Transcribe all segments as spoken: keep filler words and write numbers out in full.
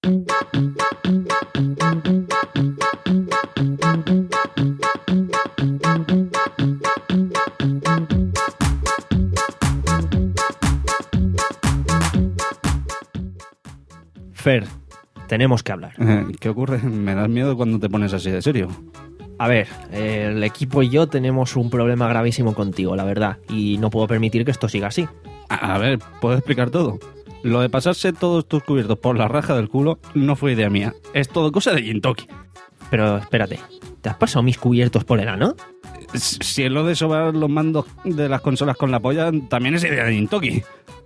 Fer, tenemos que hablar. Eh, ¿Qué ocurre? Me das miedo cuando te pones así de serio. A ver, el equipo y yo tenemos un problema gravísimo contigo, la verdad, y no puedo permitir que esto siga así. A, a ver, ¿puedo explicar todo? Lo de pasarse todos tus cubiertos por la raja del culo no fue idea mía. Es todo cosa de Jintoki. Pero espérate, ¿te has pasado mis cubiertos por el ano? Si es lo de sobar los mandos de las consolas con la polla, también es idea de Jintoki.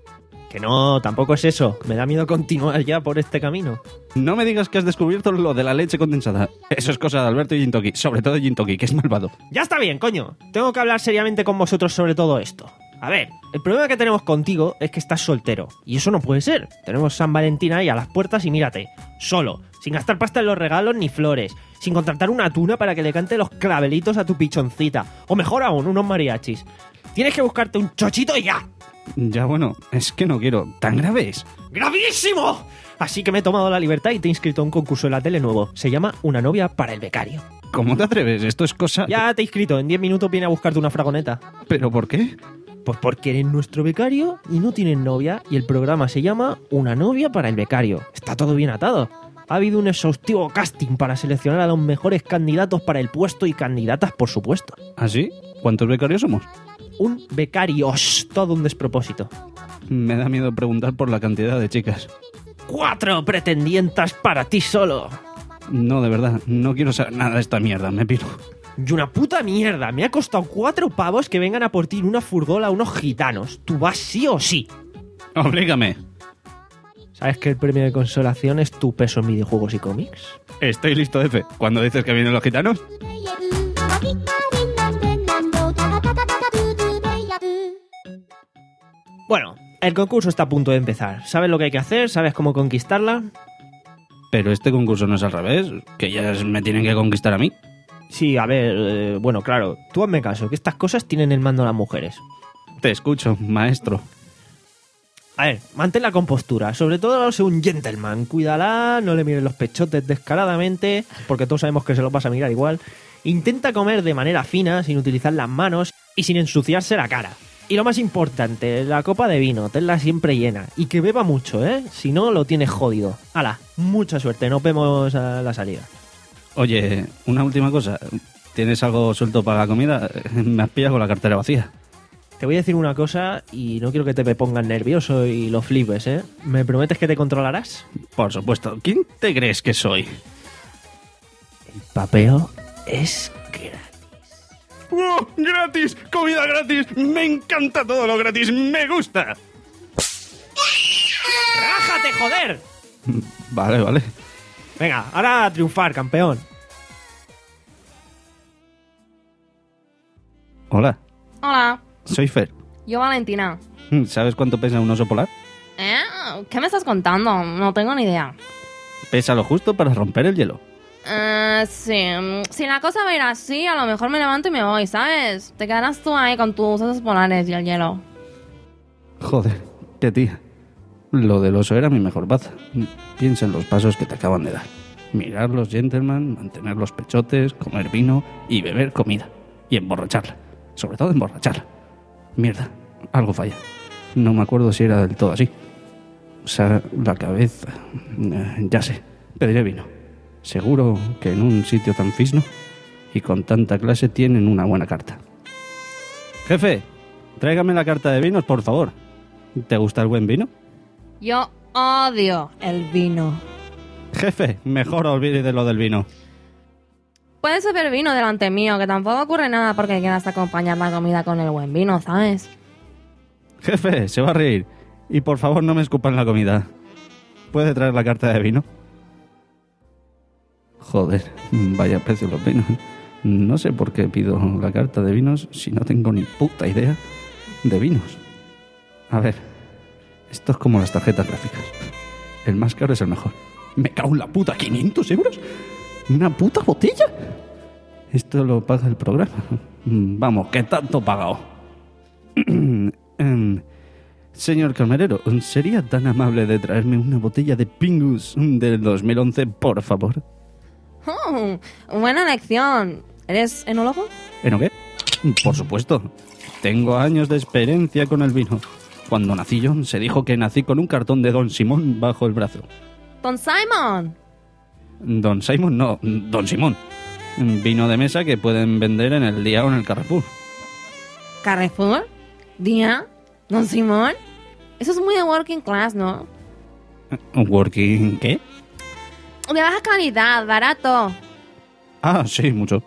Que no, tampoco es eso. Me da miedo continuar ya por este camino. No me digas que has descubierto lo de la leche condensada. Eso es cosa de Alberto y Jintoki, sobre todo de Jintoki, que es malvado. Ya está bien, coño. Tengo que hablar seriamente con vosotros sobre todo esto. A ver, el problema que tenemos contigo es que estás soltero. Y eso no puede ser. Tenemos San Valentín ahí a las puertas y mírate, solo, sin gastar pasta en los regalos ni flores, sin contratar una tuna para que le cante los clavelitos a tu pichoncita. O mejor aún, unos mariachis. Tienes que buscarte un chochito y ya. Ya bueno, es que no quiero. ¿Tan grave es? ¡Gravísimo! Así que me he tomado la libertad y te he inscrito a un concurso en la tele nuevo. Se llama Una novia para el becario. ¿Cómo te atreves? Esto es cosa... Ya te he inscrito. En diez minutos viene a buscarte una fragoneta. ¿Pero por qué? Pues porque eres nuestro becario y no tienes novia y el programa se llama Una novia para el becario. Está todo bien atado. Ha habido un exhaustivo casting para seleccionar a los mejores candidatos para el puesto y candidatas, por supuesto. ¿Ah, sí? ¿Cuántos becarios somos? Un becarios, todo un despropósito. Me da miedo preguntar por la cantidad de chicas. ¡Cuatro pretendientas para ti solo! No, de verdad, no quiero saber nada de esta mierda, me piro. Y una puta mierda, me ha costado cuatro pavos que vengan a por ti en una furgola a unos gitanos. ¿Tú vas sí o sí? Oblígame. ¿Sabes que el premio de consolación es tu peso en videojuegos y cómics? Estoy listo, F. ¿Cuándo dices que vienen los gitanos? Bueno, el concurso está a punto de empezar. ¿Sabes lo que hay que hacer? ¿Sabes cómo conquistarla? Pero este concurso no es al revés, que ellas me tienen que conquistar a mí. Sí, a ver, eh, bueno, claro, tú hazme caso, que estas cosas tienen el mando a las mujeres. Te escucho, maestro. A ver, mantén la compostura, sobre todo sé un gentleman, cuídala, no le mires los pechotes descaradamente, porque todos sabemos que se los vas a mirar igual. Intenta comer de manera fina, sin utilizar las manos y sin ensuciarse la cara. Y lo más importante, la copa de vino, tenla siempre llena. Y que beba mucho, ¿eh? Si no, lo tienes jodido. Hala, mucha suerte, nos vemos a la salida. Oye, una última cosa. ¿Tienes algo suelto para la comida? Me has pillado con la cartera vacía. Te voy a decir una cosa y no quiero que te me pongas nervioso y lo flipes, ¿eh? ¿Me prometes que te controlarás? Por supuesto. ¿Quién te crees que soy? El papeo es gratis. ¡Oh, gratis! ¡Comida gratis! ¡Me encanta todo lo gratis! ¡Me gusta! ¡Rájate, joder! Vale, vale. Venga, ahora a triunfar, campeón. Hola, Hola, soy Fer. yo Valentina. ¿Sabes cuánto pesa un oso polar? ¿Eh? ¿Qué me estás contando? No tengo ni idea. Pesa lo justo para romper el hielo. Eh, sí. Si la cosa va a ir así, a lo mejor me levanto y me voy, ¿sabes? Te quedarás tú ahí con tus osos polares y el hielo. Joder, qué tía. Lo del oso era mi mejor baza. Piensa en los pasos que te acaban de dar. Mirar los gentlemen, mantener los pechotes, comer vino y beber comida. Y emborracharla. Sobre todo emborracharla. Mierda, algo falla. No me acuerdo si era del todo así. O sea, la cabeza... Eh, ya sé, pediré vino. Seguro que en un sitio tan fisno y con tanta clase tienen una buena carta. Jefe, tráigame la carta de vinos, por favor. ¿Te gusta el buen vino? Yo odio el vino. Jefe, mejor olvide de lo del vino. Puedes beber vino delante mío, que tampoco ocurre nada porque quieras acompañar la comida con el buen vino, ¿sabes? Jefe, se va a reír. Y por favor no me escupan la comida. ¿Puede traer la carta de vino? Joder, vaya precio los vinos. No sé por qué pido la carta de vinos si no tengo ni puta idea de vinos. A ver, esto es como las tarjetas gráficas. El más caro es el mejor. Me cago en la puta, ¿quinientos euros? ¿Una puta botella? Esto lo paga el programa. Vamos, ¿qué tanto he pagado? Señor camarero, ¿sería tan amable de traerme una botella de Pingus del dos mil once, por favor? Oh, buena elección. ¿Eres enólogo? ¿En qué? Por supuesto. Tengo años de experiencia con el vino. Cuando nací yo, se dijo que nací con un cartón de Don Simón bajo el brazo. Don Simon. Don Simon, no, Don Simón. Vino de mesa que pueden vender en el Día o en el Carrefour. ¿Carrefour? ¿Día? ¿Don Simón? Eso es muy de working class, ¿no? ¿Working qué? De baja calidad, barato. Ah, sí, mucho.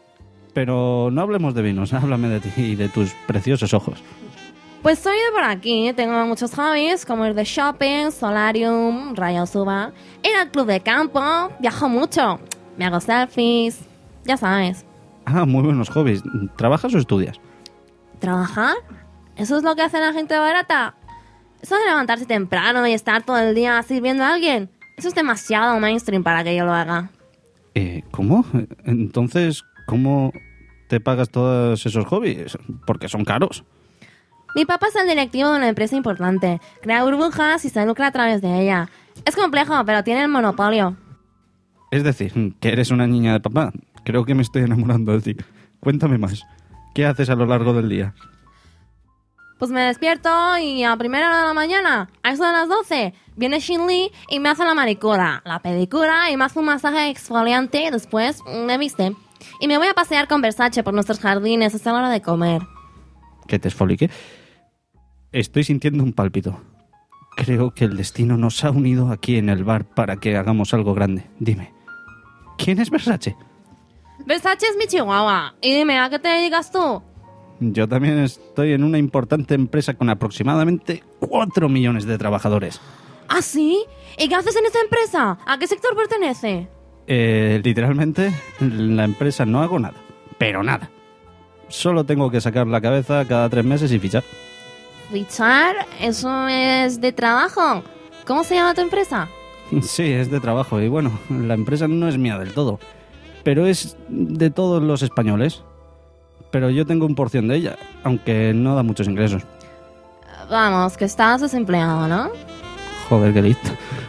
Pero no hablemos de vinos, háblame de ti y de tus preciosos ojos. Pues soy de por aquí, tengo muchos hobbies, como ir de shopping, solarium, rayos uva, ir al club de campo, viajo mucho, me hago selfies, ya sabes. Ah, muy buenos hobbies. ¿Trabajas o estudias? ¿Trabajar? ¿Eso es lo que hace la gente barata? Eso de levantarse temprano y estar todo el día sirviendo a alguien, eso es demasiado mainstream para que yo lo haga. Eh, ¿Cómo? Entonces, ¿cómo te pagas todos esos hobbies? Porque son caros. Mi papá es el directivo de una empresa importante, crea burbujas y se lucra a través de ella. Es complejo, pero tiene el monopolio. Es decir, que eres una niña de papá. Creo que me estoy enamorando de ti. Cuéntame más. ¿Qué haces a lo largo del día? Pues me despierto y a primera hora de la mañana, a eso de las doce, viene Shin Lee y me hace la manicura, la pedicura y me hace un masaje exfoliante y después me viste. Y me voy a pasear con Versace por nuestros jardines hasta la hora de comer. ¿Que te esfolique? Estoy sintiendo un pálpito. Creo que el destino nos ha unido aquí en el bar para que hagamos algo grande. Dime, ¿quién es Versace? Versace es mi chihuahua. Y dime, ¿a qué te dedicas tú? Yo también estoy en una importante empresa con aproximadamente cuatro millones de trabajadores. ¿Ah, sí? ¿Y qué haces en esa empresa? ¿A qué sector pertenece? Eh, literalmente, en la empresa no hago nada. Pero nada. Solo tengo que sacar la cabeza cada tres meses y fichar. ¿Fichar? ¿Eso es de trabajo? ¿Cómo se llama tu empresa? Sí, es de trabajo. Y bueno, la empresa no es mía del todo. Pero es de todos los españoles. Pero yo tengo un porción de ella, aunque no da muchos ingresos. Vamos, que estás desempleado, ¿no? Joder, qué listo.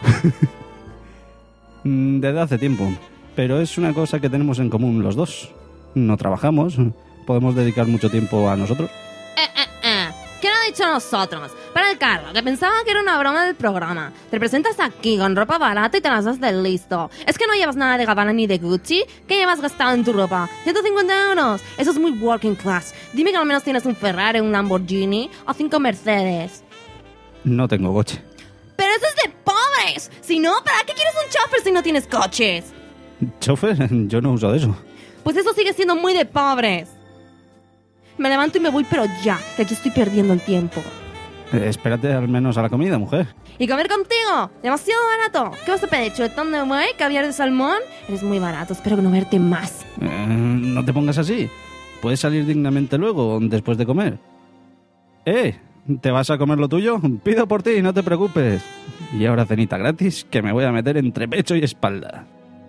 Desde hace tiempo. Pero es una cosa que tenemos en común los dos. No trabajamos, podemos dedicar mucho tiempo a nosotros. Eh, eh, eh. ¿Quién ha dicho nosotros? Para el carro, que pensaba que era una broma del programa. Te presentas aquí con ropa barata y te las das del listo. ¿Es que no llevas nada de Gabbana ni de Gucci? ¿Qué llevas gastado en tu ropa? ¿ciento cincuenta euros? Eso es muy working class. Dime que al menos tienes un Ferrari, un Lamborghini o cinco Mercedes. No tengo coche. ¡Pero eso es de pobres! Si no, ¿para qué quieres un chofer si no tienes coches? ¿Chofer? Yo no uso de eso. Pues eso sigue siendo muy de pobres. Me levanto y me voy, pero ya, que aquí estoy perdiendo el tiempo. Eh, espérate al menos a la comida, mujer. ¿Y comer contigo? Demasiado barato. ¿Qué vas a pedir? ¿Chuletón de buey? ¿Caviar de salmón? Eres muy barato, espero no verte más. Eh, no te pongas así. Puedes salir dignamente luego, después de comer. Eh, ¿te vas a comer lo tuyo? Pido por ti, no te preocupes. Y ahora cenita gratis, que me voy a meter entre pecho y espalda.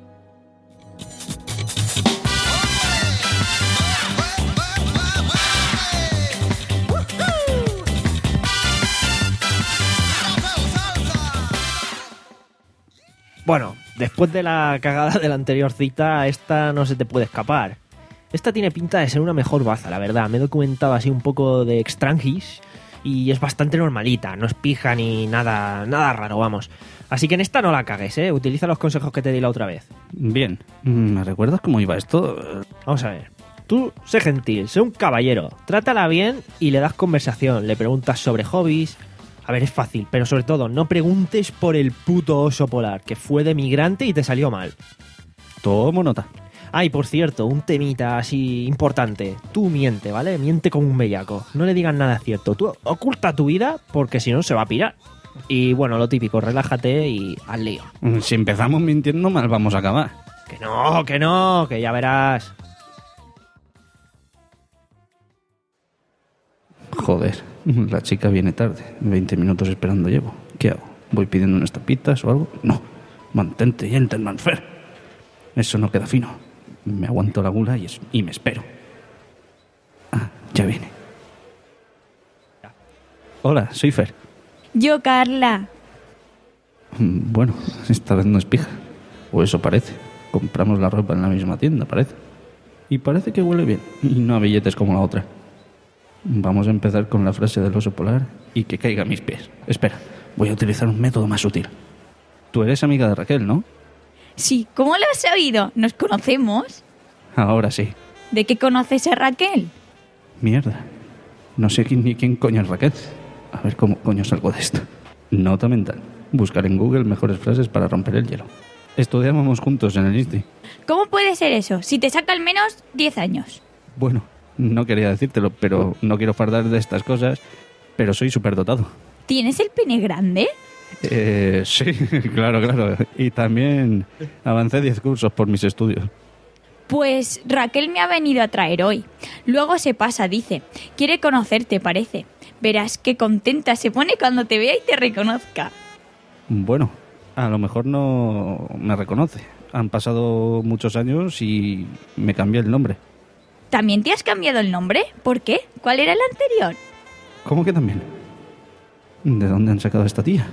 Bueno, después de la cagada de la anterior cita, esta no se te puede escapar. Esta tiene pinta de ser una mejor baza, la verdad. Me he documentado así un poco de extranjis y es bastante normalita, no es pija ni nada, nada raro, vamos. Así que en esta no la cagues, ¿eh? Utiliza los consejos que te di la otra vez. Bien, ¿me recuerdas cómo iba esto? Vamos a ver. Tú sé gentil, sé un caballero, trátala bien y le das conversación, le preguntas sobre hobbies. A ver, es fácil, pero sobre todo, no preguntes por el puto oso polar, que fue de migrante y te salió mal. Tomo nota. Ah, y por cierto, un temita así importante. Tú miente, ¿vale? Miente como un bellaco. No le digas nada cierto. Tú oculta tu vida porque si no se va a pirar. Y bueno, lo típico, relájate y al lío. Si empezamos mintiendo, mal vamos a acabar. Que no, que no, que ya verás. Joder, la chica viene tarde. veinte minutos esperando llevo. ¿Qué hago? ¿Voy pidiendo unas tapitas o algo? No. Mantente, gentleman fair. Eso no queda fino. Me aguanto la gula y, es, y me espero. Ah, ya viene. Hola, soy Fer. Yo, Carla. Mm, Bueno, esta vez no es pija. O eso parece. Compramos la ropa en la misma tienda, parece. Y parece que huele bien. Y no a billetes como la otra. Vamos a empezar con la frase del oso polar y que caiga a mis pies. Espera, voy a utilizar un método más sutil. Tú eres amiga de Raquel, ¿no? Sí, ¿cómo lo has sabido? ¿Nos conocemos? Ahora sí. ¿De qué conoces a Raquel? Mierda. No sé quién, ni quién coño es Raquel. A ver cómo coño salgo de esto. Nota mental. Buscar en Google mejores frases para romper el hielo. Estudiábamos juntos en el Insti. ¿Cómo puede ser eso? Si te saca al menos diez años. Bueno, no quería decírtelo, pero no quiero fardar de estas cosas, pero soy superdotado. ¿Tienes el pene grande? Eh, sí, claro, claro. Y también avancé diez cursos por mis estudios. Pues Raquel me ha venido a traer hoy. Luego se pasa, dice. Quiere conocerte, parece. Verás qué contenta se pone cuando te vea y te reconozca. Bueno, a lo mejor no me reconoce. Han pasado muchos años y me cambié el nombre. ¿También te has cambiado el nombre? ¿Por qué? ¿Cuál era el anterior? ¿Cómo que también? ¿De dónde han sacado a esta tía?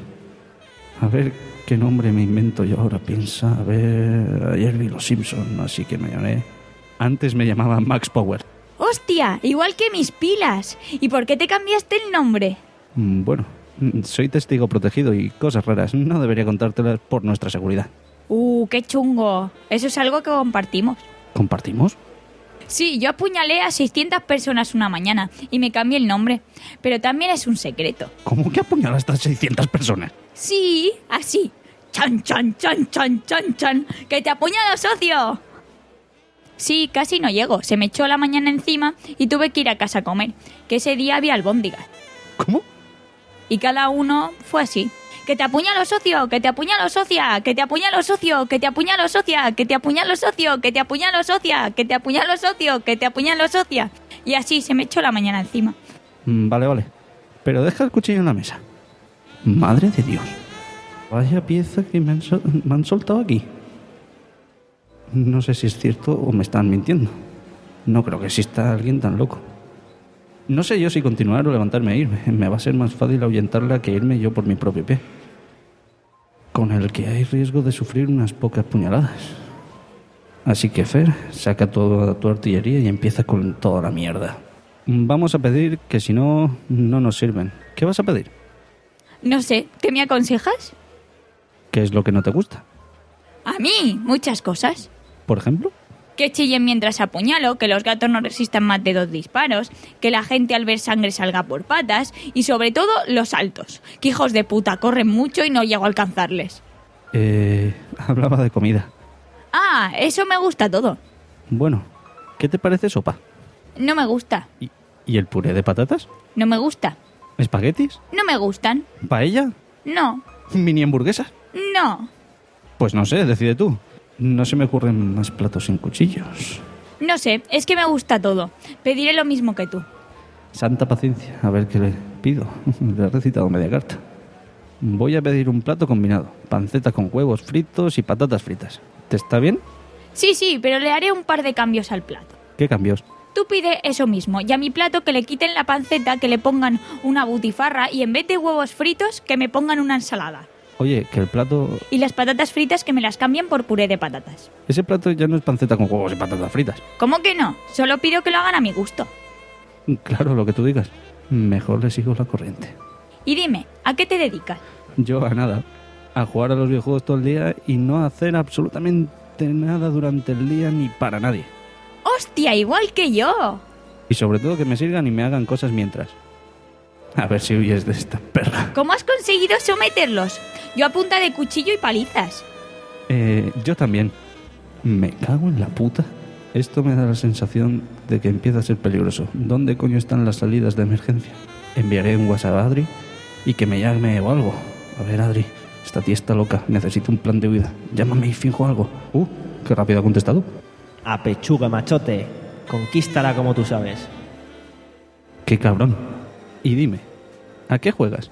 A ver qué nombre me invento yo ahora. Piensa, a ver... Ayer vi Los Simpson, así que me llamé... Antes me llamaba Max Power. ¡Hostia! Igual que mis pilas. ¿Y por qué te cambiaste el nombre? Mm, Bueno, mm, soy testigo protegido y cosas raras. No debería contártelas por nuestra seguridad. ¡Uh, qué chungo! Eso es algo que compartimos. ¿Compartimos? Sí, yo apuñalé a seiscientas personas una mañana y me cambié el nombre. Pero también es un secreto. ¿Cómo que apuñalaste a seiscientas personas? Sí, así. ¡Chan, chan, chan, chan, chan, chan! ¡Que te apuñalo, socio! Sí, casi no llego. Se me echó la mañana encima y tuve que ir a casa a comer. Que ese día había albóndigas. ¿Cómo? Y cada uno fue así. ¡Que te apuñalo, socio! ¡Que te apuñalo, socia! ¡Que te apuñalo, socio! ¡Que te apuñalo, socia! ¡Que te apuñalo, socio! ¡Que te apuñalo, socia! ¡Que te apuñalo, socio! ¡Que te apuñalo, socia! Y así se me echó la mañana encima. Mm, Vale, vale. Pero deja el cuchillo en la mesa. Madre de Dios. Vaya pieza que me han, sol- me han soltado aquí. No sé si es cierto o me están mintiendo. No creo que exista alguien tan loco. No sé yo si continuar o levantarme e irme. Me va a ser más fácil ahuyentarla que irme yo por mi propio pie. Con el que hay riesgo de sufrir unas pocas puñaladas. Así que Fer, saca toda tu artillería y empieza con toda la mierda. Vamos a pedir que si no, no nos sirven. ¿Qué vas a pedir? No sé, ¿qué me aconsejas? ¿Qué es lo que no te gusta? A mí, muchas cosas. ¿Por ejemplo? Que chillen mientras apuñalo, que los gatos no resistan más de dos disparos, que la gente al ver sangre salga por patas y sobre todo los saltos. Que hijos de puta, corren mucho y no llego a alcanzarles. Eh, hablaba de comida. Ah, eso me gusta todo. Bueno, ¿qué te parece sopa? No me gusta. ¿Y, y el puré de patatas? No me gusta. ¿Espaguetis? No me gustan. ¿Paella? No. ¿Mini hamburguesas? No. Pues no sé, decide tú. No se me ocurren más platos sin cuchillos. No sé, es que me gusta todo. Pediré lo mismo que tú. Santa paciencia, a ver qué le pido. Le he recitado media carta. Voy a pedir un plato combinado. Panceta con huevos fritos y patatas fritas. ¿Te está bien? Sí, sí, pero le haré un par de cambios al plato. ¿Qué cambios? Tú pide eso mismo y a mi plato que le quiten la panceta, que le pongan una butifarra y en vez de huevos fritos que me pongan una ensalada. Oye, que el plato... Y las patatas fritas que me las cambien por puré de patatas. Ese plato ya no es panceta con huevos y patatas fritas. ¿Cómo que no? Solo pido que lo hagan a mi gusto. Claro, lo que tú digas. Mejor le sigo la corriente. Y dime, ¿a qué te dedicas? Yo a nada. A jugar a los videojuegos todo el día y no hacer absolutamente nada durante el día ni para nadie. ¡Hostia, igual que yo! Y sobre todo que me sirvan y me hagan cosas mientras. A ver si huyes de esta perra. ¿Cómo has conseguido someterlos? Yo a punta de cuchillo y palizas. Eh, yo también. Me cago en la puta. Esto me da la sensación de que empieza a ser peligroso. ¿Dónde coño están las salidas de emergencia? Enviaré un WhatsApp a Adri y que me llame o algo. A ver, Adri, esta tía está loca. Necesito un plan de huida. Llámame y fijo algo. Uh, qué rápido ha contestado. A pechuga, machote. Conquístala como tú sabes. Qué cabrón. Y dime, ¿a qué juegas?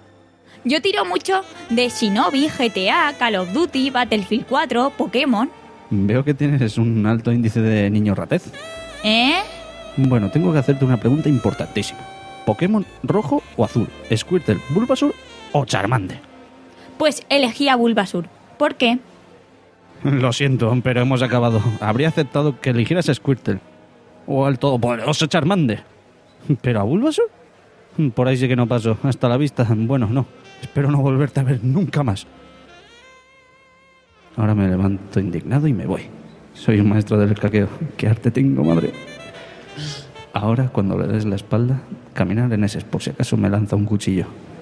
Yo tiro mucho de Shinobi, G T A, Call of Duty, Battlefield cuatro, Pokémon. Veo que tienes un alto índice de niño ratez. ¿Eh? Bueno, tengo que hacerte una pregunta importantísima. ¿Pokémon rojo o azul? ¿Squirtle, Bulbasaur o Charmander? Pues elegí a Bulbasur. ¿Por qué? Lo siento, pero hemos acabado. Habría aceptado que eligieras a Squirtle o al todopoderoso Charmander. ¿Pero a Bulbasur? Por ahí sí que no paso. Hasta la vista. Bueno, no. Espero no volverte a ver nunca más. Ahora me levanto indignado y me voy. Soy un maestro del caqueo. ¿Qué arte tengo, madre? Ahora, cuando le des la espalda, caminar en ese, por si acaso me lanza un cuchillo.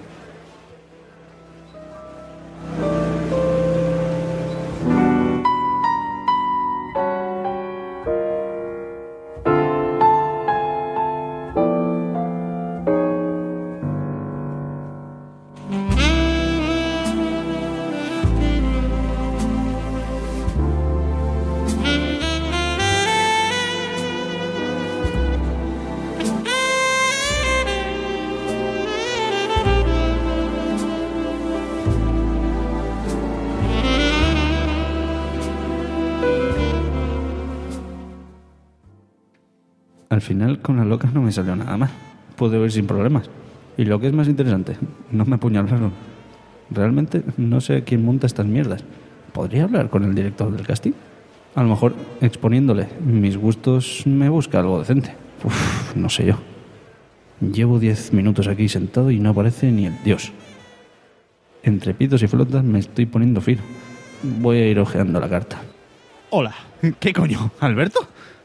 Al final, con las locas no me salió nada mal. Pude ver sin problemas. Y lo que es más interesante, no me apuñalaron. Realmente no sé quién monta estas mierdas. ¿Podría hablar con el director del casting? A lo mejor, exponiéndole mis gustos, me busca algo decente. Uf, no sé yo. Llevo diez minutos aquí sentado y no aparece ni el dios. Entre pitos y flotas me estoy poniendo fino. Voy a ir ojeando la carta. Hola. ¿Qué coño? ¿Alberto?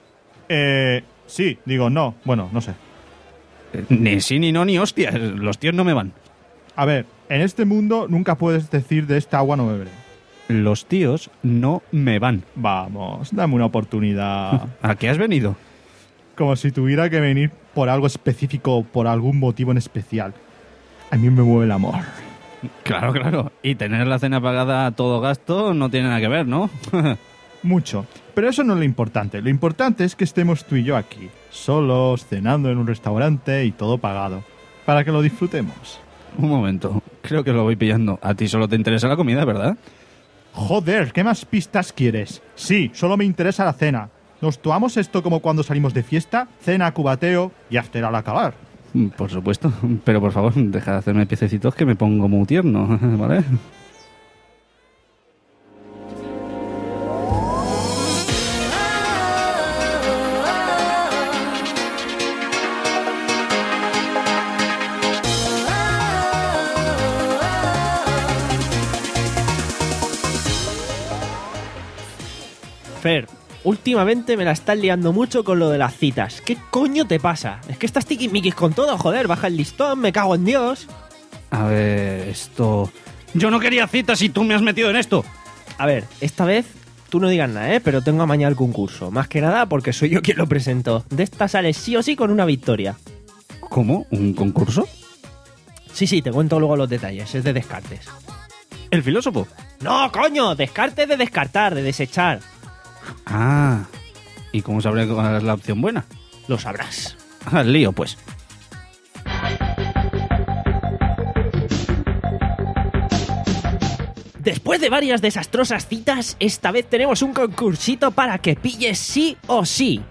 Eh... Sí, digo, no. Bueno, no sé. Eh, ni sí, ni no, ni hostias. Los tíos no me van. A ver, en este mundo nunca puedes decir de esta agua no beberé. Los tíos no me van. Vamos, dame una oportunidad. ¿A qué has venido? Como si tuviera que venir por algo específico o por algún motivo en especial. A mí me mueve el amor. Claro, claro. Y tener la cena pagada a todo gasto no tiene nada que ver, ¿no? Mucho. Pero eso no es lo importante. Lo importante es que estemos tú y yo aquí, solos, cenando en un restaurante y todo pagado, para que lo disfrutemos. Un momento. Creo que lo voy pillando. A ti solo te interesa la comida, ¿verdad? Joder, ¿qué más pistas quieres? Sí, solo me interesa la cena. ¿Nos tomamos esto como cuando salimos de fiesta? Cena, cubateo y after al acabar. Por supuesto. Pero por favor, deja de hacerme piececitos que me pongo muy tierno, ¿vale? Fer, últimamente me la estás liando mucho con lo de las citas. ¿Qué coño te pasa? Es que estás tiquismiquis con todo, joder. Baja el listón, me cago en Dios. A ver, esto... Yo no quería citas y tú me has metido en esto. A ver, esta vez tú no digas nada, ¿eh? Pero tengo amañado el concurso. Más que nada porque soy yo quien lo presento. De esta sales sí o sí con una victoria. ¿Cómo? ¿Un concurso? Sí, sí, te cuento luego los detalles. Es de descartes. ¿El filósofo? No, coño, descartes de descartar, de desechar. Ah, ¿y cómo sabré cuál es la opción buena? Lo sabrás. Al lío, pues. Después de varias desastrosas citas, esta vez tenemos un concursito para que pilles sí o sí.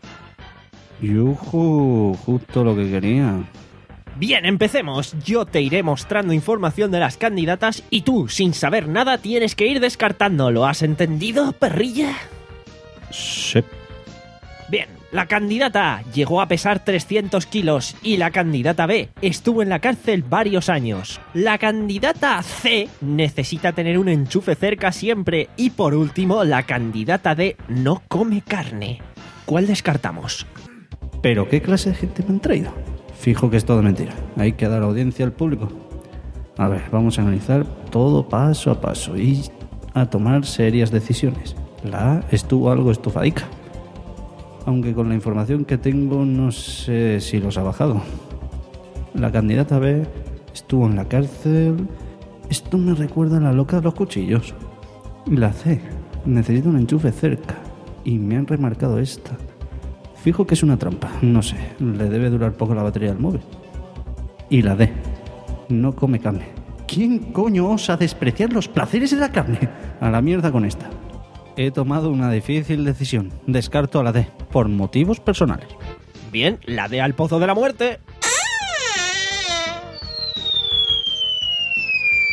Yujú, justo lo que quería. Bien, empecemos. Yo te iré mostrando información de las candidatas y tú, sin saber nada, tienes que ir descartando. ¿Lo has entendido, perrilla? Sí. Bien, la candidata A llegó a pesar trescientos kilos y la candidata B estuvo en la cárcel varios años. La candidata C necesita tener un enchufe cerca siempre y por último la candidata D no come carne. ¿Cuál descartamos? ¿Pero qué clase de gente me han traído? Fijo que es todo mentira. Hay que dar audiencia al público. A ver, vamos a analizar todo paso a paso y a tomar serias decisiones. La A estuvo algo estufadica. Aunque con la información que tengo no sé si los ha bajado. La candidata B estuvo en la cárcel. Esto me recuerda a la loca de los cuchillos. La C necesita un enchufe cerca. Y me han remarcado esta. Fijo que es una trampa, no sé. Le debe durar poco la batería del móvil. Y la D no come carne. ¿Quién coño osa despreciar los placeres de la carne? A la mierda con esta. He tomado una difícil decisión. Descarto a la D, por motivos personales. Bien, la D al pozo de la muerte.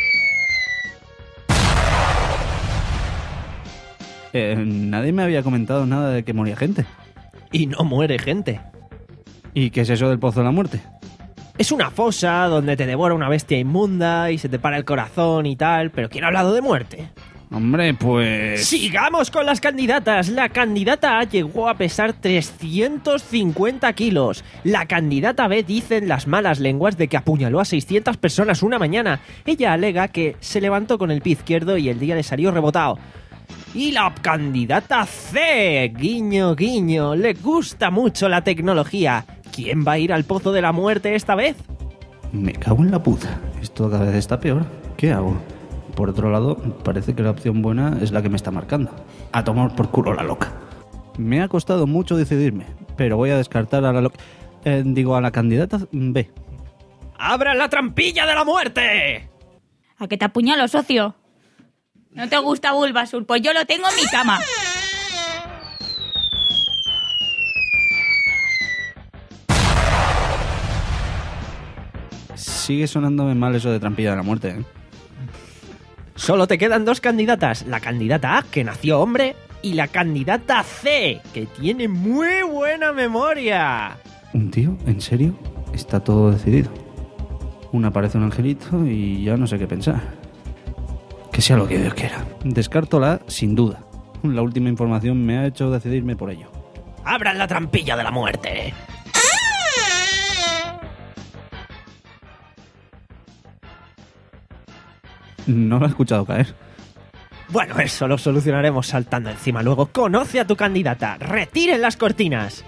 Eh, nadie me había comentado nada de que moría gente. Y no muere gente. ¿Y qué es eso del Pozo de la Muerte? Es una fosa donde te devora una bestia inmunda y se te para el corazón y tal, pero ¿quién ha hablado de muerte? Hombre, pues... ¡Sigamos con las candidatas! La candidata A llegó a pesar trescientos cincuenta kilos. La candidata B dicen las malas lenguas de que apuñaló a seiscientas personas una mañana. Ella alega que se levantó con el pie izquierdo y el día le salió rebotado. Y la candidata C, guiño, guiño, le gusta mucho la tecnología. ¿Quién va a ir al Pozo de la Muerte esta vez? Me cago en la puta. Esto cada vez está peor. ¿Qué hago? Por otro lado, parece que la opción buena es la que me está marcando. A tomar por culo la loca. Me ha costado mucho decidirme, pero voy a descartar a la loca... Eh, digo, a la candidata B. ¡Abran la trampilla de la muerte! ¿A que te apuñalo, socio? ¿No te gusta Bulbasur? Pues yo lo tengo en mi cama. Sigue sonándome mal eso de trampilla de la muerte, ¿eh? Solo te quedan dos candidatas, la candidata A, que nació hombre, y la candidata C, que tiene muy buena memoria. ¿Un tío? ¿En serio? Está todo decidido. Una parece un angelito y ya no sé qué pensar. Que sea lo que Dios quiera. Descarto la A sin duda. La última información me ha hecho decidirme por ello. ¡Abran la trampilla de la muerte! No lo he escuchado caer. Bueno, eso lo solucionaremos saltando encima. Luego, conoce a tu candidata. ¡Retiren las cortinas!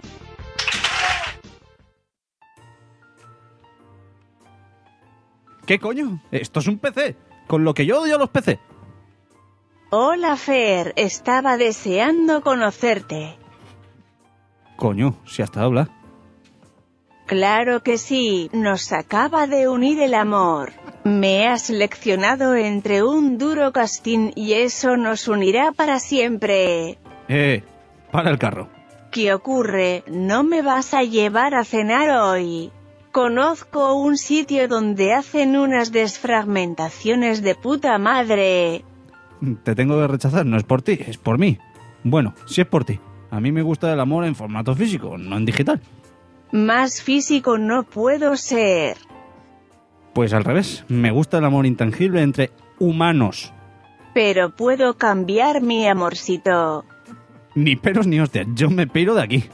¿Qué coño? Esto es un P C. Con lo que yo odio a los P C. Hola Fer, estaba deseando conocerte. Coño, si hasta habla. Claro que sí, nos acaba de unir el amor. Me has seleccionado entre un duro casting y eso nos unirá para siempre. Eh, para el carro. ¿Qué ocurre? ¿No me vas a llevar a cenar hoy? Conozco un sitio donde hacen unas desfragmentaciones de puta madre. Te tengo que rechazar, no es por ti, es por mí. Bueno, si es por ti. A mí me gusta el amor en formato físico, no en digital. Más físico no puedo ser. Pues al revés, me gusta el amor intangible entre humanos. Pero puedo cambiar mi amorcito. Ni peros ni hostias, yo me piro de aquí.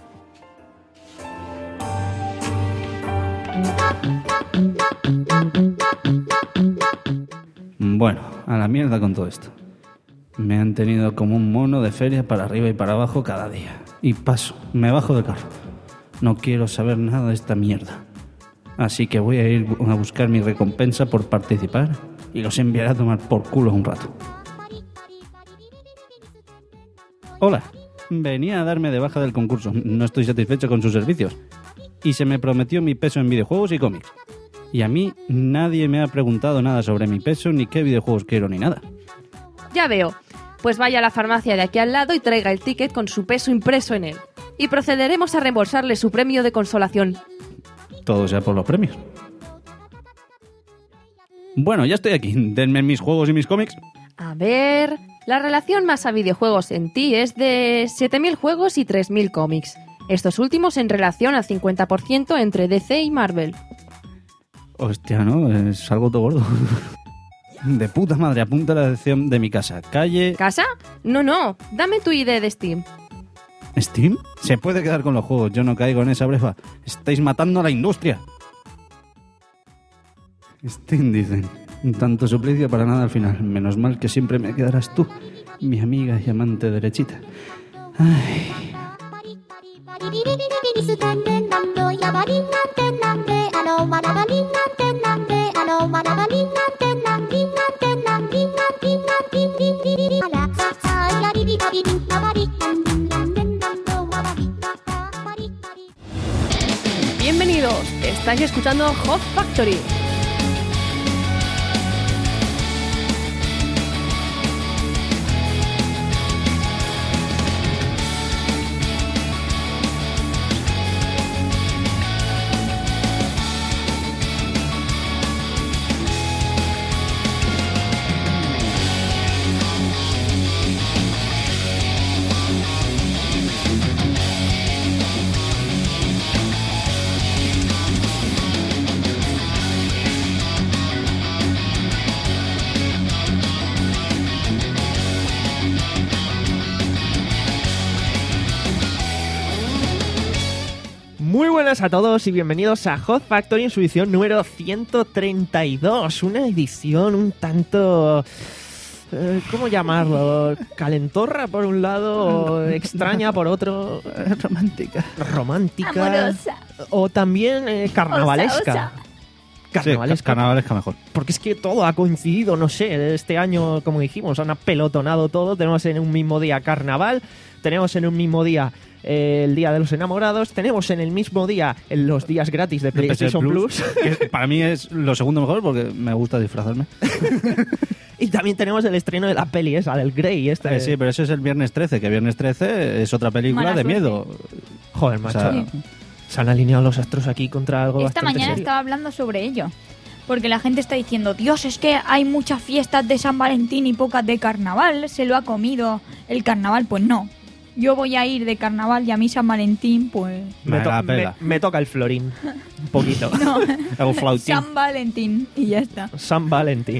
Bueno, a la mierda con todo esto. Me han tenido como un mono de feria para arriba y para abajo cada día. Y paso, me bajo del carro. No quiero saber nada de esta mierda. Así que voy a ir a buscar mi recompensa por participar y los enviaré a tomar por culo un rato. Hola, venía a darme de baja del concurso. No estoy satisfecho con sus servicios. Y se me prometió mi peso en videojuegos y cómics. Y a mí nadie me ha preguntado nada sobre mi peso, ni qué videojuegos quiero, ni nada. Ya veo. Pues vaya a la farmacia de aquí al lado y traiga el ticket con su peso impreso en él. Y procederemos a reembolsarle su premio de consolación. Todo sea por los premios. Bueno, ya estoy aquí. Denme mis juegos y mis cómics. A ver... La relación masa videojuegos en ti es de siete mil juegos y tres mil cómics. Estos últimos en relación al cincuenta por ciento entre D C y Marvel. Hostia, ¿no? Es algo todo gordo. De puta madre, apunta la dirección de mi casa. Calle... ¿Casa? No, no. Dame tu I D de Steam. ¿Steam? Se puede quedar con los juegos. Yo no caigo en esa brefa. Estáis matando a la industria. Steam, dicen. Tanto suplicio para nada al final. Nomás mal que siempre me quedarás tú, mi amiga y amante derechita. Ay... Bienvenidos. Estáis escuchando Hot Factory. buenas a todos y bienvenidos a Hot Factory en su edición número ciento treinta y dos. Una edición un tanto... Eh, ¿Cómo llamarlo? ¿Calentorra por un lado? ¿Extraña por otro? Romántica. ¿Romántica? Amorosa. O también eh, carnavalesca. Osa, osa. Carnavalesca. Sí, carnavalesca mejor. Porque es que todo ha coincidido, no sé, este año, como dijimos, han apelotonado todo. Tenemos en un mismo día carnaval, tenemos en un mismo día eh, el Día de los Enamorados, tenemos en el mismo día eh, los días gratis de PlayStation Plus, que para mí es lo segundo mejor porque me gusta disfrazarme. y también tenemos el estreno de la peli esa, del Grey. Este. Eh, sí, pero eso es el viernes trece, que viernes trece es otra película Mala de suerte. miedo. Joder, O macho. sea, Sí. Se han alineado los astros aquí contra algo Esta bastante mañana serio. estaba hablando sobre ello. Porque la gente está diciendo, Dios, es que hay muchas fiestas de San Valentín y pocas de carnaval. Se lo ha comido el carnaval. Pues no. Yo voy a ir de carnaval y a mí San Valentín, pues... Me, Me to- la me- pela. me toca el florín. Un poquito. No, hago flautín. San Valentín y ya está. San Valentín.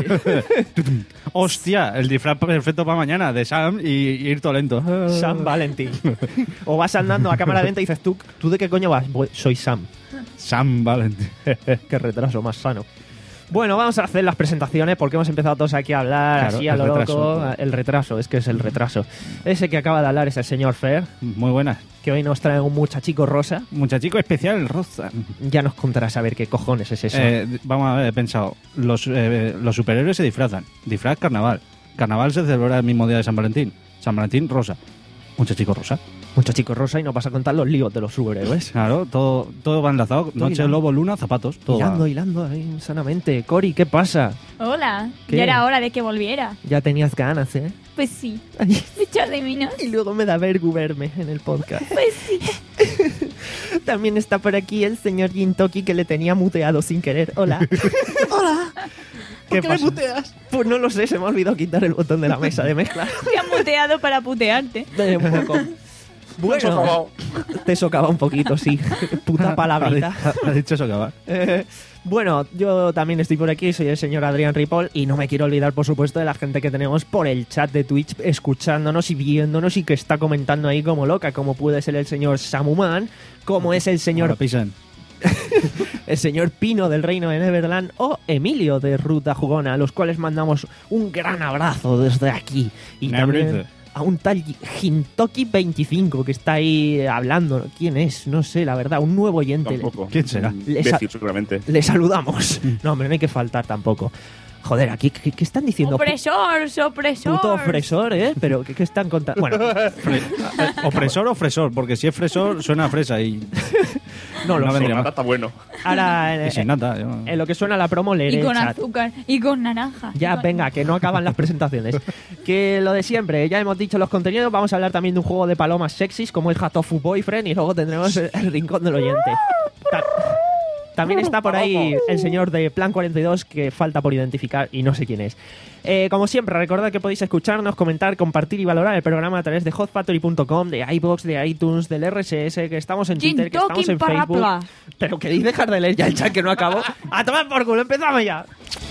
Hostia, el disfraz perfecto para mañana de Sam y, y ir todo lento. San Valentín. O vas andando a cámara lenta y dices, ¿tú, ¿tú de qué coño vas? Voy- Soy Sam. Sam Valentín. Qué retraso más sano. Bueno, vamos a hacer las presentaciones porque hemos empezado todos aquí a hablar Claro, así a el lo retraso. loco. El retraso, es que es el retraso. Ese que acaba de hablar es el señor Fer, Muy buenas. que hoy nos trae un muchachico rosa. Muchachico especial, rosa. Ya nos contarás a ver qué cojones es eso. Eh, vamos a ver, he pensado. Los, eh, los superhéroes se disfrazan. Disfraz carnaval. Carnaval se celebra el mismo día de San Valentín. San Valentín, rosa. Muchachico rosa. Muchachico rosa y nos vas a contar los líos de los superhéroes. Claro, todo, todo va enlazado. Noche, hilando. lobo, luna, zapatos. Todo va. Hilando, hilando ahí sanamente. Cori, ¿qué pasa? Hola, ¿Qué? ya era hora de que volviera. Ya tenías ganas, ¿eh? Pues sí, Ay, me echas de menos. y luego me da vergu verme en el podcast. Pues sí. También está por aquí el señor Jintoki que le tenía muteado sin querer. Hola. Hola. ¿Qué ¿Por qué me pasa? muteas? Pues no lo sé, se me ha olvidado quitar el botón de la mesa de mezcla. Te han muteado para putearte. De un poco. Bueno, te socava un poquito, sí. Puta palabrita. Ha dicho eso que va. Eh, bueno, yo también estoy por aquí, soy el señor Adrián Ripoll y no me quiero olvidar, por supuesto, de la gente que tenemos por el chat de Twitch escuchándonos y viéndonos y que está comentando ahí como loca, como puede ser el señor Samuman, como es el señor Ahora pisan. el señor Pino del Reino de Neverland o Emilio de Ruta Jugona, a los cuales mandamos un gran abrazo desde aquí. Y también Neverland. a un tal Hintoki veinticinco que está ahí hablando. ¿Quién es? No sé, la verdad, un nuevo oyente. Tampoco. ¿Quién será? Un Les ha- imbécil, seguramente. Le saludamos. No, hombre, no hay que faltar tampoco. Joder, aquí, ¿qué, qué están diciendo? Opresor, opresor. Puto ofresor, ¿eh? Pero, ¿qué, qué están contando? Bueno, Fre- eh, ¿Opresor o fresor? Porque si es fresor suena a fresa y no lo No sé. vendría Nada mal. está bueno. Ahora, Y eh, sin nata. yo- en lo que suena la promo, leeré Y con el chat. azúcar. Y con naranja. Ya, Y con- venga, que no acaban las presentaciones. Que lo de siempre, ya hemos dicho los contenidos, vamos a hablar también de un juego de palomas sexys como el Hatofu Boyfriend y luego tendremos el, el rincón del oyente. Ta- también está por ahí el señor de Plan cuarenta y dos que falta por identificar y no sé quién es. Eh, como siempre, recordad que podéis escucharnos, comentar, compartir y valorar el programa a través de hot factory punto com, de iVoox, de iTunes, del R S S, que estamos en Twitter, que estamos en Jintoki Facebook. parapla. Pero queréis dejar de leer ya el chat que no acabo. ¡A tomar por culo! ¡Empezamos ya!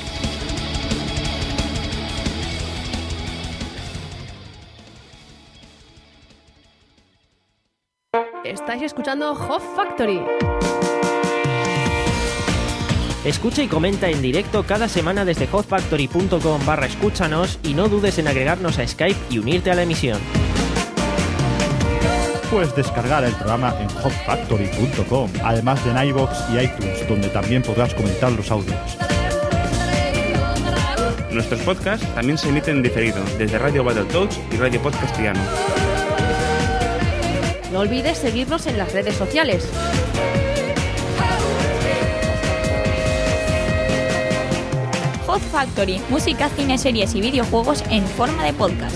Estáis escuchando Hot Factory. Escucha y comenta en directo cada semana desde hotfactory punto com barra escúchanos y no dudes en agregarnos a Skype y unirte a la emisión. Puedes descargar el programa en hot factory punto com, además de en iVoox y iTunes, donde también podrás comentar los audios. Nuestros podcasts también se emiten en diferido desde Radio Battletoads y Radio Podcast Piano. No olvides seguirnos en las redes sociales. Hot Factory, música, cine, series y videojuegos en forma de podcast.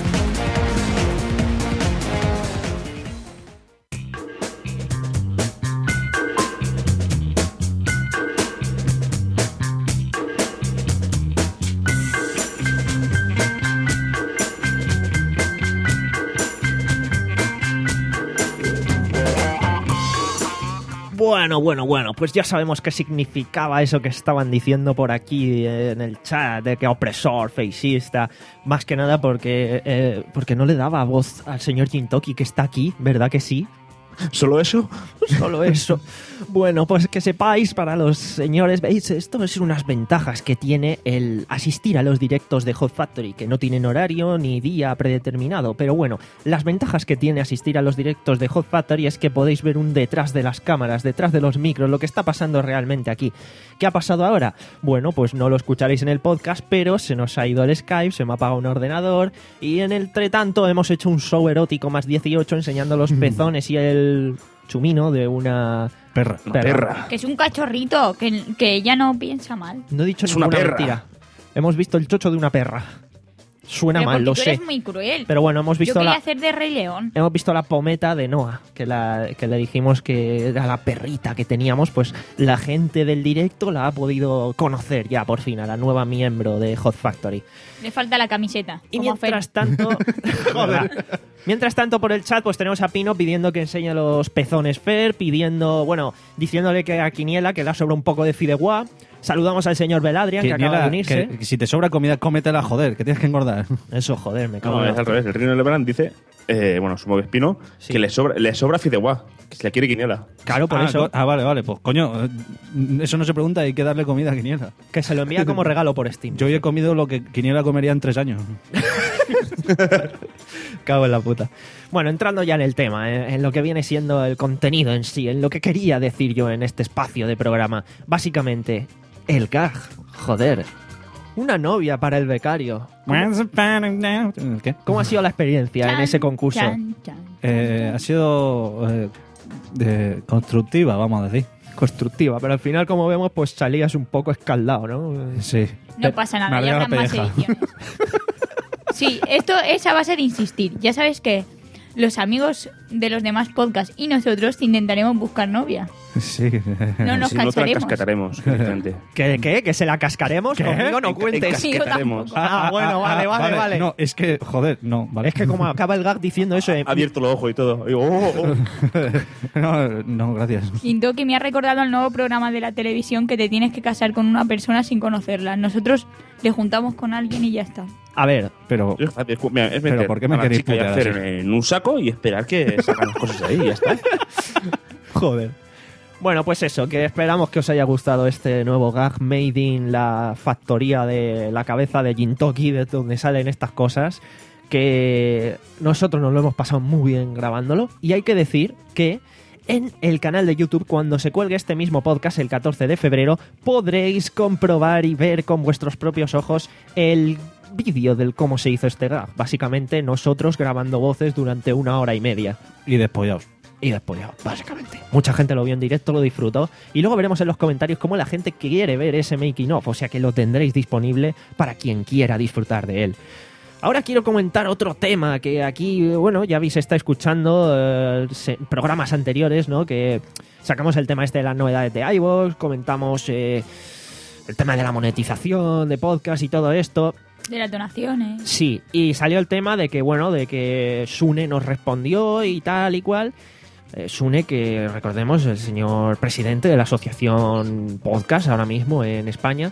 Bueno, bueno, bueno, pues ya sabemos qué significaba eso que estaban diciendo por aquí eh, en el chat, de que opresor, feicista, más que nada porque, eh, porque no le daba voz al señor Jintoki que está aquí, ¿verdad que sí? ¿Solo eso? Solo eso. Bueno, pues que sepáis, para los señores, veis, esto es unas ventajas que tiene el asistir a los directos de Hot Factory, que no tienen horario ni día predeterminado. Pero bueno, las ventajas que tiene asistir a los directos de Hot Factory es que podéis ver un detrás de las cámaras, detrás de los micros, lo que está pasando realmente aquí. ¿Qué ha pasado ahora? Bueno, pues no lo escucharéis en el podcast, pero se nos ha ido el Skype, se me ha apagado un ordenador y en el entretanto hemos hecho un show erótico más dieciocho enseñando los pezones y el chumino de una Perra. perra. Perra. Que es un cachorrito, que, que ella no piensa mal. No he dicho Es una ninguna perra. mentira. Hemos visto el chocho de una perra. Suena Pero mal, porque lo tú sé. eres muy cruel. Pero bueno, hemos Yo visto quería la hacer de Rey León. hemos visto la pometa de Noah, que la que le dijimos que era la perrita que teníamos, pues la gente del directo la ha podido conocer ya por fin a la nueva miembro de Hot Factory. Le falta la camiseta. Y como a Fer. mientras tanto, joder. Mientras tanto por el chat pues tenemos a Pino pidiendo que enseñe los pezones Fer, pidiendo, bueno, diciéndole que a Quiniela que le sobra un poco de fideuá. Saludamos al señor Beladrian que, acaba de unirse. que, que si te sobra comida, cómetela, joder, que tienes que engordar. Eso, joder, me cago No, en es la al revés. El Reino de Lebrán dice, eh, bueno, supongo que es Pino, Sí. que le sobra, le sobra fideuá, que se la quiere Quiniela. Claro, por ah, eso co- Ah, vale, vale, pues coño, eh, eso no se pregunta, hay que darle comida a Quiniela. que se lo envía como regalo por Steam. Yo hoy he comido lo que Quiniela comería en tres años. Cago en la puta. Bueno, entrando ya en el tema, en, en lo que viene siendo el contenido en sí, en lo que quería decir yo en este espacio de programa. Básicamente, el gag. Joder. Una novia para el becario. ¿Qué? ¿Cómo ha sido la experiencia en Chan, ese concurso? chan, chan, Eh, ha sido eh, de- constructiva, vamos a decir. Constructiva, pero al final, como vemos, pues salías un poco escaldado, ¿no? Sí. No pasa Me nada, alegra ya la habrá más pelleja. ediciones. Sí, esto es a base de insistir. Ya sabes que los amigos de los demás podcasts y nosotros intentaremos buscar novia. Sí. No nos Si no te la cansaremos. cascataremos, directamente. ¿Qué? ¿Qué? ¿Que se la cascaremos? Conmigo no cuentes. Sí, yo Cascaremos. tampoco. Ah, bueno, vale, vale, vale. No, es que, joder, no, vale. Es que como acaba el gag diciendo eso... eh, Ha abierto los ojos y todo. Digo, oh, oh. no, no, gracias. Intoki me ha recordado el nuevo programa de la televisión que te tienes que casar con una persona sin conocerla. Nosotros le juntamos con alguien y ya está. A ver, Pero, Es fácil, es- mira, es Pero meter ¿por qué me a la queréis chica y putear hacer así? en un saco y esperar que sacan las cosas ahí y ya está. joder. Bueno, pues eso, que esperamos que os haya gustado este nuevo gag made in la factoría de la cabeza de Jintoki, de donde salen estas cosas, que nosotros nos lo hemos pasado muy bien grabándolo. Y hay que decir que en el canal de YouTube, cuando se cuelgue este mismo podcast, el catorce de febrero, podréis comprobar y ver con vuestros propios ojos el vídeo del cómo se hizo este gag. Básicamente nosotros grabando voces durante una hora y media. y despollados. Y despollado, básicamente. Mucha gente lo vio en directo, lo disfrutó. Y luego veremos en los comentarios cómo la gente quiere ver ese making of. O sea que lo tendréis disponible para quien quiera disfrutar de él. Ahora quiero comentar otro tema que aquí, bueno, ya habéis estado escuchando eh, se- programas anteriores, ¿no? Que sacamos el tema este de las novedades de iVoox, comentamos eh, el tema de la monetización de podcast y todo esto. De las donaciones. Sí, y salió el tema de que, bueno, de que Sune nos respondió y tal y cual. Eh, Sune, que recordemos, el señor presidente de la asociación Podcast ahora mismo en España.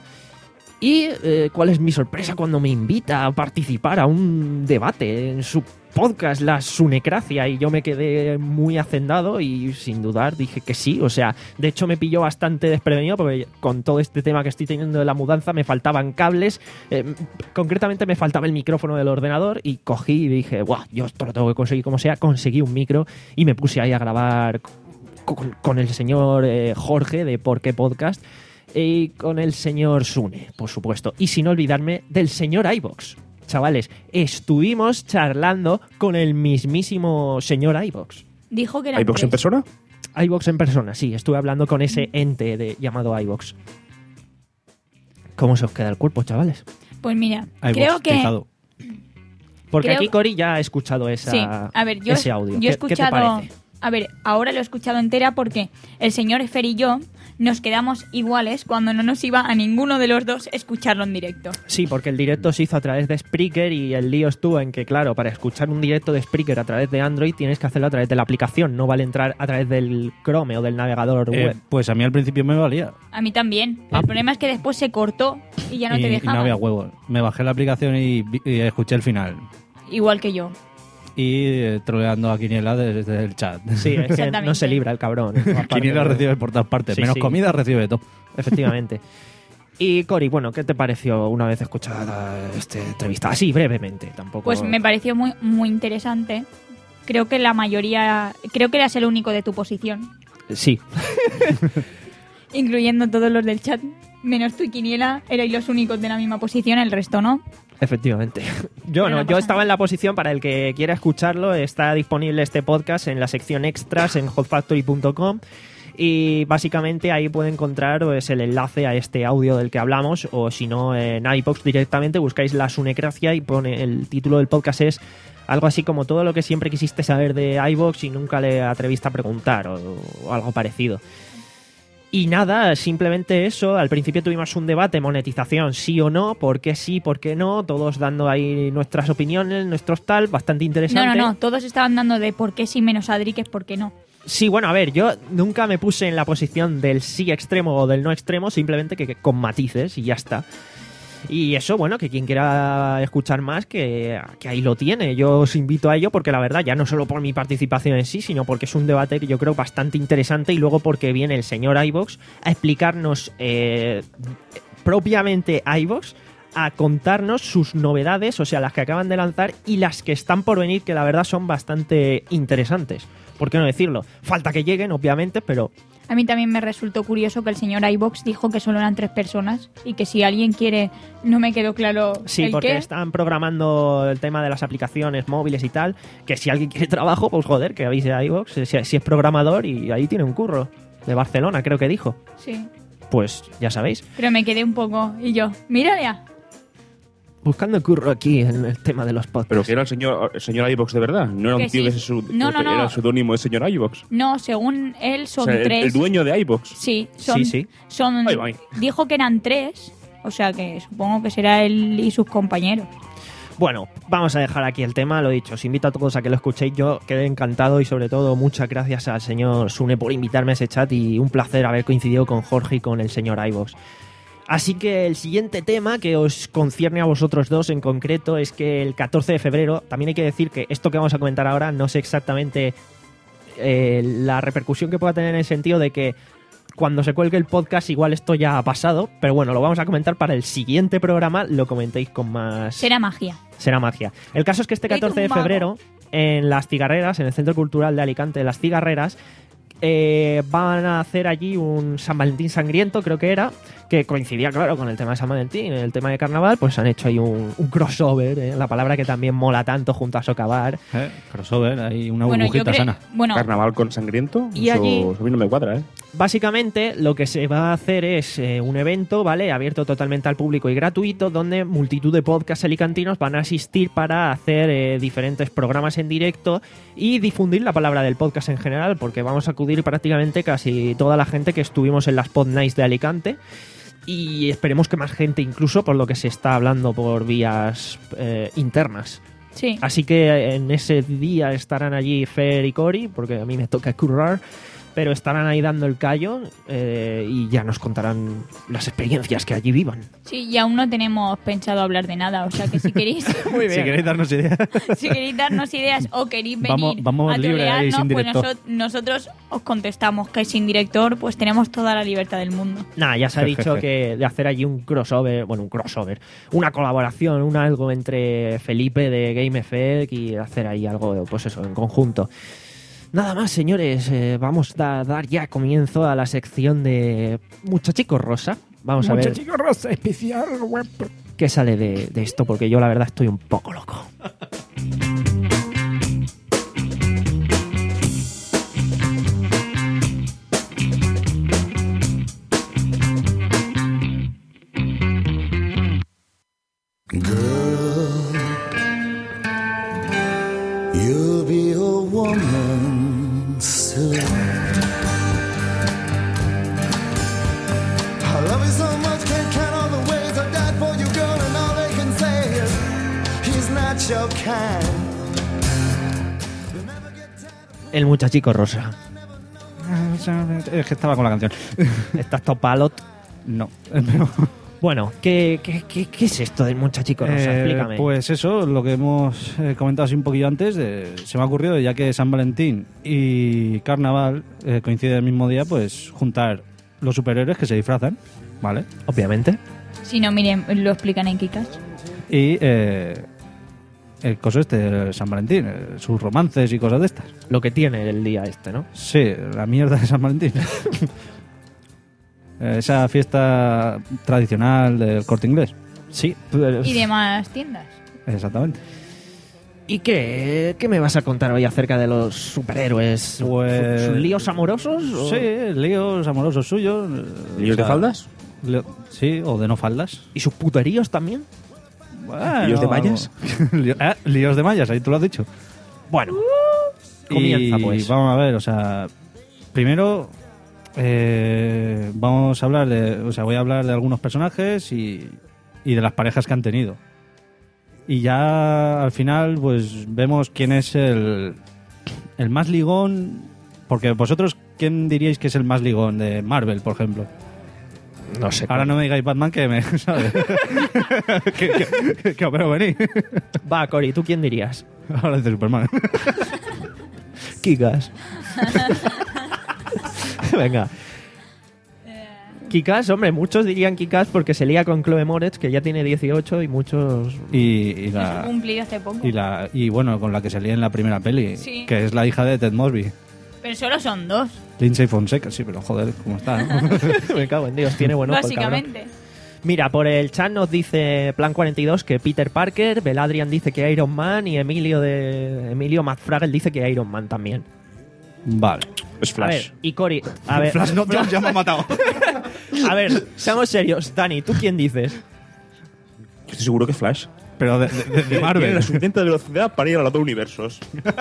Y eh, cuál es mi sorpresa cuando me invita a participar a un debate en su podcast, La Sunecracia, y yo me quedé muy hacendado y sin dudar dije que sí. O sea, de hecho me pilló bastante desprevenido porque con todo este tema que estoy teniendo de la mudanza me faltaban cables, eh, concretamente me faltaba el micrófono del ordenador y cogí y dije, guau, yo esto lo tengo que conseguir como sea. Conseguí un micro y me puse ahí a grabar con, con el señor eh, Jorge de Por qué Podcast y con el señor Sune, por supuesto. Y sin olvidarme del señor iVoox. Chavales, estuvimos charlando con el mismísimo señor iVoox. Dijo que era ¿Hay box en persona? iVoox en persona, sí. Estuve hablando con ese ente de, llamado iVoox. ¿Cómo se os queda el cuerpo, chavales? Pues mira, Hay creo voz que... tizado. Porque Creo- aquí Cori ya ha escuchado esa, Sí, a ver, yo, ese audio. yo he ¿Qué- ¿Qué te escuchado... parece? A ver, ahora lo he escuchado entera porque el señor Fer y yo nos quedamos iguales cuando no nos iba a ninguno de los dos escucharlo en directo. Sí, porque el directo se hizo a través de Spreaker y el lío estuvo en que, claro, para escuchar un directo de Spreaker a través de Android tienes que hacerlo a través de la aplicación, no vale entrar a través del Chrome o del navegador Eh, web. pues a mí al principio me valía. A mí también. Ah. El problema es que después se cortó y ya no y, te y dejaba. no había huevos. Me bajé la aplicación y, vi- y escuché el final. Igual que yo. y eh, troleando a Quiniela desde el chat. Sí, es que Exactamente. no se libra el cabrón. Quiniela recibe por todas partes, Sí, menos sí. comida recibe todo. Efectivamente. Y Cori, bueno, ¿qué te pareció una vez escuchada esta entrevista? Así, brevemente, tampoco. Pues me pareció muy, muy interesante. Creo que la mayoría... Creo que eras el único de tu posición, Sí, incluyendo todos los del chat. Menos tú y Quiniela erais los únicos de la misma posición, el resto no. efectivamente. Yo Pero no, no yo pasa estaba nada. en la posición, para el que quiera escucharlo, está disponible este podcast en la sección extras en hot factory punto com. Y básicamente ahí puede encontrar pues, el enlace a este audio del que hablamos, o si no en iVoox directamente buscáis La Sunecracia y pone el título del podcast es algo así como todo lo que siempre quisiste saber de iVoox y nunca le atreviste a preguntar, o, o algo parecido. Y nada, simplemente eso. Al principio tuvimos un debate, monetización sí o no, por qué sí, por qué no, todos dando ahí nuestras opiniones, nuestros tal, bastante No, interesante. no, no. Todos estaban dando de por qué sí menos Adri que es por qué no. Sí, bueno, a ver, yo nunca me puse en la posición del sí extremo o del no extremo, simplemente que, que con matices y ya está. Y eso, bueno, que quien quiera escuchar más, que, que ahí lo tiene. Yo os invito a ello porque la verdad, ya no solo por mi participación en sí, sino porque es un debate que yo creo bastante interesante y luego porque viene el señor iVoox a explicarnos eh, propiamente iVoox, a contarnos sus novedades, o sea, las que acaban de lanzar y las que están por venir, que la verdad son bastante interesantes. ¿Por qué no decirlo? Falta que lleguen, obviamente, pero A mí también me resultó curioso que el señor iVoox dijo que solo eran tres personas y que si alguien quiere, no me quedó claro sí, el porque qué. están programando el tema de las aplicaciones móviles y tal, que si alguien quiere trabajo, pues joder, que avise a iVoox, si, si es programador y ahí tiene un curro. De Barcelona, creo que dijo. Sí, Pues ya sabéis. pero me quedé un poco y yo, mira ya. Buscando curro aquí en el tema de los podcasts. Pero que era el señor, el señor iVox de verdad. No era Que un tío sí. que, se su, No, que no, no. era el seudónimo del señor iVox. No, según él O son sea, el, tres. el dueño de iVox. Sí, son, Sí, sí. son Ahí va, ahí. dijo que eran tres, o sea que supongo que será él y sus compañeros. Bueno, vamos a dejar aquí el tema, lo dicho, os invito a todos a que lo escuchéis, yo quedé encantado y sobre todo muchas gracias al señor Sune por invitarme a ese chat y un placer haber coincidido con Jorge y con el señor iVox. Así que el siguiente tema que os concierne a vosotros dos en concreto es que el catorce de febrero, también hay que decir que esto que vamos a comentar ahora no sé exactamente eh, la repercusión que pueda tener en el sentido de que cuando se cuelgue el podcast igual esto ya ha pasado, pero bueno, lo vamos a comentar para el siguiente programa, lo comentéis con más... Será magia. Será magia. El caso es que este Qué catorce de tumbado. febrero, en Las Cigarreras, en el Centro Cultural de Alicante de Las Cigarreras, eh, van a hacer allí un San Valentín sangriento, creo que era, que coincidía, claro, con el tema de San Valentín, el tema de carnaval, pues han hecho ahí un, un crossover, eh, la palabra que también mola tanto junto a Socavar. ¿Eh? Crossover, hay una Bueno, yo burbujita creo. sana. Bueno, Carnaval con sangriento. Y eso, allí- eso a mí no me cuadra, ¿eh? Básicamente lo que se va a hacer es eh, un evento, ¿vale? Abierto totalmente al público y gratuito, donde multitud de podcasts alicantinos van a asistir para hacer eh, diferentes programas en directo y difundir la palabra del podcast en general, porque vamos a acudir prácticamente casi toda la gente que estuvimos en las Pod Nights de Alicante. Y esperemos que más gente, incluso por lo que se está hablando por vías eh, internas. sí. Así que en ese día estarán allí Fer y Cory, porque a mí me toca currar, pero estarán ahí dando el callo eh, y ya nos contarán las experiencias que allí vivan. Sí, y aún no tenemos pensado hablar de nada, o sea que si queréis, Muy Si queréis darnos ideas. si queréis darnos ideas o queréis venir Vamos- vamos a libre ahí, trolearnos, sin pues director. noso- nosotros os contestamos que sin director pues tenemos toda la libertad del mundo. Nada, ya se ha dicho que de hacer allí un crossover, bueno, un crossover, una colaboración, un algo entre Felipe de Game Effect y hacer ahí algo, pues eso, en conjunto. Nada más, señores, eh, vamos a dar ya comienzo a la sección de Muchachico Rosa. Vamos a ver Rosa especial web. qué sale de, de esto, porque yo la verdad estoy un poco loco. You'll be a woman soon. I love you so much, can't count all the ways I died for you, girl, and all they can say is he's not your kind. El Muchachico Rosa. Es que estaba con la canción. ¿Estás topalot? No, pero Bueno, ¿qué, qué, qué, qué es esto del muchachico rosa? Eh, Explícame. Pues eso, lo que hemos eh, comentado así un poquillo antes, eh, se me ha ocurrido, ya que San Valentín y Carnaval eh, coinciden el mismo día, pues juntar los superhéroes que se disfrazan, ¿vale? Obviamente. Si no, miren, lo explican en Kikas. Y eh, el coso este, San Valentín, eh, sus romances y cosas de estas. Lo que tiene el día este, ¿no? Sí, la mierda de San Valentín. Esa fiesta tradicional del Corte Inglés. Sí. Pues... Y demás tiendas. Exactamente. ¿Y qué, qué me vas a contar hoy acerca de los superhéroes? Pues... ¿Sus líos amorosos? O... Sí, líos amorosos suyos. ¿Líos o sea, de faldas? Leo- sí, o de no faldas. ¿Y sus puteríos también? Bueno, ¿Líos de mallas? Lío- ah, líos de mallas, ahí tú lo has dicho. Bueno, comienza y pues. Vamos a ver, o sea, primero eh, vamos a hablar de, o sea, voy a hablar de algunos personajes y, y de las parejas que han tenido. Y ya al final, pues vemos quién es el, el más ligón, porque vosotros, ¿quién diríais que es el más ligón de Marvel, por ejemplo? No sé. Ahora no me digáis Batman que me, ¿sabes? que, que, que, que opero venir. Va, Cory, ¿tú quién dirías? Ahora dice Superman. Kikas. Venga. Kikas, hombre, muchos dirían Kikas porque se lía con Chloe Moretz, que ya tiene dieciocho, y muchos... Y, y Eso la... cumplí hace poco. Y, la, y bueno, con la que salía en la primera peli, Sí. que es la hija de Ted Mosby. Pero solo son dos, Lindsay Fonseca, sí, pero joder, ¿cómo está? ¿no? Me cago en Dios, tiene buen ojo el cabrón. básicamente. Mira, por el chat nos dice Plan cuarenta y dos que Peter Parker, Beladrian dice que Iron Man y Emilio de Emilio McFraggle dice que Iron Man también. Vale. Es A Flash. ver, y Cory, a ver, Flash no, ya me ha matado. a ver, seamos serios, Dani, ¿tú quién dices? Estoy seguro que Flash. Pero de, de, de Tiene Marvel. la suficiente velocidad para ir a los dos universos.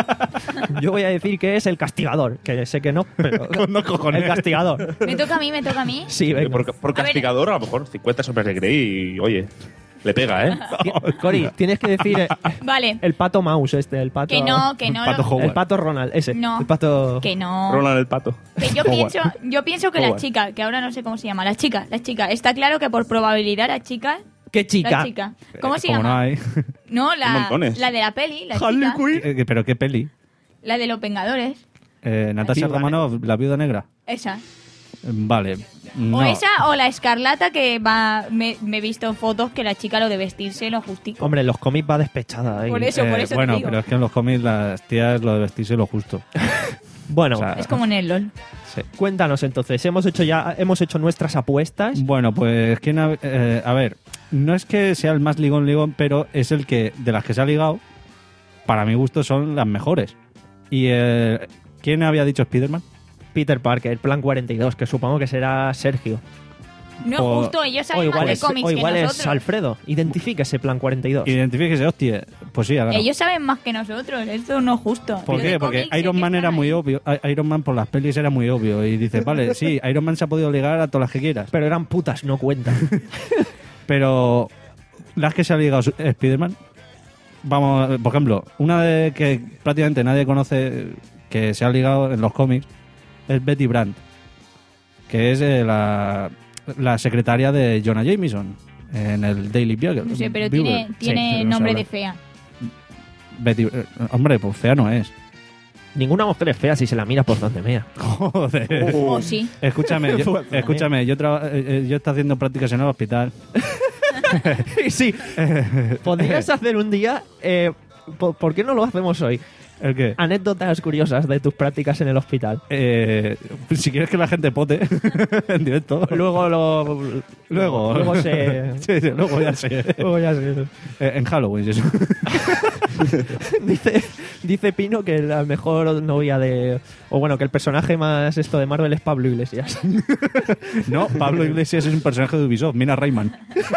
Yo voy a decir que es el castigador, que sé que no, pero No, cojones. el castigador. Me toca a mí, me toca a mí. Sí, venga. Por, por A ver. castigador, a, lo mejor cincuenta sombras de Grey y, oye, le pega, ¿eh? Cory, tienes que decir eh, Vale, el pato mouse este, el pato... que no, que no. Pato lo- Howard. El pato Ronald, ese. No. El pato... Que no. Roland el pato. Que yo Howard. pienso, yo pienso que la Howard. chica, que ahora no sé cómo se llama, la chica, la chica, está claro que por probabilidad la chica, ¿Qué chica? la chica, ¿cómo se Como llama? no hay. No, Hay la, montones. la de la peli, la Harley chica, Quinn. Eh, ¿Pero qué peli? la de los Vengadores, Eh, Natasha Viuda Romanoff, la viuda negra. esa. Eh, Vale. O No. esa o la Escarlata que va, me, me he visto en fotos que la chica lo de vestirse lo justico. Hombre, en los cómics va despechada. ahí. Por eso, por Eh, eso te bueno, digo. pero es que en los cómics las tías lo de vestirse lo justo. Bueno, O sea, Es como en el LOL. Sí. cuéntanos entonces. Hemos hecho ya hemos hecho nuestras apuestas. Bueno, pues ¿quién ha- eh, a ver, no es que sea el más ligón ligón, pero es el que de las que se ha ligado, para mi gusto son las mejores. Y eh, ¿quién había dicho Spiderman? Peter Parker, Plan cuarenta y dos, que supongo que será Sergio. No O- es justo, ellos O saben más igual, de es, cómics o igual que es nosotros. Alfredo. Identifíquese Plan cuarenta y dos. Identifíquese, hostia, pues sí, ha ganado. Ellos saben más que nosotros, esto no es justo. ¿Por Yo qué? de Porque cómics sé Iron que Man era están muy ahí. obvio. I- Iron Man por las pelis era muy obvio. Y dices, vale, sí, Iron Man se ha podido ligar a todas las que quieras. Pero eran putas, no cuentan. Pero las que se ha ligado su- Spider-Man, vamos, por ejemplo, una de que prácticamente nadie conoce que se ha ligado en los cómics es Betty Brant, que es eh, la, la secretaria de Jonah Jameson en el Daily Bugle. No sé, pero Bugle. tiene, Sí, tiene pero no nombre se de habla. fea. Betty, eh, hombre, pues fea no es. Ninguna mujer es fea si se la mira por donde mea. Joder. O sí. Escúchame, yo, Pues, escúchame, yo, traba- eh, eh, yo estoy haciendo prácticas en el hospital. Sí. Podrías hacer un día... eh, po- ¿Por qué no lo hacemos hoy? ¿El qué? Anécdotas curiosas de tus prácticas en el hospital. Eh, si quieres que la gente pote en directo. Luego lo... Luego. Luego se... Sí, sí, luego ya sé. Luego ya se... Eh, en Halloween, eso. dice, dice Pino que la mejor novia de... O bueno, que el personaje más esto de Marvel es Pablo Iglesias. No, Pablo Iglesias es un personaje de Ubisoft. Mina Rayman.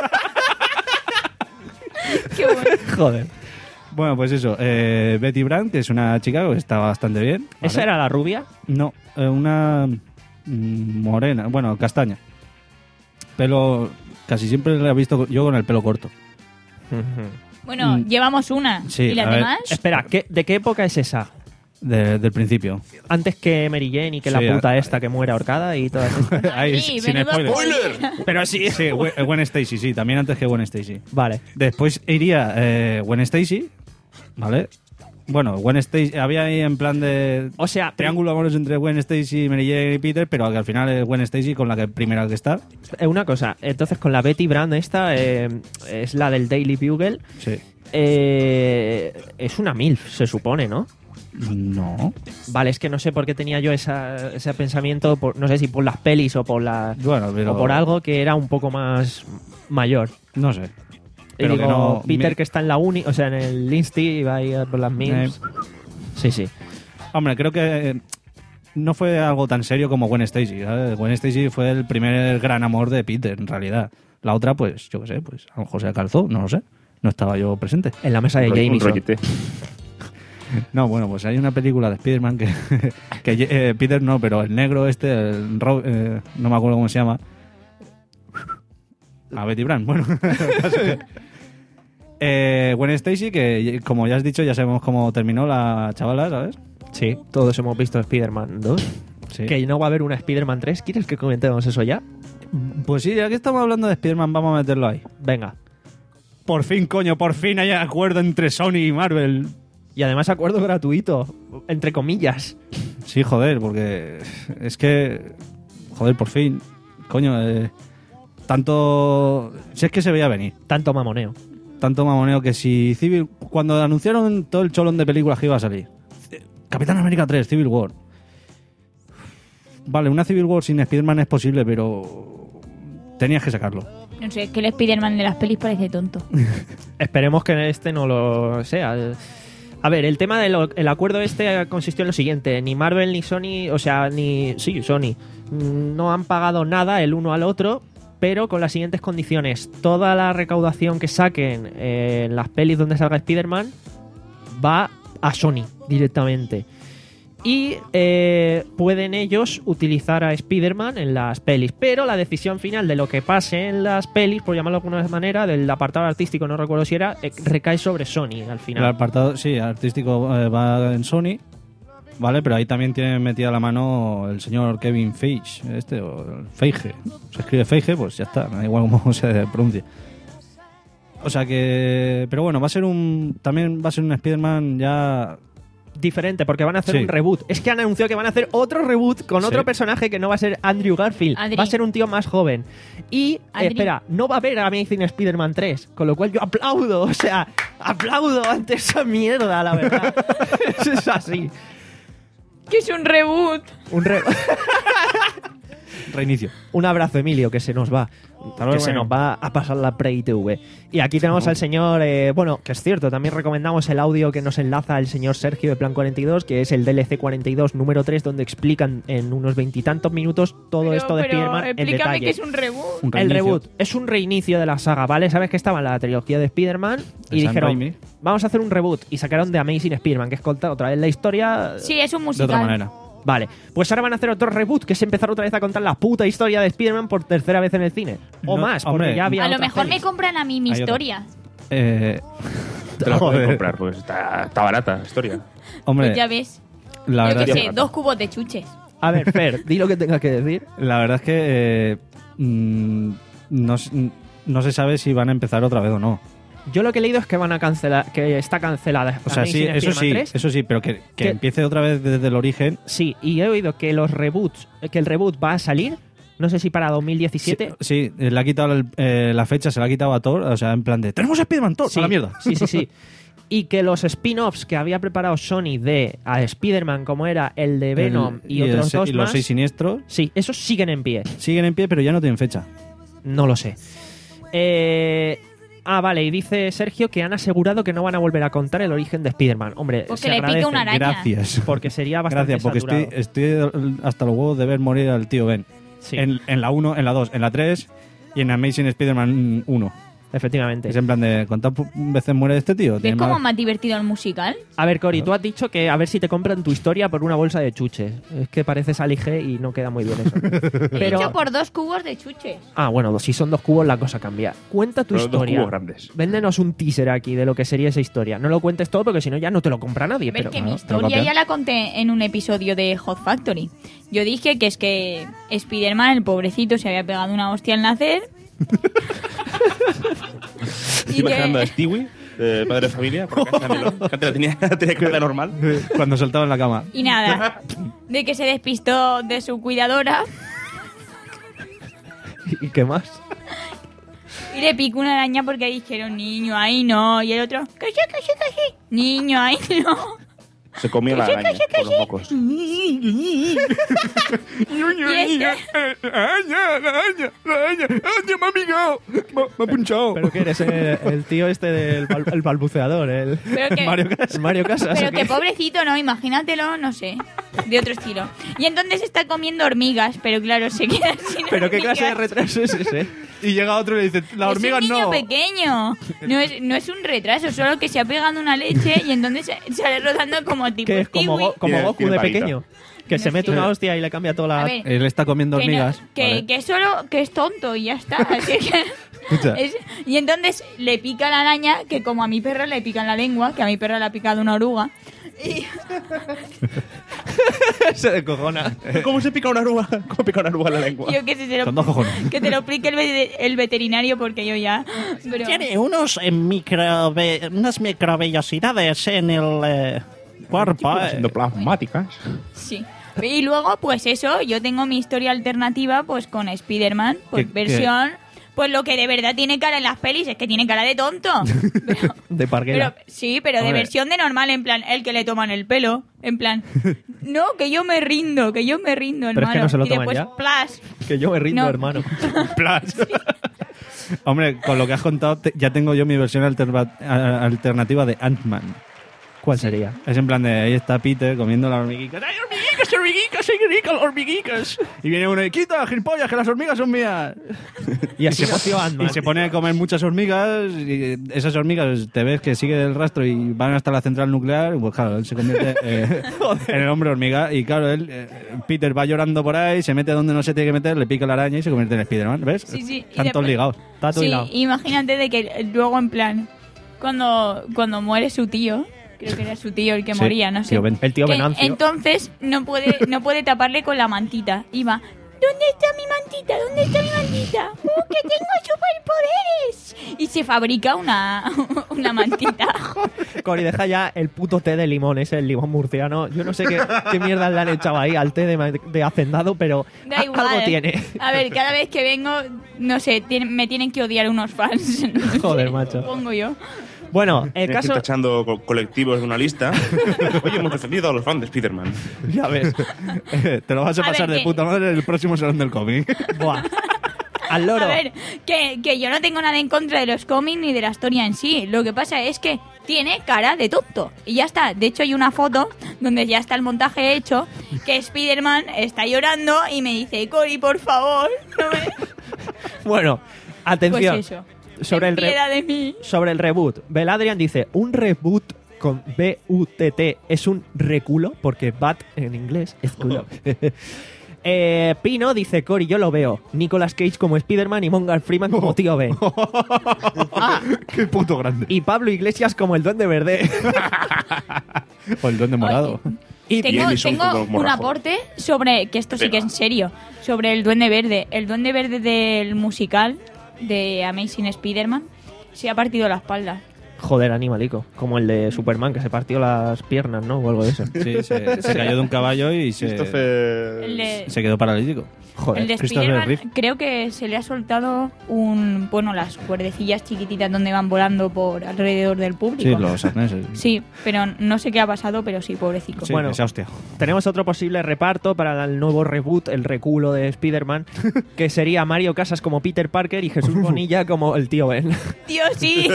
Qué bueno. Joder. Bueno, pues eso. Eh, Betty Brant, que es una chica que está bastante bien. ¿vale? ¿Esa era la rubia? No, eh, una mm, morena, bueno, castaña. Pelo, casi siempre la he visto yo con el pelo corto. Bueno, Mm. llevamos una. Sí, ¿Y las a ver, demás? Espera, ¿qué, ¿de qué época es esa? De- del principio. Antes que Mary Jane y que Sí, la puta a- esta que muera ahorcada y todas estas. Ahí, Sí, sin menudo spoilers. spoiler. Pero sí. Sí, Gwen Gwen Stacy, sí, también antes que Gwen Stacy. Vale. Después iría eh, Gwen Stacy, ¿vale? Bueno, Gwen Stacy, había ahí en plan de O sea, triángulo amoroso entre Gwen Stacy, Mary Jane y Peter, pero que al final es Gwen Stacy con la que primera que está. eh, una cosa. Entonces, con la Betty Brand esta, eh, es la del Daily Bugle. Sí. Eh, es una MILF, se supone, ¿no? No. Vale, es que no sé por qué tenía yo esa, ese pensamiento, por, no sé si por las pelis o por la Bueno, pero... o por algo que era un poco más mayor. No sé. Y Pero digo, que no- Peter me- que está en la uni, o sea, en el Insti y va a ir por las MILFs. Sí, sí. Hombre, creo que eh, no fue algo tan serio como Gwen Stacy, ¿sabes? Gwen Stacy fue el primer gran amor de Peter, en realidad. La otra, pues, yo qué sé, pues a lo mejor se calzó, no lo sé. No estaba yo presente. En la mesa de Un ro- un Jameson. rollete. No, bueno, pues hay una película de Spider-Man que, que eh, Peter no, pero el negro este, el Ro- eh, no me acuerdo cómo se llama. A Betty Brand, bueno. eh, Gwen Stacy, que como ya has dicho, ya sabemos cómo terminó la chavala, ¿sabes? Sí, todos hemos visto Spider-Man dos. Sí. Que no va a haber una Spider-Man tres. ¿Quieres que comentemos eso ya? Pues sí, ya que estamos hablando de Spider-Man, vamos a meterlo ahí. Venga. Por fin, coño, por fin hay acuerdo entre Sony y Marvel. Y además acuerdo gratuito, entre comillas. Sí, joder, porque es que... Joder, por fin. Coño, eh, tanto... Si es que se veía venir. Tanto mamoneo. Tanto mamoneo que si Civil... Cuando anunciaron todo el cholón de películas que iba a salir. Capitán América tres, Civil War. Vale, una Civil War sin Spider-Man es posible, pero... Tenías que sacarlo. No sé, es que el Spider-Man de las pelis parece tonto. Esperemos que este no lo sea. A ver, el tema del el acuerdo este consistió en lo siguiente. Ni Marvel ni Sony, o sea, ni... Sí, Sony. No han pagado nada el uno al otro, pero con las siguientes condiciones. Toda la recaudación que saquen en las pelis donde salga Spider-Man va a Sony directamente. Y eh, pueden ellos utilizar a Spider-Man en las pelis. Pero la decisión final de lo que pase en las pelis, por llamarlo de alguna manera, del apartado artístico, no recuerdo si era, eh, recae sobre Sony al El final. apartado, sí, artístico eh, va en Sony, ¿vale? Pero ahí también tiene metida la mano el señor Kevin Feige, este, o Feige. Se escribe Feige, pues ya está, me da igual cómo se pronuncia. O sea que... Pero bueno, va a ser un... También va a ser un Spider-Man ya... Diferente, porque van a hacer Sí. un reboot. Es que han anunciado que van a hacer otro reboot con Sí. otro personaje que no va a ser Andrew Garfield. Adri. Va a ser un tío más joven. Y, eh, Adri. espera, no va a haber Amazing Spider-Man tres. Con lo cual yo aplaudo, o sea, aplaudo ante esa mierda, la verdad. Es así. Que es un reboot. Un, re- Reinicio. un abrazo, Emilio, que se nos va. luego, Que se bueno. nos va a pasar la Pre-I T V. Y aquí tenemos al señor, eh, bueno, que es cierto, también recomendamos el audio que nos enlaza el señor Sergio de Plan cuarenta y dos, que es el D L C cuarenta y dos número tres, donde explican en unos veintitantos minutos todo Pero- esto de pero Spider-Man en explícame detalle. que es un reboot. Un El reinicio. reboot es un reinicio de la saga, ¿vale? Sabes que estaba en la trilogía de Spider-Man y De Sam dijeron, Raimi. vamos a hacer un reboot. Y sacaron de Amazing Spider-Man, que es contar otra vez la historia. Sí, es un De musical. otra manera. Vale, pues ahora van a hacer otro reboot, que es empezar otra vez a contar la puta historia de Spider-Man por tercera vez en el cine. O No, más, porque hombre, ya había A lo otras mejor me pelis. compran a mí mi Hay otra. historia. Eh, Te la puedes Joder. comprar, pues está, está barata la historia. hombre, Pues ya ves. la Yo verdad, qué es sé, que, dos cubos de chuches. A ver, Fer, di lo que tengas que decir. la verdad es que eh, mm, no, s- no se sabe si van a empezar otra vez o no. Yo lo que he leído es que van a cancelar, que está cancelada. O sea, sí, Amazing eso Spider-Man sí, tres. eso sí, pero que, que ¿Qué? empiece otra vez desde el origen. Sí, y he oído que los reboots, que el reboot va a salir, no sé si para dos mil diecisiete. Sí, sí, le ha quitado el- eh, la fecha, se la ha quitado a Thor, o sea, en plan de ¡tenemos a Spider-Man Thor! Sí, ¡A la mierda! Sí, sí, sí. Y que los spin-offs que había preparado Sony de a Spider-Man, como era el de Venom El- y, el otros se- dos y los más, seis siniestros sí, esos siguen en pie. siguen en pie, pero ya no tienen fecha. No lo sé. Eh, ah, vale, y dice Sergio que han asegurado que no van a volver a contar el origen de Spider-Man. Hombre, Porque se le pica agradece, una araña. Gracias. porque sería bastante Gracias, porque estoy, saturado. estoy hasta los huevos de ver morir al tío Ben. Sí. En, en la uno, en la dos, en la tres y en Amazing Spider-Man uno. Efectivamente. Es en plan de, ¿cuántas veces muere este tío? ¿Ves Tiene cómo más- más divertido el musical? A ver, Cori, tú has dicho que a ver si te compran tu historia por una bolsa de chuches. Es que pareces Ali G y no queda muy bien eso. Pero... Hecho por dos cubos de chuches. Ah, bueno, si son dos cubos la cosa cambia. Cuenta tu Pero dos historia. cubos grandes. Véndenos un teaser aquí de lo que sería esa historia. No lo cuentes todo porque si no ya no te lo compra nadie. A ver, Pero que mi pero historia ¿para qué? ya la conté en un episodio de Hot Factory. Yo dije que es que Spider-Man, el pobrecito, se había pegado una hostia al nacer. Estoy imaginando a Stewie, eh, padre de familia, por casa de melón, que antes la tenía, tenía que estar normal. Cuando saltaba en la cama. Y nada, de que se despistó de su cuidadora ¿y qué más? y le picó una araña porque dijeron, niño, ahí no. Y el otro, que sí, que sí, que sí. Niño, ahí no. Se comió la Que sí, araña que sí, que por los sí. mocos. Y este, Me ha punchado. ¿Pero qué eres? El, el tío este del bal- el balbuceador, el Pero que- Mario Casas. Mario Casas. pero ¿o que qué? pobrecito, ¿no? Imagínatelo, no sé, de otro estilo. Y entonces está comiendo hormigas, pero claro, se queda sin ¿Pero qué clase de hormigas. retraso es ese? Y llega otro y le dice, las hormigas es un niño no. pequeño. No es, no es un retraso, solo que se ha pegado una leche y entonces sale rodando como tipo Que es como, Stewie. Go- como Tiene- Goku tiene de palito. pequeño. Que No se mete sé. una hostia y le cambia toda la... A ver, Él está comiendo que, no- hormigas. que, Vale. que solo que es tonto y ya está. Así que Escucha. es- y entonces le pica la araña, que como a mi perra le pica en la lengua, que a mi perra le ha picado una oruga. Y se descojona. ¿Cómo se pica una aruga? ¿Cómo pica una aruga en la lengua? yo que sé, se lo, Con dos cojones. que te lo explique el, ve- el veterinario porque yo ya. Pero, Tiene unos eh, microbe- unas microvellosidades en el eh, cuerpo. eh. Siendo plasmáticas. sí. Y luego, pues eso, yo tengo mi historia alternativa pues con Spider-Man, pues ¿Qué- versión. Pues lo que de verdad tiene cara en las pelis es que tiene cara de tonto. Pero, De parguela. pero- sí, pero de Hombre. versión de normal, en plan, el que le toman el pelo. En plan, no, que yo me rindo, que yo me rindo, Pero es hermano. que no se lo y toman después, ya. plas. Que yo me rindo, No. hermano. Hombre, con lo que has contado, te- ya tengo yo mi versión alterna- a- alternativa de Ant-Man. ¿Cuál sería? Es en plan de, ahí está Peter comiendo las hormiguitas. ¡Ay, hormiguitas, hormiguitas, ay, qué ricas las hormiguitas! Y viene uno y quita, gilipollas, que las hormigas son mías. Y así se, nació Ant-Man. y se pone a comer muchas hormigas y esas hormigas te ves que sigue el rastro y van hasta la central nuclear y pues claro, él se convierte eh, en el hombre hormiga y claro, él, eh, Peter va llorando por ahí, se mete donde no se tiene que meter, le pica la araña y se convierte en Spider-Man, ¿ves? Sí, sí. Y Están todos después- ligados. Está todo Sí, hilado. imagínate de que luego en plan, cuando, cuando muere su tío, creo que era su tío el que Sí, moría, no sé. tío Ben. El tío que Venancio. entonces no puede, no puede taparle con la mantita. Y va, ¿dónde está mi mantita? ¿Dónde está mi mantita? ¡Oh, que tengo superpoderes! Y se fabrica una, una mantita. Cori, deja ya el puto té de limón, ese el limón murciano. Yo no sé qué, qué mierda le han echado ahí al té de, ma- de hacendado, pero Da a- igual. algo tiene. A ver, cada vez que vengo, no sé, tiene- me tienen que odiar unos fans. No sé, Joder, macho. Supongo yo. Bueno, el Tienes que caso... ir tachando co- colectivos de una lista. Oye, hemos defendido a los fans de Spider-Man. Ya ves. Te lo vas a A pasar ver, de que- puta madre en el próximo salón del cómic. Buah. Al loro. A ver, que, que yo no tengo nada en contra de los cómics ni de la historia en sí. Lo que pasa es que tiene cara de tonto. Y ya está. De hecho, hay una foto donde ya está el montaje hecho, que Spider-Man está llorando y me dice, Cori, por favor, no me... Bueno, atención. Pues eso. Sobre el, re- Piedad de mí. sobre el reboot. Beladrian dice, un reboot con B U T T es un reculo, porque bat en inglés es culo. eh, Pino dice, Cory, yo lo veo. Nicolas Cage como Spider-Man y Morgan Freeman como tío Ben. Ah, Qué puto grande. y Pablo Iglesias como el Duende Verde. O el duende morado. y Y Tengo, Ellison tengo como un morrajo. aporte sobre, que esto sí que es en serio, sobre el Duende Verde. El Duende Verde del musical de Amazing Spider-Man se ha partido la espalda. Joder, animalico. Como el de Superman, que se partió las piernas, ¿no? O algo de eso. Sí, se, se cayó de un caballo y se, Christopher... El de, se quedó paralítico. Joder. el de Christopher Spider-Man, Reeve. creo que se le ha soltado un, bueno, las cuerdecillas chiquititas donde van volando por alrededor del público. Sí, los arneses. Sí, pero no sé qué ha pasado, pero sí, pobrecito. Sí, Bueno. esa hostia. Tenemos otro posible reparto para el nuevo reboot, el reculo de Spider-Man, que sería Mario Casas como Peter Parker y Jesús Bonilla como el tío Ben. Tío, sí.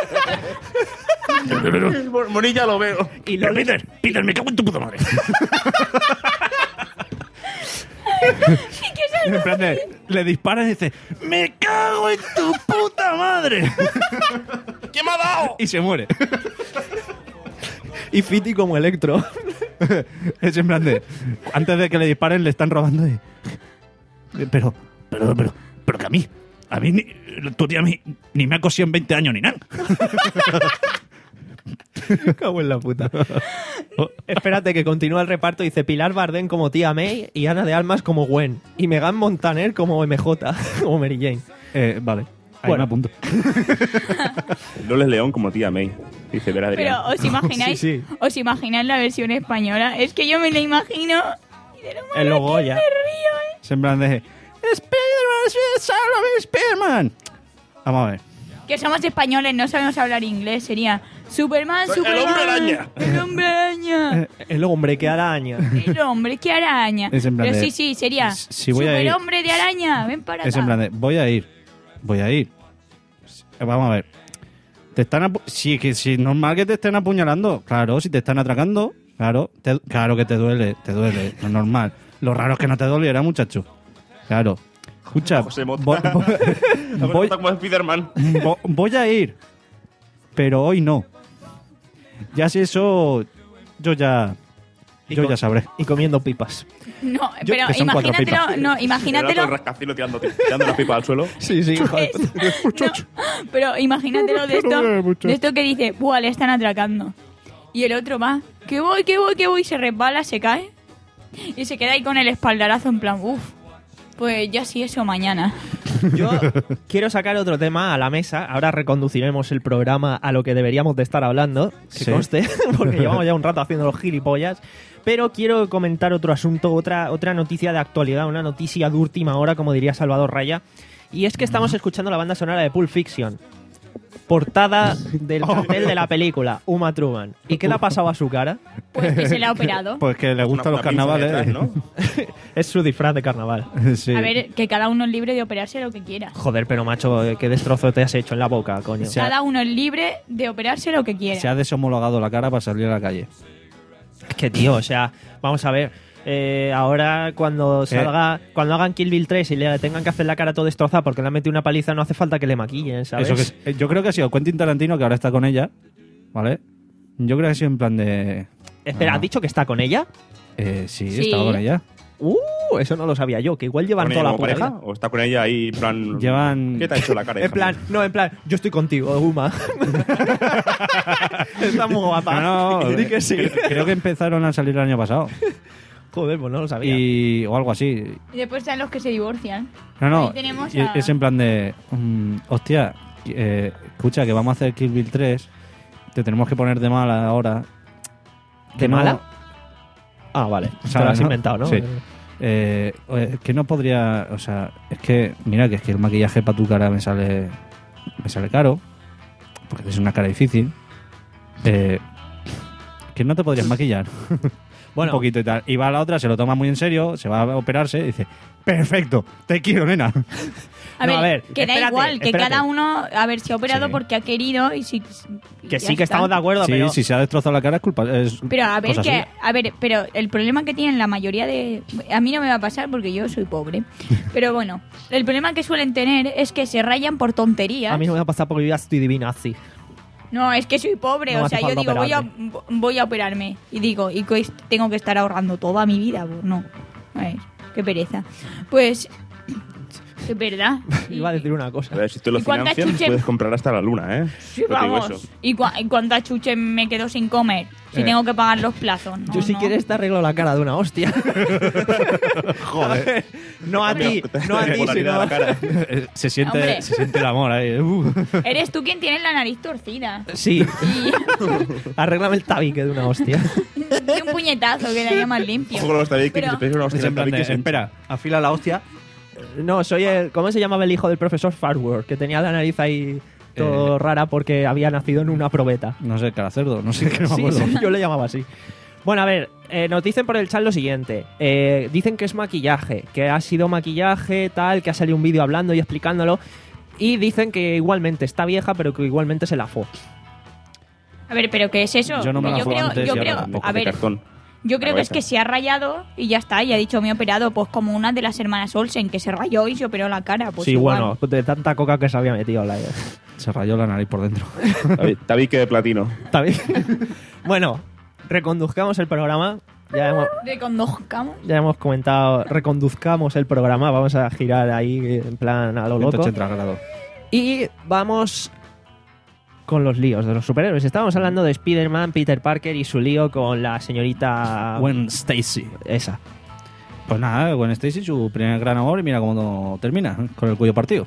Monilla lo veo. Y lo Peter, Peter, me cago en tu puta madre. Sí que es En plan de, le disparan y dice, ¡me cago en tu puta madre! ¿Quién me ha dado? Y se muere. Y Fiti como Electro. Es en plan de, antes de que le disparen le están robando y... Pero, pero, pero, pero que a mí, a mí, ni, tu tía a mí, ni me ha cosido en veinte años ni nada. Me cago en la puta. Espérate que continúa el reparto. Dice Pilar Bardem como tía May y Ana de Almas como Gwen. Y Megan Montaner como M J, como Mary Jane. Eh, vale, ahí Bueno. me apunto. Loles León como tía May. Dice Vera Adrián. Pero os imagináis, Sí, sí. os imagináis la versión española. Es que yo me la imagino. Y de lo El malo logo que ya. me río, ¿eh? Es en plan de, Spiderman, sálvame, Spiderman. Vamos a ver. Que somos españoles, no sabemos hablar inglés. Sería Superman, Soy el Superman. hombre araña. El hombre araña. El hombre que araña. El hombre que araña. Es en plan Pero de- sí, sí, sería si voy a ir- Superhombre de araña. Ven para acá. Es en plan de, voy a ir, voy a ir. Vamos a ver. Te están apu- sí, que si es normal que te estén apuñalando. Claro, si te están atracando, claro, te- claro que te duele, te duele, lo normal. Lo raro es que no te doliera, muchacho. Claro. Escucha, José Mota. voy, voy- José voy- Mota como Spiderman. vo- voy a ir, pero hoy no. Ya si eso, yo ya, Y yo co- ya sabré. Y comiendo pipas. No, Yo- pero que son cuatro imagínatelo, pipas. no, Era todo imagínatelo, el rascacielos tirando, tirando la pipa al suelo. Sí, sí, hijo de puta. no, pero imagínatelo de esto, de esto que dice, buah, le están atracando. Y el otro va, que voy, que voy, que voy, se resbala, se cae. Y se queda ahí con el espaldarazo en plan, uff, pues ya sí eso mañana. Yo quiero sacar otro tema a la mesa. Ahora reconduciremos el programa a lo que deberíamos de estar hablando, que Sí. conste, porque llevamos ya un rato haciendo los gilipollas. Pero quiero comentar otro asunto, otra, otra noticia de actualidad, una noticia de última hora, como diría Salvador Raya. Y es que estamos escuchando la banda sonora de Pulp Fiction. Portada del cartel de la película, Uma Thurman. ¿Y qué le ha pasado a su cara? Pues que se le ha operado. Pues que le gustan Una- los una pinza carnavales. detrás, ¿no? Es su disfraz de carnaval. Sí. A ver, que cada uno es libre de operarse lo que quiera. Joder, pero macho, qué destrozo te has hecho en la boca, coño. sea- Cada uno es libre de operarse lo que quiera. Se ha deshomologado la cara para salir a la calle. Es que, tío, o sea, vamos a ver. eh, ahora, cuando salga, cuando hagan Kill Bill tres y le tengan que hacer la cara todo destrozada porque le han metido una paliza, no hace falta que le maquillen, ¿sabes? Eso que es- eh, yo creo que ha sido Quentin Tarantino, que ahora está con ella, ¿vale? Yo creo que ha sido en plan de... Espera, Ah. ¿has dicho que está con ella? Eh, sí, Sí. estaba con ella. Uh, eso no lo sabía yo, que igual llevan ¿Con toda ella la como puta pareja? vida. ¿O está con ella ahí, en plan... Llevan- ¿Qué te ha hecho la cara? En hija plan, mía? no, en plan, yo estoy contigo, Uma. Está muy guapa. No, no, Di que sí. creo, creo que empezaron a salir el año pasado. Joder, pues no lo sabía. Y, o algo así. Y después están los que se divorcian. No, no. Ahí tenemos y a- Es en plan de... mm, hostia, eh, escucha, que vamos a hacer Kill Bill tres. Te tenemos que poner de mala ahora. ¿De Que no- mala? Ah, vale. O sea, Te lo has ¿no? inventado, ¿no? Sí. Eh, eh, que no podría... O sea, es que... Mira, que es que el maquillaje para tu cara me sale... Me sale caro. Porque es una cara difícil. Eh, que no te podrías maquillar. Bueno, Un poquito y tal. Y va a la otra, se lo toma muy en serio, se va a operarse y dice, perfecto, te quiero, nena. A, No, ver, a ver, que da espérate, igual, que espérate. cada uno, a ver, se ha operado Sí. porque ha querido y si... que ya sí, que está. estamos de acuerdo, Sí, pero... si se ha destrozado la cara es culpa. Es Pero a ver, cosa que, suya. a ver, pero el problema que tienen la mayoría de... A mí no me va a pasar porque yo soy pobre. Pero bueno, el problema que suelen tener es que se rayan por tonterías. A mí no me va a pasar porque yo ya estoy divina así. No, es que soy pobre, No o hace sea, yo falta digo, voy a, operarte. voy a operarme. Y digo, ¿y qué es- tengo que estar ahorrando toda mi vida? Pues no, Ay, qué pereza. Pues, es verdad. Y- Iba a decir una cosa. A ver, si te lo ¿Y cuántas financian, chuches- puedes comprar hasta la luna, ¿eh? Sí, Yo te digo vamos. eso. ¿Y, cua- y cuántas chuches me quedo sin comer? Si Eh. tengo que pagar los plazos. No, Yo si no. quieres te arreglo la cara de una hostia. Joder. No a ti, no a ti, Con la sino... herida de la cara. Eh, se, siente, Hombre. se siente el amor ahí. Uh. Eres tú quien tiene la nariz torcida. Sí, Y arréglame el tabique de una hostia. de un puñetazo que daría más limpio. Ojo con los tabiques, que Pero- se pega una hostia Es en en el plan de, tabique y se espera, afila la hostia. No, soy el... ¿Cómo se llamaba el hijo del profesor Farworth? Que tenía la nariz ahí todo Eh. rara porque había nacido en una probeta. No sé, caracerdo, no sé qué no me Sí, acuerdo. sí, yo le llamaba así. Bueno, a ver, eh, nos dicen por el chat lo siguiente. Eh, dicen que es maquillaje, que ha sido maquillaje, tal, que ha salido un vídeo hablando y explicándolo. Y dicen que igualmente está vieja, pero que igualmente se la fue. A ver, pero ¿qué es eso? Yo no me la yo juego creo, antes yo y ahora creo, tampoco, a de ver, cartón. Yo creo La que es cabeza. que se ha rayado y ya está. Y ha dicho, me he operado, pues como una de las hermanas Olsen, que se rayó y se operó la cara. Pues sí, igual. bueno, de tanta coca que se había metido la... Se rayó la nariz por dentro. Tabi- Tabique de platino. ¿Está bien? Bueno, reconduzcamos el programa. Ya hemos, Reconduzcamos. ya hemos comentado, reconduzcamos el programa. Vamos a girar ahí en plan a lo loco. ciento ochenta grados. Y vamos con los líos de los superhéroes. Estábamos hablando de Spider-Man, Peter Parker y su lío con la señorita... Gwen Stacy. Esa. Pues nada, Gwen Stacy, su primer gran amor, y mira cómo termina, con el cuello partido.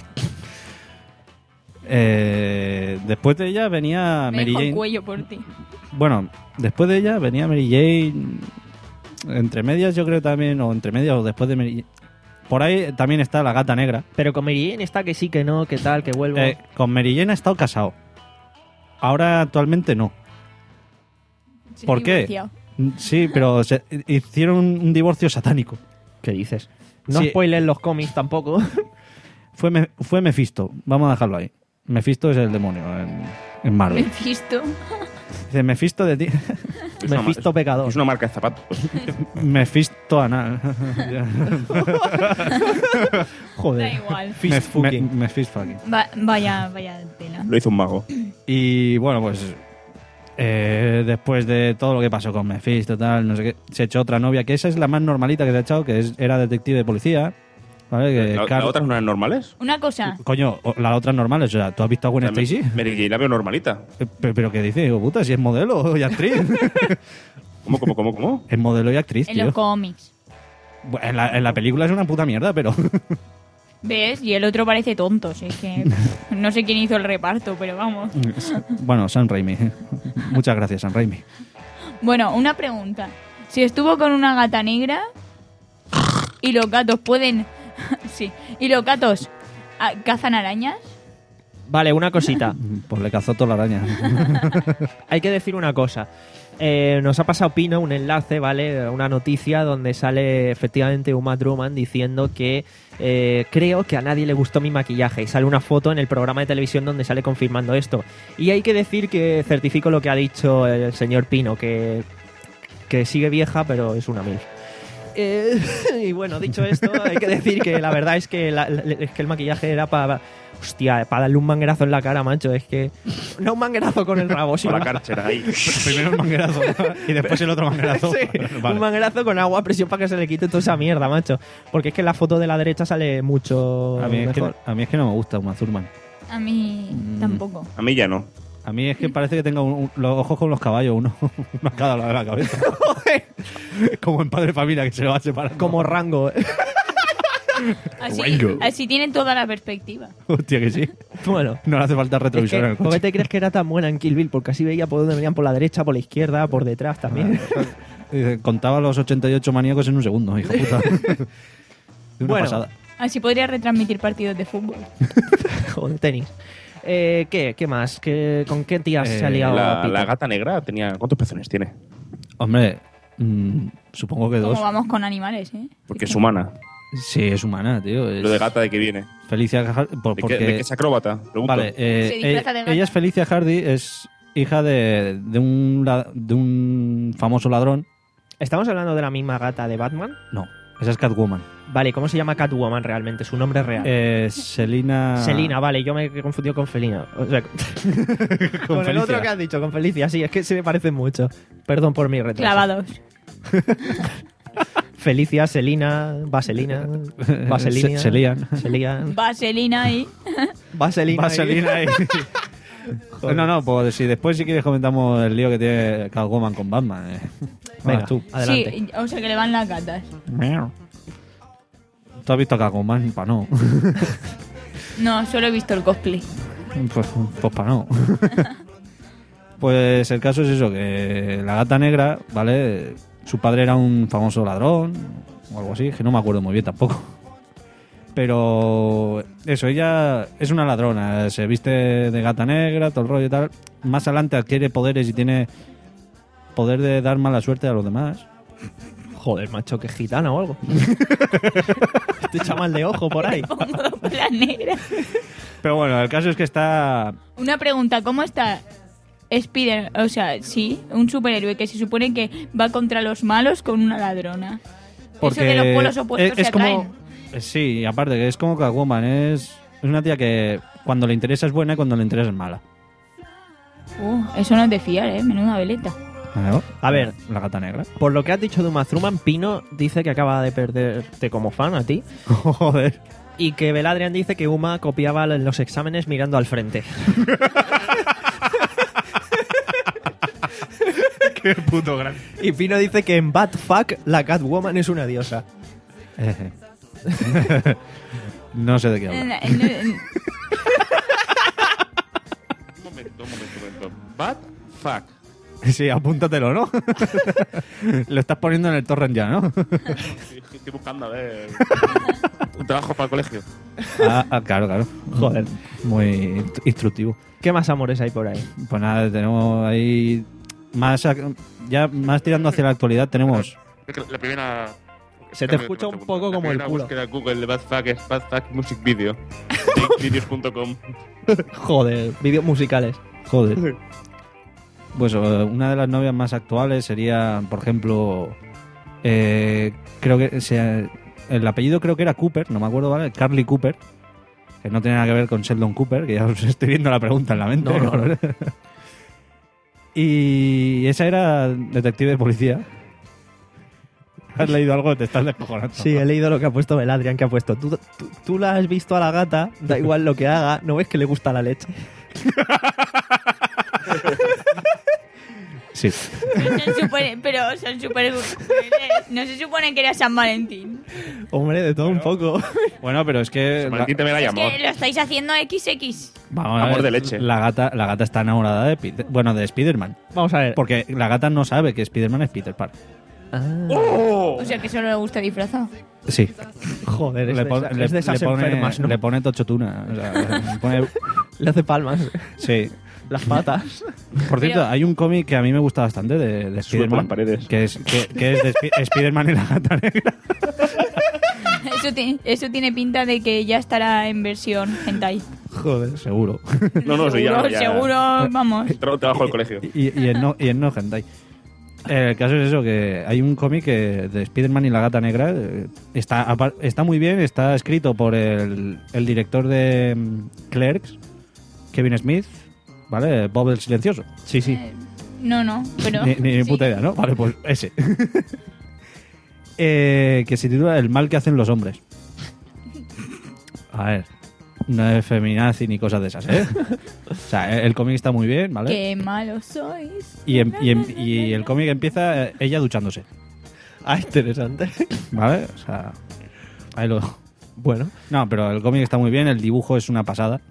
eh, después de ella venía Me Mary dejo el Jane. cuello por ti. Bueno, después de ella venía Mary Jane. Entre medias, yo creo también, o entre medias o después de Mary Jane. Por ahí también está la Gata Negra. Pero con Mary Jane está que sí, que no, que tal, que vuelvo. Eh, con Mary Jane ha estado casado. Ahora actualmente no. Se ¿Por ha qué? divorciado. Sí, pero se, hicieron un divorcio satánico. ¿Qué dices? No Sí. spoilen los cómics tampoco. Fue, Me- fue Mephisto. Vamos a dejarlo ahí. Mephisto es el demonio en, en Marvel. Mephisto. Dice Mephisto de ti. Es una Mephisto ma- pecador. Es una marca de zapatos. Mephisto anal. Joder. Da igual. Fist Me- fucking. me- Mephisto fucking. Va- vaya, vaya tela. Lo hizo un mago. Y bueno, pues eh, después de todo lo que pasó con Mephisto, tal, no sé qué, se echó otra novia, que esa es la más normalita que se ha echado, que es, era detective de policía. ¿Vale? Que ¿La, Carl- ¿Las otras no eran normales? Una cosa. Coño, o- las otras normales, o sea, ¿tú has visto a Gwen O sea, Stacy? Mary Jane la veo normalita. Eh, Pero, pero ¿qué dices? Hijo puta, si es modelo y actriz. ¿Cómo, cómo, cómo, cómo? Es modelo y actriz, En tío. los cómics. Bueno, En la, en la película es una puta mierda, pero... ¿Ves? Y el otro parece tonto. Si es que no sé quién hizo el reparto, pero vamos. Bueno, Sam Raimi. Muchas gracias, Sam Raimi. Bueno, una pregunta. Si estuvo con una gata negra y los gatos pueden... sí. Y los gatos ah, cazan arañas. Vale, una cosita. Pues le cazó toda la araña. Hay que decir una cosa. Eh, nos ha pasado Pino un enlace, ¿vale? Una noticia donde sale efectivamente Uma Thurman diciendo que eh, creo que a nadie le gustó mi maquillaje. Y sale una foto en el programa de televisión donde sale confirmando esto. Y hay que decir que certifico lo que ha dicho el señor Pino, que, que sigue vieja, pero es una milf. Eh, y bueno, dicho esto, hay que decir que la verdad es que, la- la- es que el maquillaje era para... Hostia, para darle un manguerazo en la cara, macho. Es que... No un manguerazo con el rabo, sino... Con la cárcel ahí. Primero el manguerazo y después el otro manguerazo. Sí, Vale. un manguerazo con agua a presión para que se le quite toda esa mierda, macho. Porque es que en la foto de la derecha sale mucho A mí, es que, mejor. a mí es que no me gusta Uma Thurman. A mí tampoco. A mí ya no. A mí es que parece que tenga un- un- los ojos con los caballos, uno, uno a cada lado de la cabeza. Como en Padre de Familia, que se lo va a separar. Como Rango. ¿eh? Así, Rango. así tienen toda la perspectiva. Hostia, que sí. Bueno. No le hace falta Es retrovisor en que, el ¿por qué coche. te crees que era tan buena en Kill Bill? Porque así veía por dónde venían, por la derecha, por la izquierda, por detrás también. Dice, contaba los ochenta y ocho maníacos en un segundo, hijo puta. De una Bueno. pasada. Así podría retransmitir partidos de fútbol. Joder, tenis. Eh, ¿Qué? ¿Qué más? ¿Qué, ¿Con qué tías se ha Eh, liado La, Peter? la gata negra tenía... ¿Cuántos pezones tiene? Hombre, mm, supongo que dos. Como vamos con animales, ¿eh? Porque es humana. Sí, es humana, tío. Es Lo de gata, ¿de qué viene? Felicia Hardy. por- ¿De, porque... qué, de qué es acróbata? Pregunto. Vale, eh, Se disfraza eh, de gata. ella es Felicia Hardy, es hija de, de, un, la- de un famoso ladrón. ¿Estamos hablando de la misma gata de Batman? No, esa es Catwoman. Vale, ¿cómo se llama Catwoman realmente? Su nombre es real. Eh, Selina... Selina, vale, yo me he confundido con Felina. O sea, con el Felicia. otro que has dicho, con Felicia, sí, es que se me parecen mucho. Perdón por mi retraso. Clavados. Felicia, Selina, Vaselina, Vaselina, Se- Selian. Selian, Vaselina y... Vaselina. Vaselina y... No, no, pues si después si quieres comentamos el lío que tiene Catwoman con Batman. Eh. Venga, Vas tú. adelante. Sí, o sea que le van las gatas. ¿Tú has visto a Catwoman? Pa' no. No, solo he visto el cosplay. Pues, pues para no. Pues el caso es eso, que la gata negra, ¿vale? Su padre era un famoso ladrón o algo así, que no me acuerdo muy bien tampoco. Pero eso, ella es una ladrona, se viste de gata negra, todo el rollo y tal. Más adelante adquiere poderes y tiene poder de dar mala suerte a los demás. Joder, macho, que es gitana o algo. Te echa mal de ojo por ahí. Pongo la negra. Pero bueno, el caso es que está... Una pregunta, ¿cómo está Spider, o sea, sí, un superhéroe que se supone que va contra los malos con una ladrona. Porque Eso de los polos opuestos es, es se como, atraen. sí, y aparte que es como Catwoman, es, es una tía que cuando le interesa es buena y cuando le interesa es mala. Uh, eso no es de fiar, ¿eh? Menuda veleta. ¿No? A ver, la gata negra. Por lo que has dicho de Uma Thurman, Pino dice que acaba de perderte como fan a ti. Joder. Y que Beladrian dice que Uma copiaba en los exámenes mirando al frente. Qué puto gran. Y Pino dice que en Bad Fuck la Catwoman es una diosa. No sé de qué habla. En- en- en- Un momento, un momento, un momento. Bad fuck. Sí, apúntatelo, ¿no? Lo estás poniendo en el torrent ya, ¿no? Sí, estoy buscando, a ver. Un trabajo para el colegio. Ah, ah, claro, claro. Joder. Muy instructivo. ¿Qué más amores hay por ahí? Pues nada, tenemos ahí más ac- ya más tirando hacia la actualidad tenemos La primera. Se te escucha un poco como el La culo. búsqueda de Google de Bad Fuck es Bad Fuck Music Video. videos punto com. Joder, vídeos musicales. joder. Pues eh, una de las novias más actuales sería, por ejemplo, eh, creo que sea, el apellido creo que era Cooper, no me acuerdo, ¿vale? Carly Cooper, que no tiene nada que ver con Sheldon Cooper, que ya os estoy viendo la pregunta en la mente. No, no, no. Y esa era detective de policía. ¿Has leído algo? Te estás descojonando. Sí, he leído lo que ha puesto Beladrian, que ha puesto. Tú, tú, tú la has visto a la gata, da igual lo que haga, ¿no ves que le gusta la leche? Sí. Pero son super, pero son super no se supone que era San Valentín. Hombre, de todo un poco. Bueno, pero es que... San Valentín también hay Es amor. que lo estáis haciendo equis equis. Vamos a Amor ver, de leche. La gata, la gata está enamorada de Peter, bueno, de Spider-Man. Vamos a ver. Porque la gata no sabe que Spider-Man es Peter Parker. ¡Oh! O sea que solo le gusta disfrazado. Sí. Joder, es le, de, pon- esas- le- es de esas le pone, enfermas, ¿no? le pone tochotuna. O sea, le pone- Le hace palmas. sí. Las patas. Por cierto, hay un cómic que a mí me gusta bastante de, de Sube por Spider-Man. las paredes. Que es, que, que es de Spi- Spider-Man y la gata negra. Eso, ti- eso tiene pinta de que ya estará en versión hentai. Joder, seguro. No, no, sí, ya, seguro, ya. seguro, vamos. Tra- Trabajo del colegio. Y, y en no, y en no hentai. Eh, el caso es eso, que hay un cómic que- de Spider-Man y la gata negra. eh, Está, apar- está muy bien, está escrito por el, el director de mm, Clerks, Kevin Smith, ¿vale? Bob el Silencioso. Sí, sí. Eh, No, no, pero... Ni, ni sí. puta idea, ¿no? Vale, pues ese. Eh, que se titula El mal que hacen los hombres. A ver, no es feminazi ni cosas de esas, ¿eh? O sea, el cómic está muy bien, ¿vale? Qué malos sois. Y, em- y em- y el cómic empieza eh, ella duchándose, Ah, interesante. ¿vale? O sea, ahí lo dejo. Bueno. No, pero el cómic está muy bien, el dibujo es una pasada.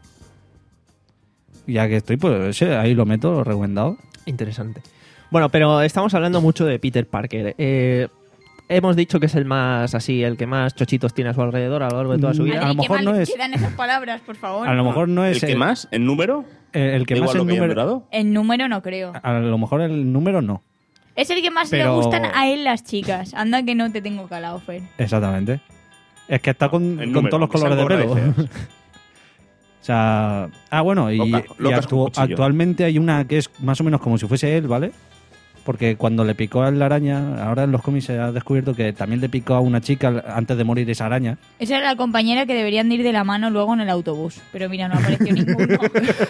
Ya que estoy, pues ese, ahí lo meto, lo recomendado. Interesante. Bueno, pero estamos hablando mucho de Peter Parker. Eh, hemos dicho que es el más así, el que más chochitos tiene a su alrededor a lo largo de toda su vida. A lo Adri, qué mejor no mal es- quedan esas palabras, por favor. A lo mejor no es ¿El que más? ¿En número? El, el que Da más igual en lo que hayan número. durado. El número no creo. A lo mejor el número no. Es el que más Pero- le gustan a él las chicas. Anda que no te tengo calado, Fer. Exactamente. Es que está con, El con número, todos los que sean colores de pelo. gordas y feas. O sea, ah, bueno, y, Loca- y locas con actu- cuchillo. actualmente hay una que es más o menos como si fuese él, ¿vale? Porque cuando le picó a la araña, ahora en los cómics se ha descubierto que también le picó a una chica antes de morir esa araña. Esa era la compañera que deberían de ir de la mano luego en el autobús. Pero mira, no apareció ninguno.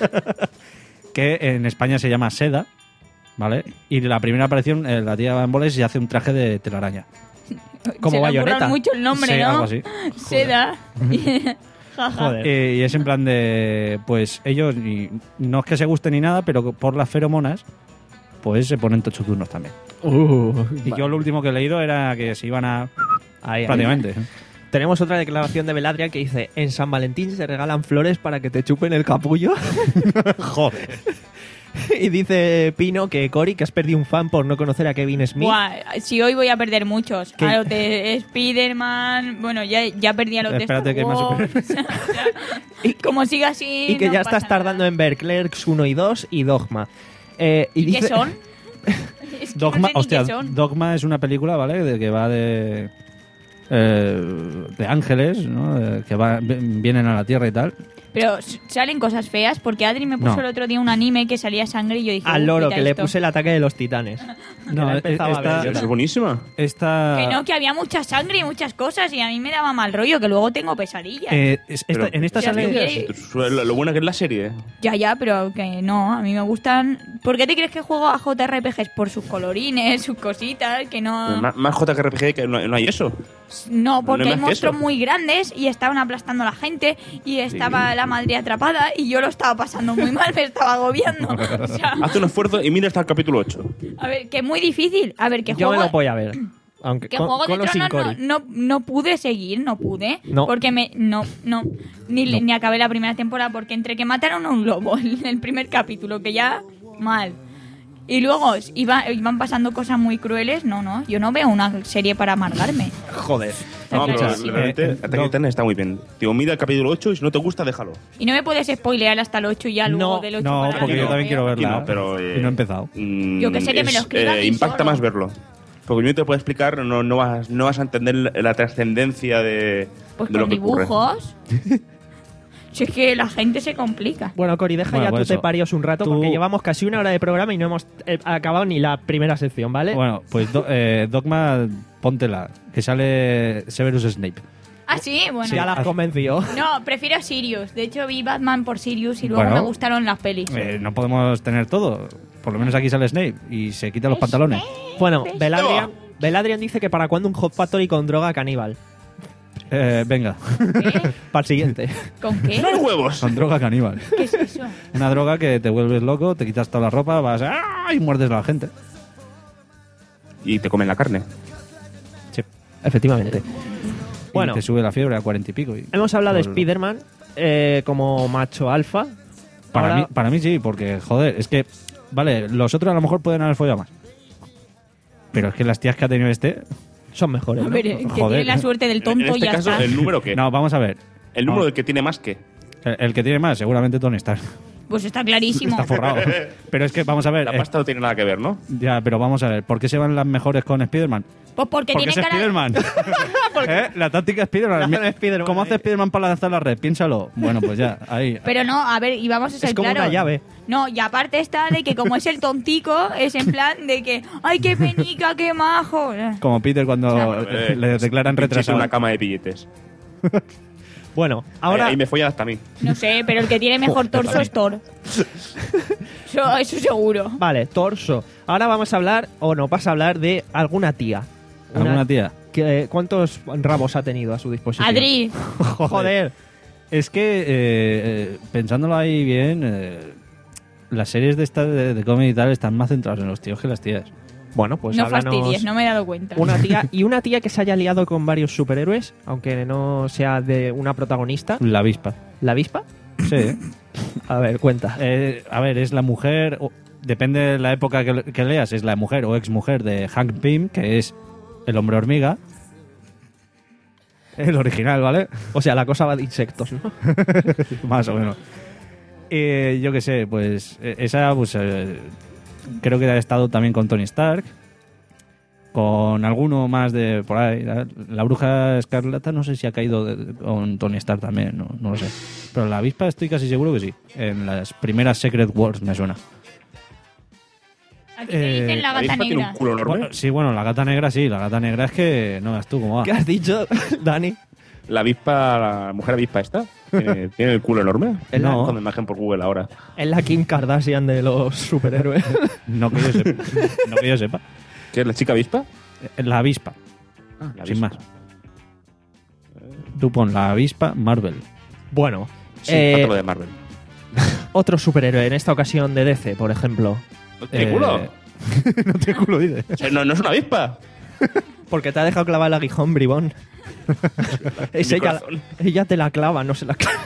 Que en España se llama Seda, ¿vale? Y la primera aparición, eh, la tía va en bolas y hace un traje de telaraña. Como Se le bayoneta. ocurran mucho el nombre, Sí, ¿no? algo así. Seda. Jaja. Joder. Eh, y es en plan de, pues ellos, y no es que se gusten ni nada, pero por las feromonas, pues se ponen tochuturnos también. Uh, Y yo lo último que he leído era que se iban a... ahí, ahí. prácticamente. Tenemos otra declaración de Beladrian que dice: en San Valentín se regalan flores para que te chupen el capullo. Joder. Y dice Pino que Cory, que has perdido un fan por no conocer a Kevin Smith. Buah, si hoy voy a perder muchos. ¿Qué? A los de Spider-Man. Bueno, ya, ya perdí a los Espérate de que hay Star más Wars. Y como siga así. Y que no ya pasa estás tardando nada. en ver Clerks uno y dos y Dogma. Eh, y ¿Y dice, qué son? Es que Dogma, no sé ni hostia, qué son. Dogma es una película, ¿vale? De que va de... eh, de ángeles, ¿no? Eh, que va, vienen a la Tierra y tal. Pero s- salen cosas feas porque Adri me puso No. el otro día un anime que salía sangre y yo dije... Al "Uh, loro, quita que le esto". puse el ataque de los titanes. No, Que la e- empezaba a esta- ver yo. Es buenísima. Esta... Que no, que había mucha sangre y muchas cosas y a mí me daba mal rollo, que luego tengo pesadillas. eh, es- esta- Pero- en esta Ya, sale... sí, Lo, lo bueno que es la serie. Ya, ya, pero que no, a mí me gustan... ¿Por qué te crees que juego a J R P Gs? Por sus colorines, sus cositas, que no... Más, más J K R P G que no, no hay eso. No, porque No hay hay más que monstruos eso. muy grandes y estaban aplastando a la gente y estaba la madre atrapada y yo lo estaba pasando muy mal, me estaba agobiando. O sea, Haz un esfuerzo y mira hasta el capítulo ocho. a ver, que es muy difícil. A ver, que Yo juego... me lo voy a ver. Aunque Que con, Juego con de o sin Tronos Cory. no, no, no pude seguir, no pude. No. Porque me. No, no. Ni, No. ni acabé la primera temporada porque entre que mataron a un lobo en el primer capítulo, que ya. Mal. Y luego iba, iban pasando cosas muy crueles. No, no. Yo no veo una serie para amargarme. Joder. No, pero Escucha, realmente eh, Attack on Doc- Titan está muy bien. Tío, mira el capítulo ocho y si no te gusta, déjalo. Y no me puedes spoilear hasta el ocho y ya luego No, del ocho No, para porque adelante yo lo también quiero veo. Aquí verla. no, pero, eh, Y no he empezado. Mm, Yo que sé, que me lo es, escriba eh, aquí impacta solo. más verlo. Porque yo te puedo explicar, no, no, vas, no vas a entender la trascendencia de, Pues de lo con que ocurre. dibujos. Si es que la gente se complica. Bueno, Cori, deja Bueno, ya pues tú te eso. parios un rato Tú- porque llevamos casi una hora de programa y no hemos eh, acabado ni la primera sección, ¿vale? Bueno, pues do- eh, Dogma, póntela, que sale Severus Snape. Ah, sí, bueno. ya la has convencido. No, prefiero Sirius. De hecho, vi Batman por Sirius y luego Bueno. me gustaron las pelis. Eh, no podemos tener todo. Por lo menos aquí sale Snape y se quita los pantalones. Bueno, Beladrian, Beladrian dice que para cuándo un Hot Factory con droga caníbal. Eh, venga, ¿Qué? Para el siguiente. ¿Con qué? ¡No los huevos! con droga caníbal. ¿Qué es eso? Una droga que te vuelves loco, te quitas toda la ropa, vas ¡ah! Y muerdes a la gente. Y te comen la carne. Sí. Efectivamente. Y Bueno, te sube la fiebre a cuarenta y pico. y- hemos hablado de Por- Spider-Man eh, como macho alfa. Para, Ahora- mí, para mí sí, porque, joder, es que, vale, los otros a lo mejor pueden haber follado más. Pero es que las tías que ha tenido este... Son mejores. A ¿no? ver, eh, que Joder. tiene la suerte del tonto en este ya caso, está. ¿el número qué? No, vamos a ver. El número Vamos. del que tiene más que. El, el que tiene más, seguramente Tony Stark. Pues está clarísimo. Está forrado. Pero es que, vamos a ver... La eh, pasta no tiene nada que ver, ¿no? ya, pero vamos a ver. ¿Por qué se van las mejores con Spider-Man? Pues porque, Porque tiene es cara... Spider-Man. ¿Eh? La táctica Spider-Man. La Mi- hacen Spider-Man, ¿Cómo hace eh. Spider-Man para lanzar la red? Piénsalo. Bueno, pues ya, ahí. Pero no, a ver, y vamos a ser Es como claros. una llave. No, y aparte está de que como es el tontico, es en plan de que, ¡ay, qué penica, qué majo! Como Peter cuando Eh, le declaran pinches retrasado. una cama de billetes. Bueno, ahora Ahí, ahí me follan hasta a mí. No sé, pero el que tiene mejor torso es Thor. Eso, eso seguro. Vale, torso. Ahora vamos a hablar, o no, vas a hablar de alguna tía. Una- ¿Alguna tía? que- ¿Cuántos rabos ha tenido a su disposición? Adri, Joder. Es que, eh, eh, pensándolo ahí bien, eh, las series de esta de, de comedy y tal están más centradas en los tíos que las tías. Bueno, pues no háblanos fastidies, no me he dado cuenta. una tía y una tía que se haya liado con varios superhéroes, aunque no sea de una protagonista. La avispa. ¿La avispa? Sí. A ver, cuenta. Eh, a ver, es la mujer, o- depende de la época que, que leas, es la mujer o ex mujer de Hank Pym, que es el hombre hormiga. El original, ¿vale? O sea, la cosa va de insectos, ¿no? Más o menos. Eh, yo qué sé, pues eh, esa, pues eh, creo que ha estado también con Tony Stark, con alguno más de por ahí. La, la bruja escarlata no sé si ha caído de- con Tony Stark también, no, no lo sé. Pero la avispa estoy casi seguro que sí. En las primeras Secret Wars me suena. Aquí te dicen eh, la La gata avispa tiene negra. un culo enorme. Bueno, sí, bueno, la gata negra sí, la gata negra es que no veas tú cómo va. ¿Qué has dicho, Dani? La avispa, la mujer avispa esta, tiene, tiene el culo enorme. Es la- No. Con imagen por Google ahora. Es la Kim Kardashian de los superhéroes. No que yo sepa. No que yo sepa. ¿Qué es la chica avispa? Eh, La avispa, Ah, la sin avispa. más. Tú pon la avispa Marvel. Bueno, Sí, eh, falta lo de Marvel. otro superhéroe, en esta ocasión de D C, por ejemplo. ¿No tiene Eh, culo? no tiene culo, dice. O sea, no, no es una avispa. Porque te ha dejado clavar el aguijón, bribón. es Mi ella, corazón. ella te la clava, no se la clava.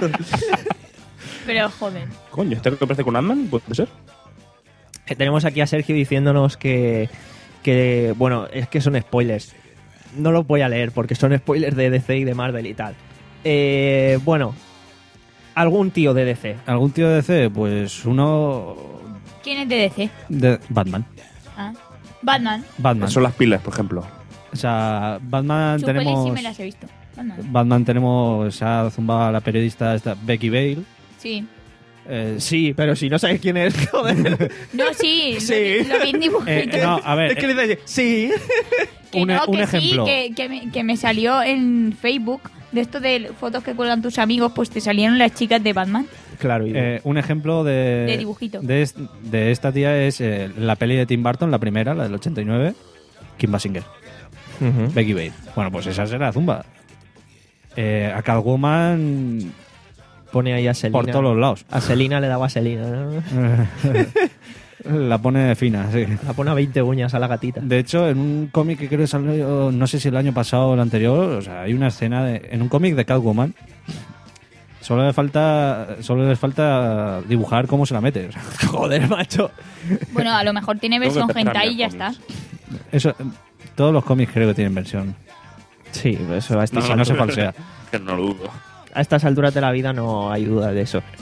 Pero joder. Coño, ¿este que parece con Ant-Man? ¿Puede ser? Que tenemos aquí a Sergio diciéndonos que, que, bueno, es que son spoilers. No los voy a leer porque son spoilers de D C y de Marvel y tal. Eh, bueno, algún tío de D C. ¿Algún tío de D C? Pues uno ¿Quién es de D C? de Batman. Ah. Batman. Batman. Son las pilas, por ejemplo. O sea, Batman Sus pelis tenemos... sí me las he visto. Batman. Batman tenemos, se ha zumbado a la periodista esta, Becky Bale. Sí. Eh, Sí, pero si no sabes quién es, joder. No, sí, Sí. lo, lo vi en dibujitos. eh, no, a ver, Es que le dices, sí. Que un, no, un que ejemplo. sí, que, que, me, que me salió en Facebook de esto de fotos que cuelgan tus amigos, pues te salieron las chicas de Batman. Claro, y Eh, un ejemplo de, De dibujito. de, est- de esta tía es eh, la peli de Tim Burton, la primera, la del ochenta y nueve, Kim Basinger, Ujú. Becky Bale. Bueno, pues esa será Zumba. Eh, a Catwoman Pone ahí a Selina. por todos los lados. A Selina le da vaselina, ¿no? La pone fina, sí. La pone a veinte uñas a la gatita. De hecho, en un cómic que creo que salió, no sé si el año pasado o el anterior, o sea, hay una escena de, en un cómic de Catwoman. Solo le falta, solo les falta dibujar cómo se la mete. O sea, Joder, macho. Bueno, a lo mejor tiene Tengo que versión empezar a hentai y ya leer está. eso, todos los cómics creo que tienen versión. Sí, eso a estas, Y si no se falsea. Que no lo dudo. a estas alturas de la vida no hay duda de eso.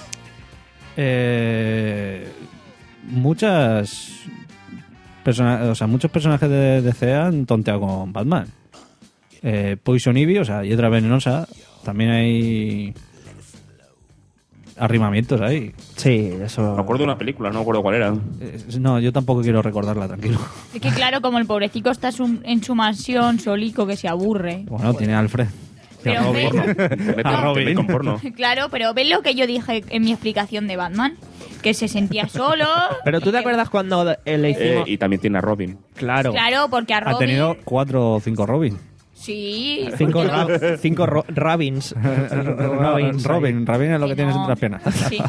Eh, muchas persona, o sea, muchos personajes de D C han tonteado con Batman. Eh, Poison Ivy, o sea, Hiedra Venenosa, también hay arrimamientos ahí. Sí, eso. Me acuerdo de una película, no me acuerdo cuál era. Eh, no, yo tampoco quiero recordarla, tranquilo. Es que claro, como el pobrecico está su- en su mansión solico que se aburre. Bueno, tiene a Alfred. Pero Porno. ve- Te mete- A te Robin. mete con porno. Claro, pero ves lo que yo dije en mi explicación de Batman, que se sentía solo. Pero tú te acuerdas cuando eh, le Eh, hicimos. y también tiene a Robin. Claro. Claro, porque a Robin... Ha tenido cuatro o cinco Robin. Sí. Cinco, porque no- ra- cinco ro- Rabins. Robins, Robin, Robin es lo que, que tienes no. entre las piernas. Sí.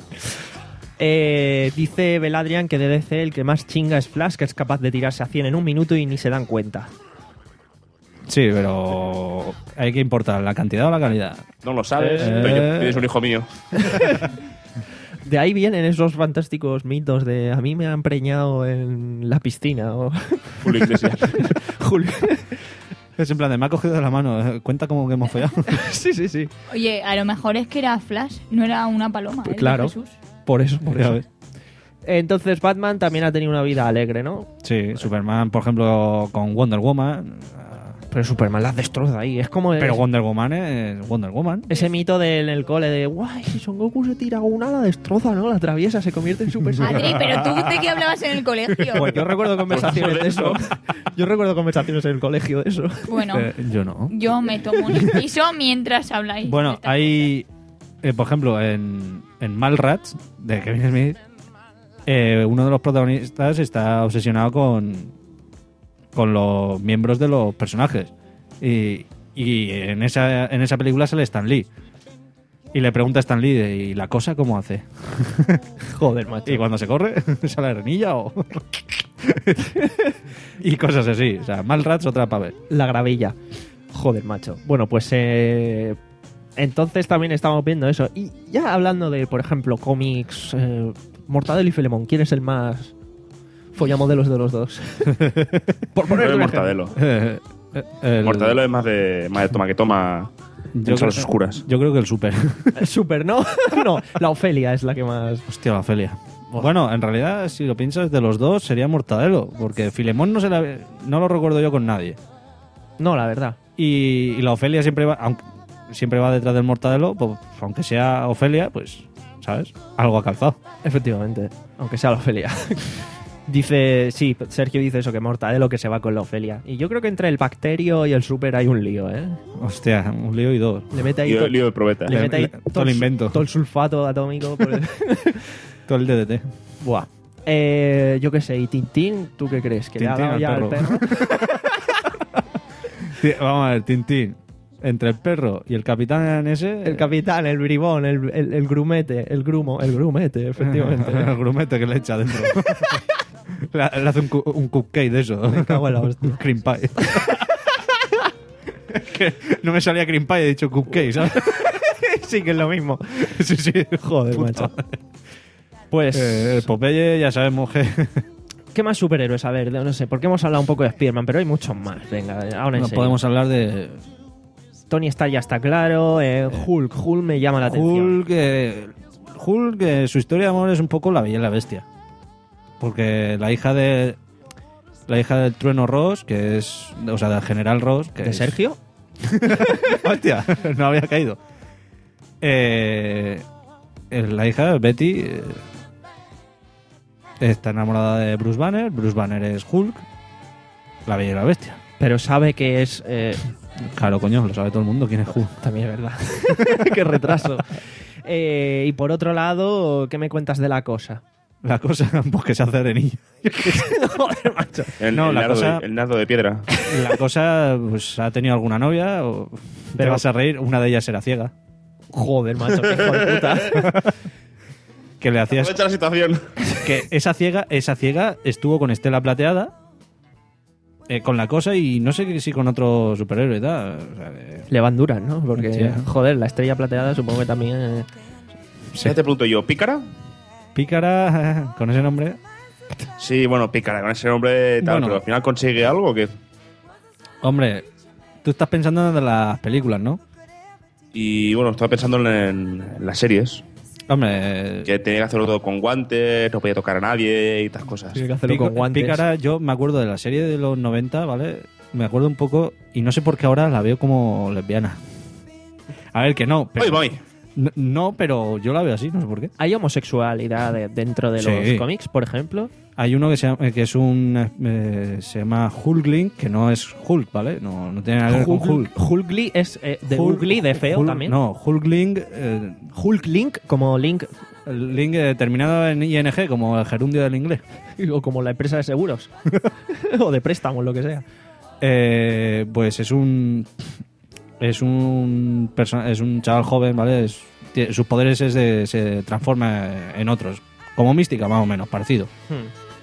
Eh, dice Beladrian que de D C el que más chinga es Flash, que es capaz de tirarse a cien en un minuto y ni se dan cuenta. Sí, pero hay que importar la cantidad o la calidad. No lo sabes, Eh. pero yo- eres un hijo mío. De ahí vienen esos fantásticos mitos de a mí me han preñado en la piscina o Julio Iglesias. Julio. Es en plan de me ha cogido de la mano, eh, cuenta como que hemos follado. Sí, sí, sí. Oye, a lo mejor es que era Flash, no era una paloma. el de Claro. Jesús. Por eso, por Ya eso. ves. Entonces Batman también ha tenido una vida alegre, ¿no? Sí, Superman, por ejemplo, con Wonder Woman. Pero Superman las destroza ahí. Es como Pero es- Wonder Woman es Wonder Woman. ese mito del en el cole de guay, si Son Goku se tira una, la destroza, ¿no? La atraviesa, se convierte en Super Saiyan. Adri, pero tú de qué hablabas en el colegio. Pues yo recuerdo conversaciones de eso. Yo recuerdo conversaciones en el colegio de eso. Bueno, Eh, yo no. yo me tomo un inciso mientras habláis. Bueno, de estas hay, eh, por ejemplo, en, en Mallrats, de Kevin Smith, eh, uno de los protagonistas está obsesionado con, con los miembros de los personajes. Y, y en, esa, en esa película sale Stan Lee. Y le pregunta a Stan Lee, de, ¿y la cosa cómo hace? Joder, macho. Y cuando se corre, sale la arenilla o... y cosas así. O sea, Mallrats, otra para ver. La gravilla. Joder, macho. Bueno, pues eh, entonces también estamos viendo eso. Y ya hablando de, por ejemplo, cómics, eh, Mortadelo y Filemón, ¿quién es el más follamodelos de los dos? Por poner Pero un es ejemplo. Mortadelo. Eh, eh, el- Mortadelo es más de, más de toma que toma yo en salas creo- oscuras. Yo creo que el Super. El Super, ¿no? No, la Ofelia es la que más... Hostia, la Ofelia. Bueno, en realidad, si lo piensas, de los dos sería Mortadelo. Porque Filemón no, se la, no lo recuerdo yo con nadie. No, la verdad. Y, y la Ofelia siempre va, aunque, siempre va detrás del Mortadelo, pues, aunque sea Ofelia, pues, ¿sabes? Algo ha calzado. Efectivamente, aunque sea la Ofelia. Dice, sí, Sergio dice eso, que Mortadelo que se va con la Ofelia. Y yo creo que entre el Bacterio y el Super hay un lío, ¿eh? Hostia, un lío y dos. Le mete ahí, Lío, to- lío de probeta. le mete ahí Le- todo el el su- invento. todo el sulfato atómico. Por el- Todo el D D T. Buah. Eh, yo qué sé, ¿y Tintín? ¿Tú qué crees? ¿Que le ha Tintín dado al ya al perro. perro? Ti- Vamos a ver, Tintín. Entre el perro y el capitán ese... El capitán, el bribón, el, el, el grumete, el grumo, el grumete, efectivamente. el grumete que le echa dentro. le, le hace un, cu- un cupcake de eso. Me cago en la hostia. Cream pie. que no me salía cream pie, he dicho cupcake, ¿sabes? Sí, que es lo mismo. sí, sí. Joder, Puta. macho. Pues, Eh, el Popeye ya sabemos que... ¿qué más superhéroes? A ver, no sé, porque hemos hablado un poco de Spider-Man, pero hay muchos más. Venga, ahora en no serio. podemos hablar de... Tony Stark ya está claro, eh, Hulk, Hulk me llama la atención. Hulk, eh, Hulk, eh, su historia de amor es un poco la bella y la bestia. Porque la hija de... La hija del trueno Ross, que es... O sea, del general Ross, que ¿De es- Sergio? Hostia, no había caído. Eh, la hija, Betty, eh, está enamorada de Bruce Banner. Bruce Banner es Hulk, la Bella y la Bestia. Pero sabe que es... Eh, claro, coño, lo sabe todo el mundo quién es Hulk. También es verdad. Qué retraso. Eh, y por otro lado, ¿qué me cuentas de la cosa? La cosa, pues que se hace arenilla. Joder, macho. El, No, el la nardo cosa- de, el nardo de piedra. La cosa, pues ha tenido alguna novia, o te Pero- vas a reír, una de ellas era ciega. Joder, macho, qué hijo de puta. Que le hacías... Aprovecha la situación. Que esa ciega, esa ciega estuvo con Estela Plateada, eh, con la cosa, y no sé si con otro superhéroe y tal. O sea, que- Le van duras, ¿no? Porque, Sí. joder, la estrella plateada supongo que también... eh, Ya te pregunto yo, ¿pícara? Pícara, con ese nombre. Sí, bueno, pícara, con ese nombre tal, Bueno. pero al final consigue algo o qué. Hombre, tú estás pensando en las películas, ¿no? Y bueno, estaba pensando en, en las series. Hombre, Que tenía que hacerlo todo con guantes, no podía tocar a nadie y estas cosas. Tiene que hacerlo Pico- con guantes. Pícara, yo me acuerdo de la serie de los noventa, ¿vale? Me acuerdo un poco, y no sé por qué ahora la veo como lesbiana. A ver, que no, pero... Voy, voy. No, no, pero yo la veo así, no sé por qué. ¿Hay homosexualidad de- dentro de Sí. los cómics, por ejemplo? Hay uno que, se llama, que es un... eh, se llama Hulkling, que no es Hulk, ¿vale? No, no tiene nada que ver con Hulk. Hulkling es eh, de Hulk- Ugly, de feo Hulk- también. No, Hulkling... Eh, Hulk Link, como Link, el link eh, terminado en I N G, como el gerundio del inglés. o como la empresa de seguros. o de préstamos, lo que sea. Eh, pues es un... Es un, perso- es un chaval joven, ¿vale? Es- tie- sus poderes es de, se transforma en otros. Como mística, más o menos, parecido. Hmm.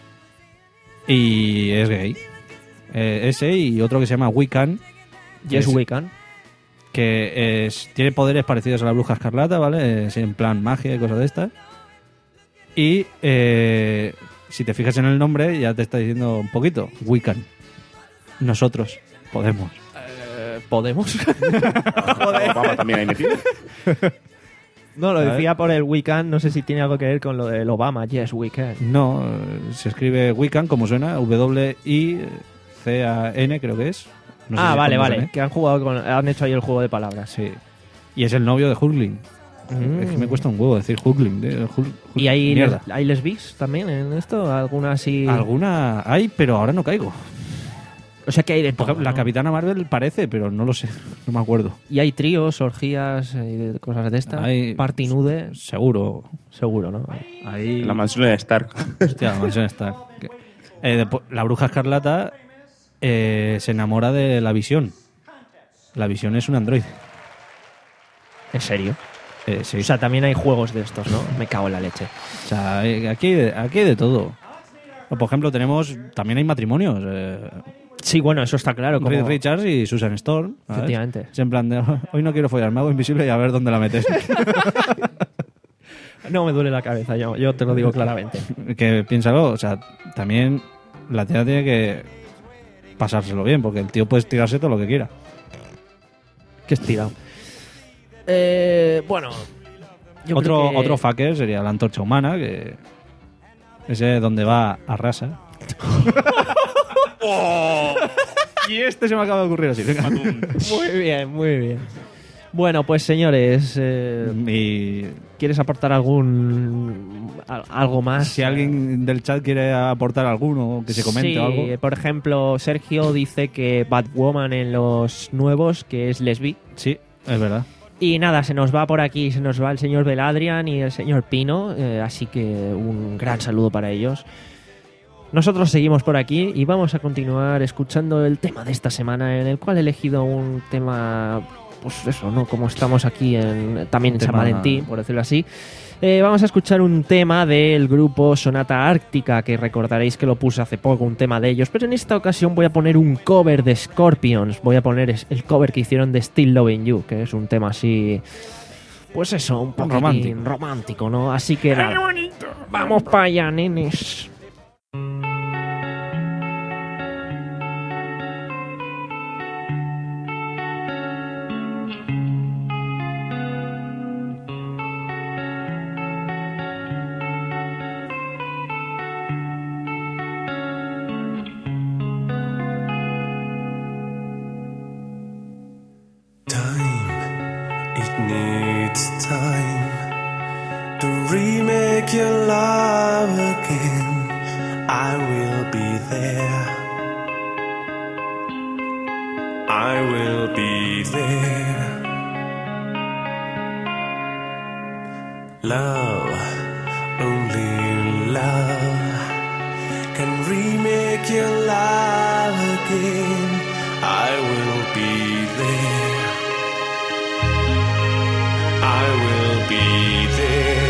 Y es gay. Eh, ese y otro que se llama Wiccan. Yes, es- we can. Que es, tiene poderes parecidos a la bruja escarlata, ¿vale? Es en plan magia y cosas de estas. Y eh, si te fijas en el nombre, ya te está diciendo un poquito. Wiccan. Nosotros podemos. Eh, ¿Podemos? Obama también ahí metido. No, lo A ver. decía por el Weekend, no sé si tiene algo que ver con lo del Obama. Yes, we can. No, eh, se escribe Wiccan, como suena, W I C A N creo que es. No sé ah, si vale, con vale. dos N. Que han jugado con, han hecho ahí el juego de palabras. Sí. Y es el novio de Hulkling. Mm. Es que me cuesta un huevo decir Hulkling. de- Hul- Hul- ¿Y hay, Mierda. les, hay lesbis también en esto? ¿Alguna así? Alguna hay, pero ahora no caigo. O sea que hay de Por todo, ejemplo, la ¿no? Capitana Marvel parece, pero no lo sé. No me acuerdo. Y hay tríos, orgías y de cosas de estas. Hay- Party nude, Seguro. seguro, ¿no? Ahí. La mansión de Stark. Hostia, la mansión Stark. Que- eh, despu- la bruja escarlata eh, se enamora de la Visión. La Visión es un androide. ¿En serio? Eh, sí. O sea, también hay juegos de estos, ¿no? Me cago en la leche. O sea, eh, aquí, hay de- aquí hay de todo. O, por ejemplo, tenemos. También hay matrimonios. Eh, Sí, bueno, eso está claro. Como... Reed Richards y Susan Storm. ¿sabes? Efectivamente. Es en plan de. Hoy no quiero follar, me hago invisible y a ver dónde la metes. No me duele la cabeza, yo, yo te lo digo claramente. Que piénsalo, o sea, también la tía tiene que pasárselo bien, porque el tío puede tirarse todo lo que quiera. Qué estirado. Eh, bueno, yo otro creo que... otro fucker sería la antorcha humana, que ese donde va arrasa. Y este se me acaba de ocurrir así. Venga. Muy bien, muy bien. Bueno, pues señores, eh, Y ¿quieres aportar algún al- algo más? si alguien del chat quiere aportar alguno, que se comente Sí, o algo. por ejemplo, Sergio dice que Batwoman en los nuevos, que es lesbi. Sí, es verdad. Y nada, se nos va por aquí, se nos va el señor Beladrian y el señor Pino, eh, así que un gran saludo para ellos. Nosotros seguimos por aquí y vamos a continuar escuchando el tema de esta semana, en el cual he elegido un tema, pues eso, ¿no? Como estamos aquí en, también en San Tema- Valentín, por decirlo así. Eh, vamos a escuchar un tema del grupo Sonata Ártica, que recordaréis que lo puse hace poco, un tema de ellos, pero en esta ocasión voy a poner un cover de Scorpions, voy a poner es- el cover que hicieron de Still Loving You, que es un tema así, pues eso, un poco Romántico. romántico, ¿no? Así que nada, vamos para allá, nenes. Time, it needs time to remake your love again. I will be there. I will be there. Love, only love can remake your love again. I will be there. I will be there.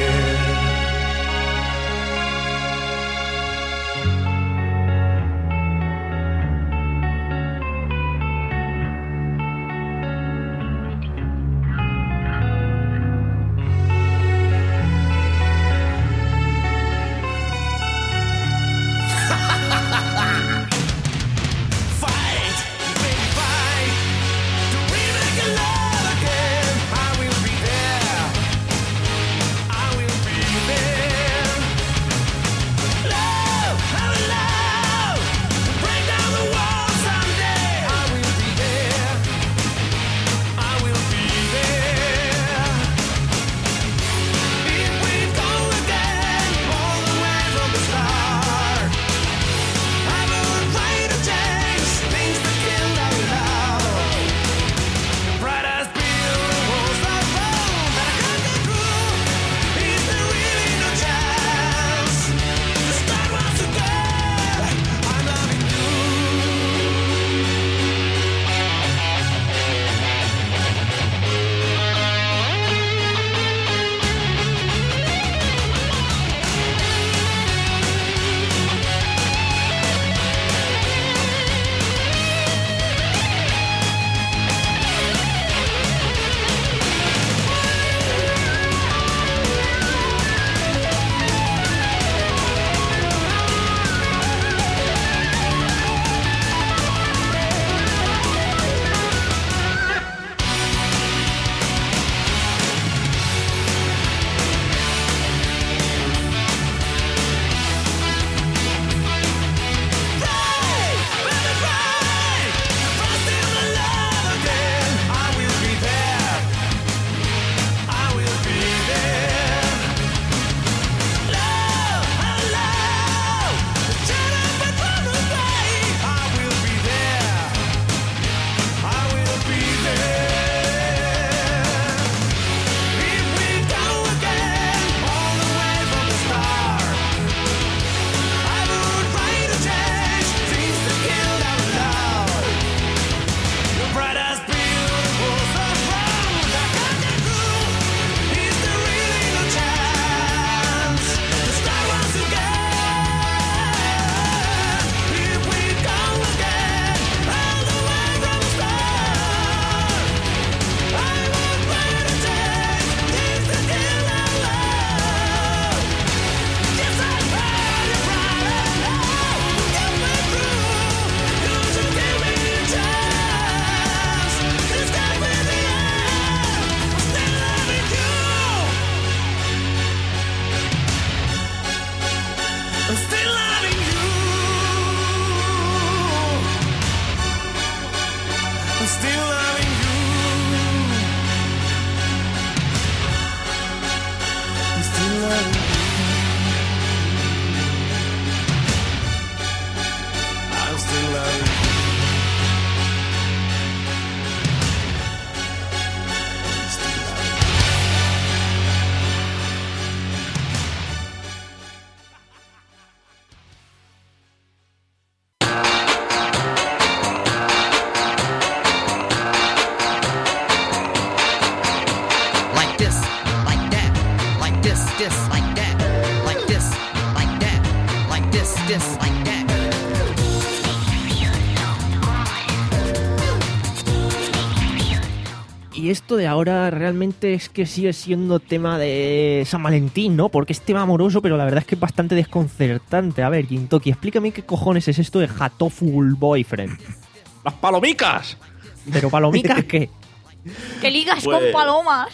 Y esto de ahora realmente es que sigue siendo tema de San Valentín, ¿no? Porque es tema amoroso, pero la verdad es que es bastante desconcertante. A ver, Gintoki, explícame qué cojones es esto de Hatoful Boyfriend. ¡Las palomicas! ¿Pero palomicas qué? Que ligas Pues- con palomas.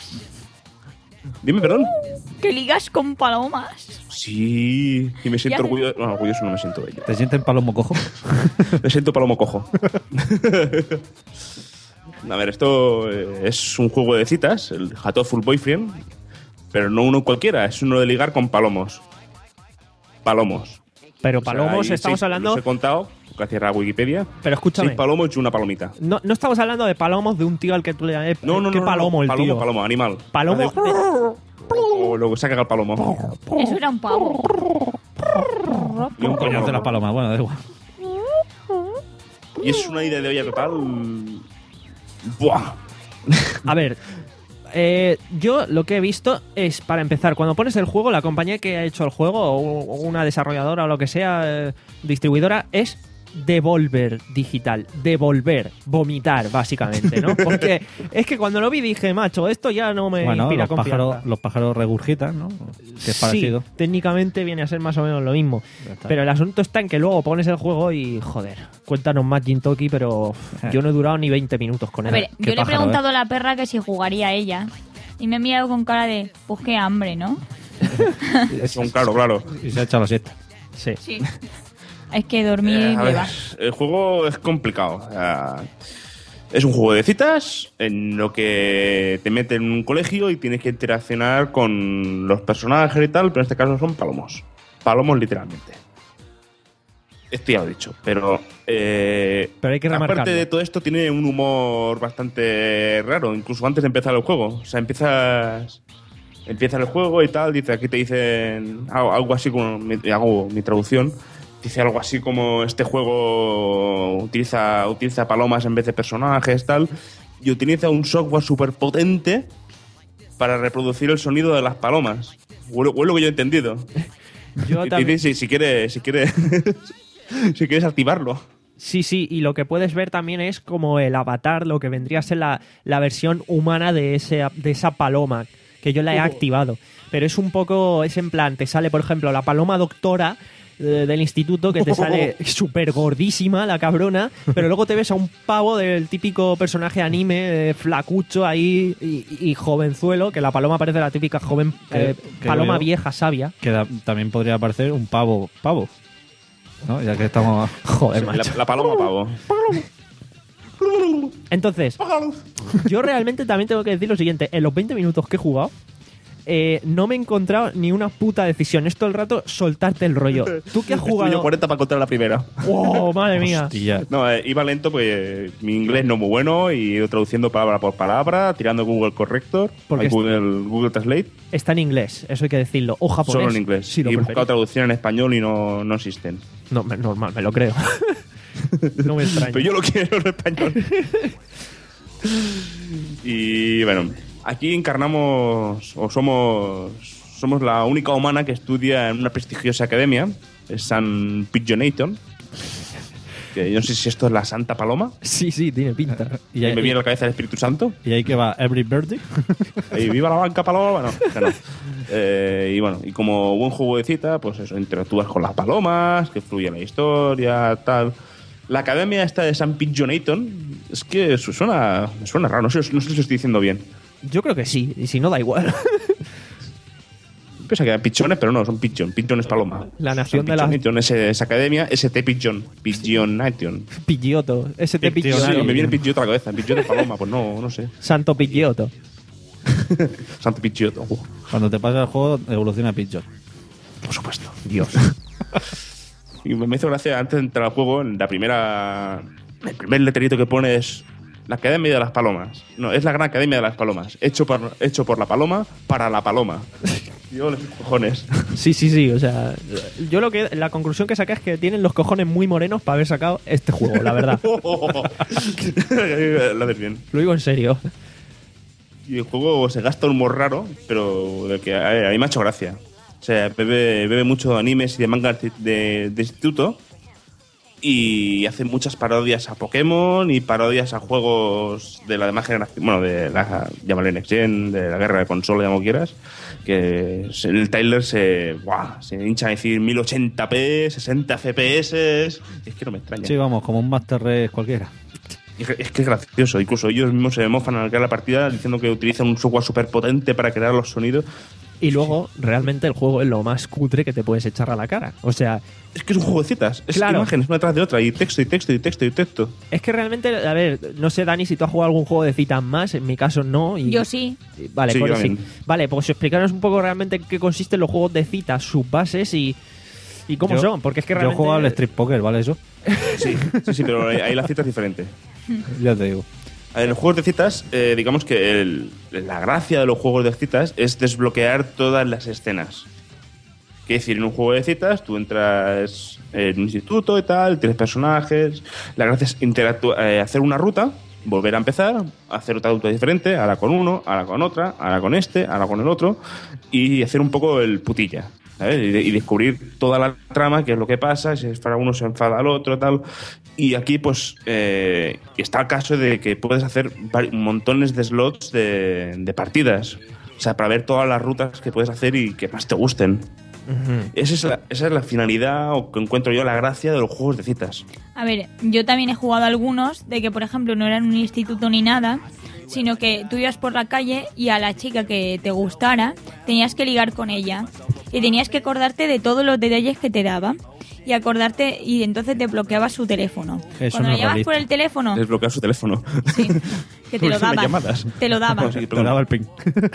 Dime, perdón. Que ligas con palomas. Sí. Y me siento Ya. orgulloso. No, orgulloso no me siento de ello. ¿Te sientes palomo cojo? Me siento palomo cojo. A ver, esto eh, es un juego de citas, el Hatoful Boyfriend, pero no uno cualquiera, es uno de ligar con palomos. Palomos. Pero O sea, palomos hay estamos seis- hablando... Los he contado, gracias a la Wikipedia. Pero escúchame. Seis palomos y una palomita. No, no estamos hablando de palomos de un tío al que tú le llamas... No, no, ¿Qué no. palomo no, el palomo, tío? Palomo, animal. Palomo... O luego saca el palomo. Eso era un pavo. Y un Coño, de las palomas, bueno, da igual. Y es una idea de olla total. Buah. A ver, eh, yo lo que he visto es, para empezar, cuando pones el juego, la compañía que ha hecho el juego, o o una desarrolladora o lo que sea, eh, distribuidora, es Devolver Digital. Devolver, vomitar, básicamente, ¿no? Porque es que cuando lo vi dije, macho, esto ya no me Bueno, inspira los confianza. pájaros, los pájaros regurgitan, ¿no? Que es parecido. Sí, técnicamente viene a ser más o menos lo mismo. Ya está. Pero el asunto está en que luego pones el juego y, joder, cuéntanos más Jintoki, pero yo no he durado ni veinte minutos con A él. ver, Qué yo le he pájaro, preguntado a la perra que si jugaría ella. Y me ha mirado con cara de, pues qué hambre, ¿no? Son claro, claro. Y se ha echado la siesta. Sí. Sí. Es que dormir Eh, a me ver, va. el juego es complicado. O sea, es un juego de citas en lo que te meten en un colegio y tienes que interaccionar con los personajes y tal, pero en este caso son palomos. Palomos literalmente. Esto ya lo he dicho, pero... eh, Pero hay que aparte remarcarlo. de todo esto tiene un humor bastante raro, incluso antes de empezar el juego. O sea, empiezas... Empieza el juego y tal, dice, aquí te dicen algo, algo así como... mi- Hago mi traducción. Dice algo así como este juego utiliza, utiliza palomas en vez de personajes, tal, y utiliza un software súper potente para reproducir el sonido de las palomas. O lo, o lo que yo he entendido. Yo Y te también- dice si, si quieres si quieres, si quieres activarlo. Sí, sí, y lo que puedes ver también es como el avatar, lo que vendría a ser la, la versión humana de, ese, de esa paloma, que yo la he activado. Pero es un poco, es en plan, te sale, por ejemplo, la paloma doctora eh, del instituto, que te sale súper gordísima, la cabrona, pero luego te ves a un pavo del típico personaje anime, eh, flacucho ahí y, y jovenzuelo, que la paloma parece la típica joven eh, Que- que paloma veo- vieja sabia. Que da- también podría parecer un pavo pavo. ¿No? Ya que estamos... Joder, La, macho. la paloma pavo. Entonces, yo realmente también tengo que decir lo siguiente. En los veinte minutos que he jugado, eh, no me he encontrado ni una puta decisión. Es todo el rato soltarte el rollo. Tú que has Estuve jugado... cuarenta para encontrar la primera. ¡Oh, madre mía! Hostia. No, eh, iba lento porque mi inglés no es muy bueno y he ido traduciendo palabra por palabra, tirando Google Corrector, Porque hay es- Google, Google Translate, Está en inglés, eso hay que decirlo. O japonés. solo en inglés. Si lo y he preferís. buscado traducción en español y no, no existen. No, me- normal, me lo creo. No me extraña. Pero yo lo quiero en español. Y bueno, aquí encarnamos, o somos, somos la única humana que estudia en una prestigiosa academia, es San Pigeonaton. Que yo no sé si esto es la Santa Paloma. Sí, sí, tiene pinta. Y Y ahí, me viene a la cabeza el Espíritu Santo. y ahí que va Every Birdie. Ahí, viva la banca paloma. Bueno, que no. Eh, y bueno, y como buen juego de cita, pues eso, interactúas con las palomas, que fluye la historia, tal. La academia esta de San Pigeonaton, es que su- suena, me suena raro, no sé, no sé si lo estoy diciendo bien. Yo creo que sí, y si no, da igual. Pensaba que eran pichones, pero no, son pigeon. Pigeon es paloma. La nación San de la- Pigeonaton, ese- esa academia, S T Pigeon. Pigeonation. Pidgeotto. Ese te Pidgeotto. Sí, Pidgeotto. me viene Pidgeotto a la cabeza. Pidgeotto es paloma, pues no, no sé. Santo Pidgeotto. Santo Pidgeotto. Uh, Cuando te pasa el juego, evoluciona a Pidgeot. por supuesto. Dios. Y me hizo gracia antes de entrar al juego, en la primera. El primer letrerito que pone es la Academia de las Palomas. No, es la Gran Academia de las Palomas. Hecho por, hecho por la paloma para la paloma. Yo los cojones. Sí, sí, sí. O sea, yo lo que la conclusión que saqué es que tienen los cojones muy morenos para haber sacado este juego, la verdad. Lo haces bien. Lo digo en serio. Y el juego se gasta un humor raro, pero de que a, a mí me ha hecho gracia. O sea, bebe, bebe mucho de animes y de mangas de, de- de instituto y hace muchas parodias a Pokémon y parodias a juegos de la demás generación, bueno, de la, llámale Next Gen, de la guerra de consola, como quieras, que se- el trailer se, ¡buah!, se hincha a decir mil ochenta p, sesenta F P S, es que no me extraña. Sí, vamos, como un Master Race cualquiera. Es que- es que es gracioso. Incluso ellos mismos se mofan al crear la partida diciendo que utilizan un software súper potente para crear los sonidos. Y luego, realmente, el juego es lo más cutre que te puedes echar a la cara. O sea... Es que es un juego de citas. Es Claro. imágenes una tras de otra. Y texto, y texto, y texto, y texto. Es que realmente, a ver, no sé, Dani, si tú has jugado algún juego de citas más. En mi caso, no. Y... Yo sí. Vale, Sí, Core yo sí. también. Vale, pues explicaros un poco realmente en qué consisten los juegos de citas, sus bases y, y cómo Yo- son. Porque es que Yo realmente... juego al Street Poker, ¿vale? Eso. Sí, sí, sí, pero ahí la cita es diferente. Ya te digo. A ver, en los juegos de citas, eh, digamos que el- la gracia de los juegos de citas es desbloquear todas las escenas. Quiere decir, en un juego de citas tú entras en un instituto y tal, tienes personajes. La gracia es interactu- eh, hacer una ruta, volver a empezar, hacer otra ruta diferente, ahora con uno, ahora con otra, ahora con este, ahora con el otro, y hacer un poco el putilla. ¿Sabes? Y, de- y descubrir toda la trama, qué es lo que pasa, si es para uno se enfada al otro, tal. Y aquí, pues, eh, está el caso de que puedes hacer vari- montones de slots de, de partidas. O sea, para ver todas las rutas que puedes hacer y que más te gusten. Ujú. Esa es, la, esa es la finalidad o que encuentro yo la gracia de los juegos de citas. A ver, yo también he jugado algunos de que, por ejemplo, no eran un instituto ni nada, sino que tú ibas por la calle y a la chica que te gustara tenías que ligar con ella y tenías que acordarte de todos los detalles que te daba y acordarte y entonces te bloqueabas su teléfono. Eso Cuando no la es llamas realista. por el teléfono, Desbloquear su teléfono. sí, que te lo Son las daba, llamadas. te lo daba. Vamos a seguir, Te perdón. daba el ping.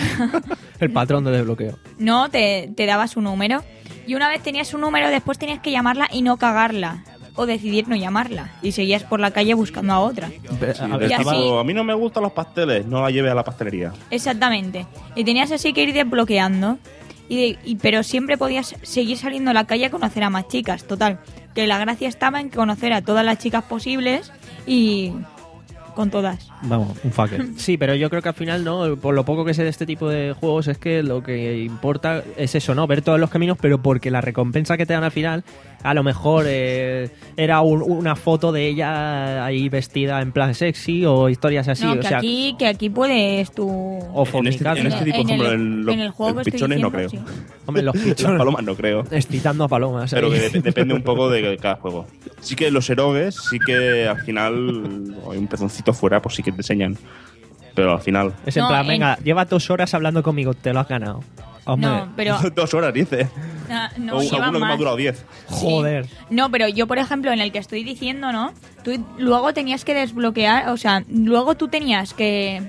El patrón de desbloqueo. No, te, te daba su número. Y una vez tenías su número, después tenías que llamarla y no cagarla. O decidir no llamarla. Y seguías por la calle buscando a otra. Sí, A del y tipo, así- a mí no me gustan los pasteles, no la lleve a la pastelería. Exactamente. Y tenías así que ir desbloqueando. Y de- y, pero siempre podías seguir saliendo a la calle a conocer a más chicas. Total. Que la gracia estaba en conocer a todas las chicas posibles y con todas. Vamos, un fucker. Sí, pero yo creo que al final, ¿no? Por lo poco que sé de este tipo de juegos, es que lo que importa es eso, ¿no? Ver todos los caminos, pero porque la recompensa que te dan al final, a lo mejor eh, era un- una foto de ella ahí vestida en plan sexy o historias así. no, o que, sea, aquí, que aquí puedes tú... o En este, fornicar. en este tipo, En por ejemplo, el- en, lo- en el juego en que estoy pichones no creo. diciendo, Hombre, los Las pichones palomas no creo. excitando a palomas. Pero ahí. que de- depende un poco de cada juego. Sí que los erogues, sí que al final hay un pezoncito fuera, pues sí que te enseñan. Pero al final... Es en No, plan, en- venga, lleva dos horas hablando conmigo, te lo has ganado. Hombre, No, pero... Dos horas, dice. No, no, o llevan alguno que me ha más. durado diez. Joder. No, pero yo, por ejemplo, en el que estoy diciendo, ¿no? Tú luego tenías que desbloquear, o sea, luego tú tenías que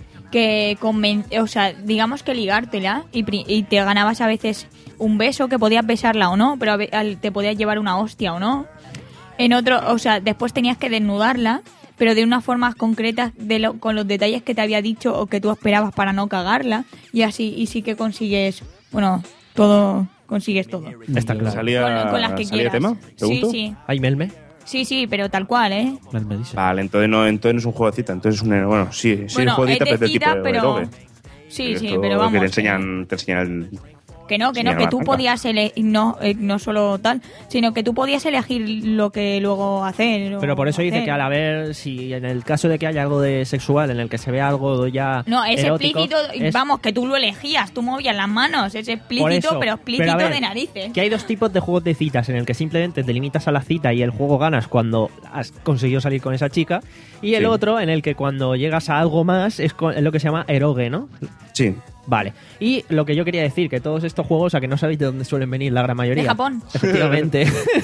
que conven- o sea, digamos que ligártela y, pri- y te ganabas a veces un beso que podías besarla o no, pero a ve- al- te podías llevar una hostia o no. En otro, o sea, después tenías que desnudarla, pero de una forma concreta de lo- con los detalles que te había dicho o que tú esperabas para no cagarla y así y sí que consigues, bueno, todo consigues todo. Está claro. ¿Salía, Con, con las que salía quieras. tema? Sí, ¿Pregunto? sí. ¿Hay melme? Sí, sí, pero tal cual, ¿eh? mal me dice. Vale, entonces no, entonces no es un juego de cita. Entonces es un... Bueno, sí, sí es Bueno, un juego de es cita, de pero es del tipo cita, de pero- erogue. Sí, sí, Esto pero vamos. Que te enseñan, te enseñan el... Que no, que no, Señora que tú Blanca. podías elegir, no, eh, no solo tal, sino que tú podías elegir lo que luego hacer. o Pero por eso dice hacer. que al haber, si en el caso de que haya algo de sexual, en el que se vea algo ya No, es erótico, explícito, es- vamos, que tú lo elegías, tú movías las manos, es por explícito, eso. pero explícito a ver, de narices. Que hay dos tipos de juegos de citas, en el que simplemente te limitas a la cita y el juego ganas cuando has conseguido salir con esa chica, y el Sí. otro en el que cuando llegas a algo más es, con- es lo que se llama erogue, ¿no? Sí. Vale. Y lo que yo quería decir, que todos estos juegos, a que no sabéis de dónde suelen venir la gran mayoría. De Japón. Efectivamente.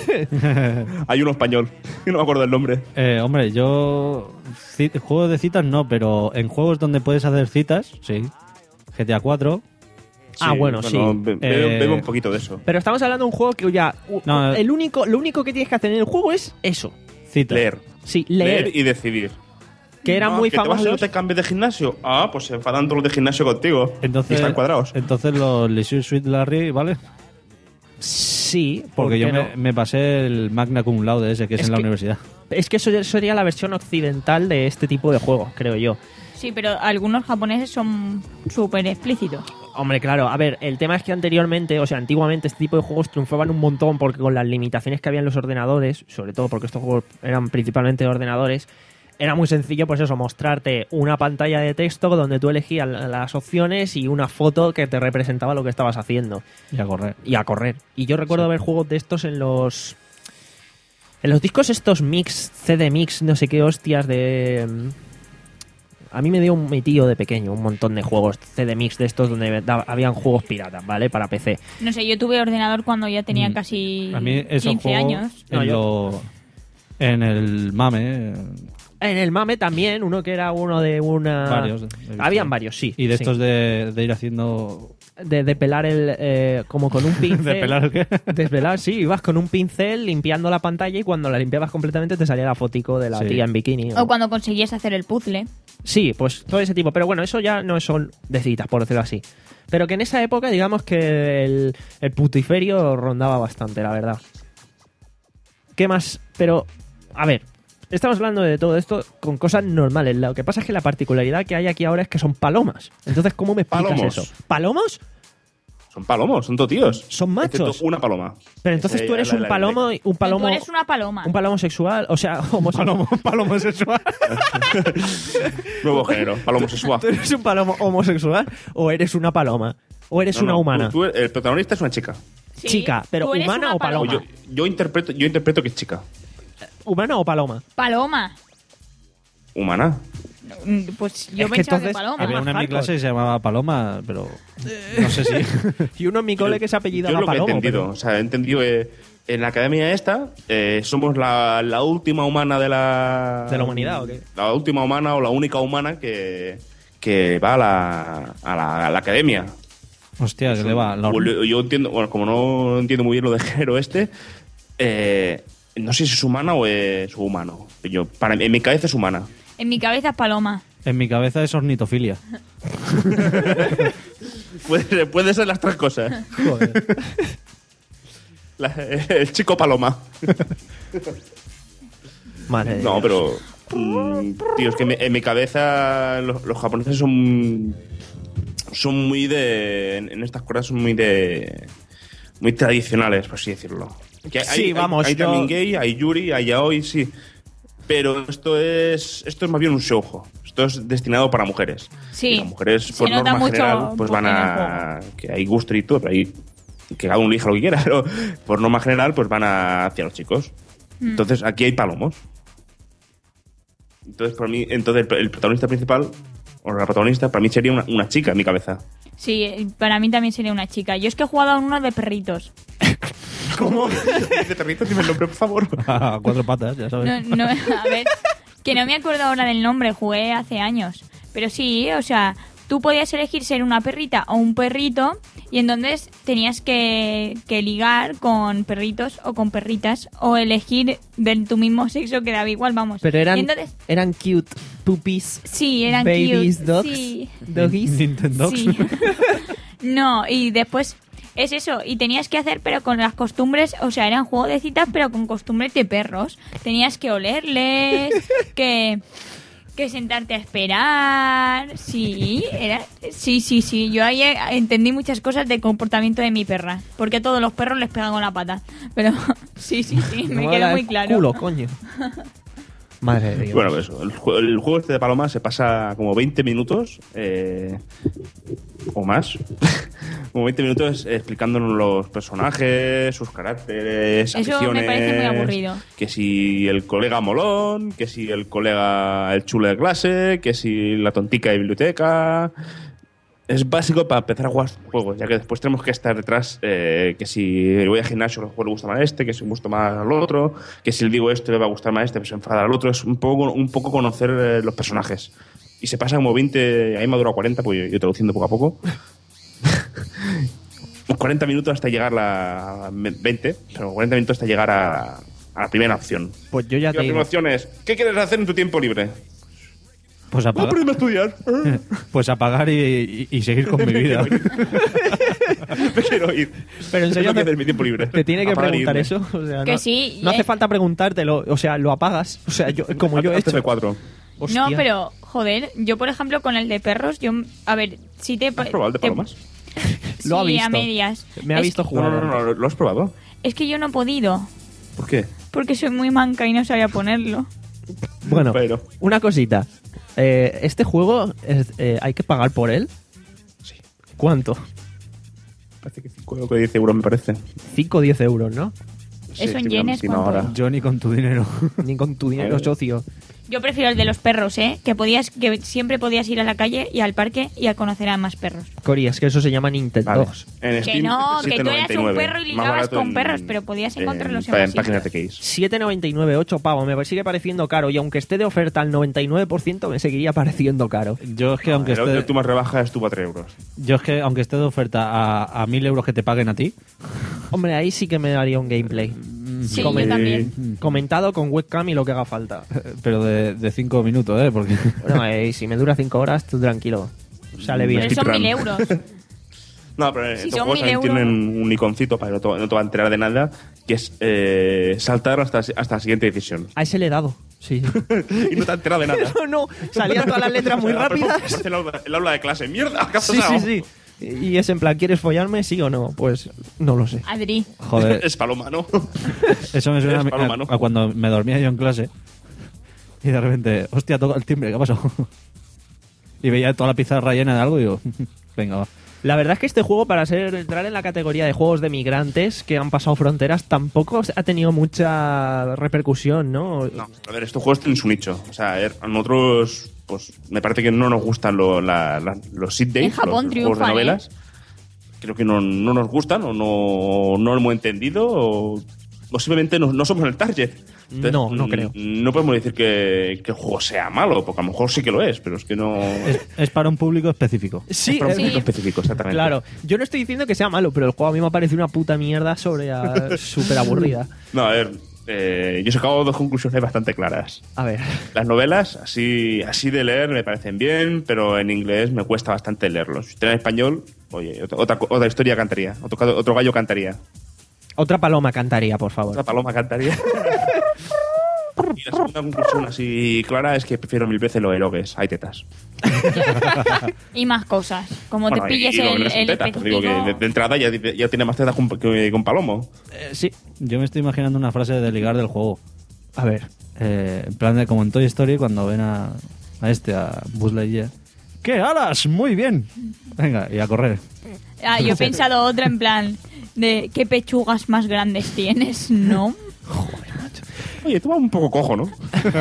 Hay uno español. No me acuerdo el nombre. Eh, hombre, yo... ci- Juegos de citas no, pero en juegos donde puedes hacer citas, sí. G T A cuatro. Ah, bueno, sí. be- bebe, Eh, bebe un poquito de eso. Pero estamos hablando de un juego que ya... u- No, el único, lo único que tienes que hacer en el juego es eso. Citas. Leer. Sí, leer. Leer y decidir. Que eran Ah, muy ¿que te vas a famosos. no te cambies de gimnasio? Ah, pues se enfadan todos los de gimnasio contigo. Entonces, Y están cuadrados. entonces los Leisure Suite Larry, ¿vale? Sí, Porque yo ¿por qué me, me pasé el Magna Cum Laude ese que es, Es en la que- universidad. no? Es que eso ya sería la versión occidental de este tipo de juegos, creo yo. Sí, pero algunos japoneses son súper explícitos. Hombre, claro, a ver, el tema es que anteriormente, o sea, antiguamente este tipo de juegos triunfaban un montón porque con las limitaciones que había en los ordenadores, sobre todo porque estos juegos eran principalmente de ordenadores, era muy sencillo, pues eso, mostrarte una pantalla de texto donde tú elegías la- las opciones y una foto que te representaba lo que estabas haciendo. Y a correr. Y a correr. Y yo recuerdo ver juegos de estos en los... En los discos estos mix, C D mix, no sé qué hostias de... mm, a mí me dio un, mi tío de pequeño un montón de juegos C D Mix de estos donde da- habían juegos piratas, ¿vale? Para P C. No sé, yo tuve ordenador cuando ya tenía Mm. casi A mí esos quince juegos años. En, No, yo- lo- en el MAME... En el MAME también, uno que era uno de una... Varios, he visto. Habían varios, sí. Y de sí. estos de, de ir haciendo... De, de pelar el... eh, como con un pincel. ¿De pelar el qué? De pelar, sí. Ibas con un pincel limpiando la pantalla y cuando la limpiabas completamente te salía la fotico de la Sí. tía en bikini. O cuando conseguías hacer el puzzle. Sí, pues todo ese tipo. Pero bueno, eso ya no son de citas, por decirlo así. Pero que en esa época, digamos que el, el putiferio rondaba bastante, la verdad. ¿Qué más? Pero, a ver, estamos hablando de todo esto con cosas normales. Lo que pasa es que la particularidad que hay aquí ahora es que son palomas. Entonces, ¿cómo me explicas Palomos. eso? ¿Palomos? Son palomos, son totíos. Son machos. Excepto una paloma. Pero entonces Ese tú eres ya la- un la- palomo, un palomo, Tú eres una paloma. un palomo sexual, o sea, homosexual. Palomo sexual. Nuevo género, palomo sexual. ¿Tú eres un palomo homosexual o eres una paloma? ¿O eres No, una no, humana? tú- tú- el protagonista es una chica. Sí, Chica, pero tú eres ¿humana una o paloma? Yo, yo interpreto, yo interpreto que es chica. ¿Humana o paloma? Paloma. Humana. Mm, Pues yo Es que pensaba que entonces paloma. Había una en mi hardcore. clase que se llamaba Paloma, pero no sé si... Y uno en mi cole que se apellida Yo la lo que he Palomo. entendido. pero- O sea, he entendido que en la academia esta eh, somos la, la última humana de la... ¿De la humanidad o qué? La última humana o la única humana que, que va a la, a la, a la academia. Hostia, que le va... la- Yo, yo entiendo, bueno, como no entiendo muy bien lo de género este, eh, no sé si es humana o es humano. Yo, para, en mi cabeza es humana. En mi cabeza es paloma. En mi cabeza es ornitofilia. Puede, puede ser las tres cosas. Joder. La- el chico paloma. Madre de No, Dios. pero... mm, tío, es que me- en mi cabeza los, los japoneses son... Son muy de... En, en estas cosas son muy de... Muy tradicionales, por así decirlo. Que hay, Sí, hay- vamos, Hay, yo- también gay, hay yuri, hay yaoi, sí. Pero esto es... Esto es más bien un shoujo. Esto es destinado para mujeres. Sí. Y las mujeres, Se por nota norma mucho general, pues van en el a... Que hay gusto y todo, pero hay... Que cada uno elija lo que quiera, pero por norma general, pues van a, hacia los chicos. Mm. Entonces, aquí hay palomos. Entonces, para mí, entonces el, el protagonista principal, o la protagonista, para mí sería una, una chica en mi cabeza. Sí, para mí también sería una chica. Yo es que he jugado a uno de perritos. ¿Cómo? De perrito, dime el nombre, por favor. A cuatro patas, ya sabes. No, no, a ver, que no me acuerdo ahora del nombre, jugué hace años. Pero sí, o sea, tú podías elegir ser una perrita o un perrito y entonces tenías que, que ligar con perritos o con perritas o elegir de tu mismo sexo, que daba igual, vamos. Pero eran, Y entonces, eran cute puppies. sí, eran babies, cute. dogs. Sí. Doggies. Nintendo. Sí. No, y después es eso, y tenías que hacer, pero con las costumbres, o sea, eran juego de citas, pero con costumbres de perros. Tenías que olerles, que, que sentarte a esperar. Sí, era, sí, sí, sí. Yo ahí eh, entendí muchas cosas del comportamiento de mi perra, porque a todos los perros les pegan con la pata. Pero sí, sí, sí, me No quedó la muy del claro. Culo, coño. Madre de Dios. Bueno, pues eso. El, jue- el juego este de Paloma se pasa como veinte minutos eh, o más. Como veinte minutos explicándonos los personajes, sus caracteres, Eso me aficiones. parece muy aburrido. Que si el colega molón, que si el colega el chulo de clase, que si la tontica de biblioteca. Es básico para empezar a jugar juegos, ya que después tenemos que estar detrás, eh, que si voy al gimnasio el juego le gusta más a este, que si me gusta más al otro, que si le digo esto le va a gustar más a este, pues se enfada al otro. Es un poco, un poco conocer eh, los personajes. Y se pasa como veinte, ahí me ha durado cuarenta, pues yo, yo traduciendo poco a poco. cuarenta minutos hasta llegar a la... veinte, pero cuarenta minutos hasta llegar a, a la primera opción. Pues yo ya Y te la digo. primera opción es, ¿qué quieres hacer en tu tiempo libre? Pues Voy a apagar, ponerme a estudiar. pues apagar y, y- y seguir con mi vida. Me quiero ir. Pero en Es serio, lo que te, hacer en mi tiempo libre. te tiene que Apagar y preguntar irme. eso. O sea, Que no, sí, no eh. hace falta preguntártelo. O sea, lo apagas. O sea, yo, como yo he Hazte hecho. de cuatro. Hostia. No, pero, joder, yo por ejemplo con el de perros, yo, a ver, si te... ¿Has probado el de te- palomas? Lo ha sí, visto. a medias. Me ha Es- visto No, jugar. no, no, no, ¿lo has probado? Es que yo no he podido, ¿Por qué? porque soy muy manca y no sabía ponerlo. Bueno, Pero- una cosita. Eh, este juego, es- eh, ¿hay que pagar por él? Sí. ¿Cuánto? Parece que cinco o diez euros me parece. cinco o diez euros, ¿no? Sí, Eso en estoy yenes, mirando ¿cuánto ahora. Johnny con tu dinero. Ni con tu dinero Eh. socio. Yo prefiero el de los perros, ¿eh? Que podías, que siempre podías ir a la calle y al parque y a conocer a más perros. Cori, es que eso se llama Nintendo. Vale. En Que Steam, no, que tú eras un siete noventa y nueve. perro y Más ligabas barato con en- perros, pero podías encontrarlos en, en, más en páginas de sitios. case. siete noventa y nueve, ocho pavos. Me sigue pareciendo caro. Y aunque esté de oferta al noventa y nueve por ciento, me seguiría pareciendo caro. Yo es que aunque El- esté, el tú más rebaja estuvo a tres euros. yo es que aunque esté de oferta a, a mil euros que te paguen a ti, Hombre, ahí sí que me daría un gameplay. Sí, Comen- yo también. Comentado con webcam y lo que haga falta. pero de, de cinco minutos, ¿eh? Porque Bueno, eh, si me dura cinco horas, tú tranquilo. Sale bien. Pero son Speedrun. mil euros. No, pero Si estos son juegos mil también euros. tienen un iconcito para que no te, no te va a enterar de nada, que es eh, saltar hasta, hasta la siguiente decisión. A ese le he dado. Sí. Y no te ha enterado de nada. no, no. Salían todas las letras muy rápidas. Parece el aula, el aula de clase. ¡Mierda! ¿Qué ha Sí, pasado? sí, sí. Y es en plan, ¿quieres follarme? ¿Sí o no? Pues no lo sé. Adri. joder, Es paloma, ¿no? eso me suena a, Es mí- paloma, a- ¿no? a cuando me dormía yo en clase y de repente, hostia, toca el timbre, ¿qué ha pasado? Y veía toda la pizarra llena de algo y digo, venga, va. La verdad es que este juego, para ser entrar en la categoría de juegos de migrantes que han pasado fronteras, tampoco ha tenido mucha repercusión, ¿no? No, a ver, estos juegos tienen su nicho. O sea, a ver, a nosotros, pues me parece que no nos gustan lo- la- la- los sit days, En Japón los, los juegos de triunfan, novelas. Creo que no, no nos gustan o no, no lo hemos entendido o, o simplemente no, no somos el target. Entonces, No, no mm, creo. No podemos decir que, que el juego sea malo, porque a lo mejor sí que lo es, pero es que no... Es, es para un público específico. Sí, es para un eh, público específico, exactamente. claro. Yo no estoy diciendo que sea malo, pero el juego a mí me ha parecido una puta mierda sobre a- súper aburrida. No, a ver, eh, yo he sacado dos conclusiones bastante claras. A ver. Las novelas, así, así de leer, me parecen bien, pero en inglés me cuesta bastante leerlos. Si en español, oye, otra, otra, otra historia cantaría, otro, otro gallo cantaría, Otra paloma cantaría, por favor. otra paloma cantaría. Y la segunda conclusión así clara es que prefiero mil veces los erogues, hay tetas. Y más cosas. Como Bueno, te y- pilles y lo que el, no son el tetas, pero digo que específico- de, de entrada ya, ya tiene más tetas con, que con palomo. Eh, sí. Yo me estoy imaginando una frase de ligar del juego. A ver. Eh, en plan de como en Toy Story cuando ven a, a este, a Buzz Lightyear. ¿Qué alas? Muy bien. Venga, y a correr. Ah, yo he pensado otra en plan de qué pechugas más grandes tienes, ¿no? Oye, tú vas un poco cojo, ¿no?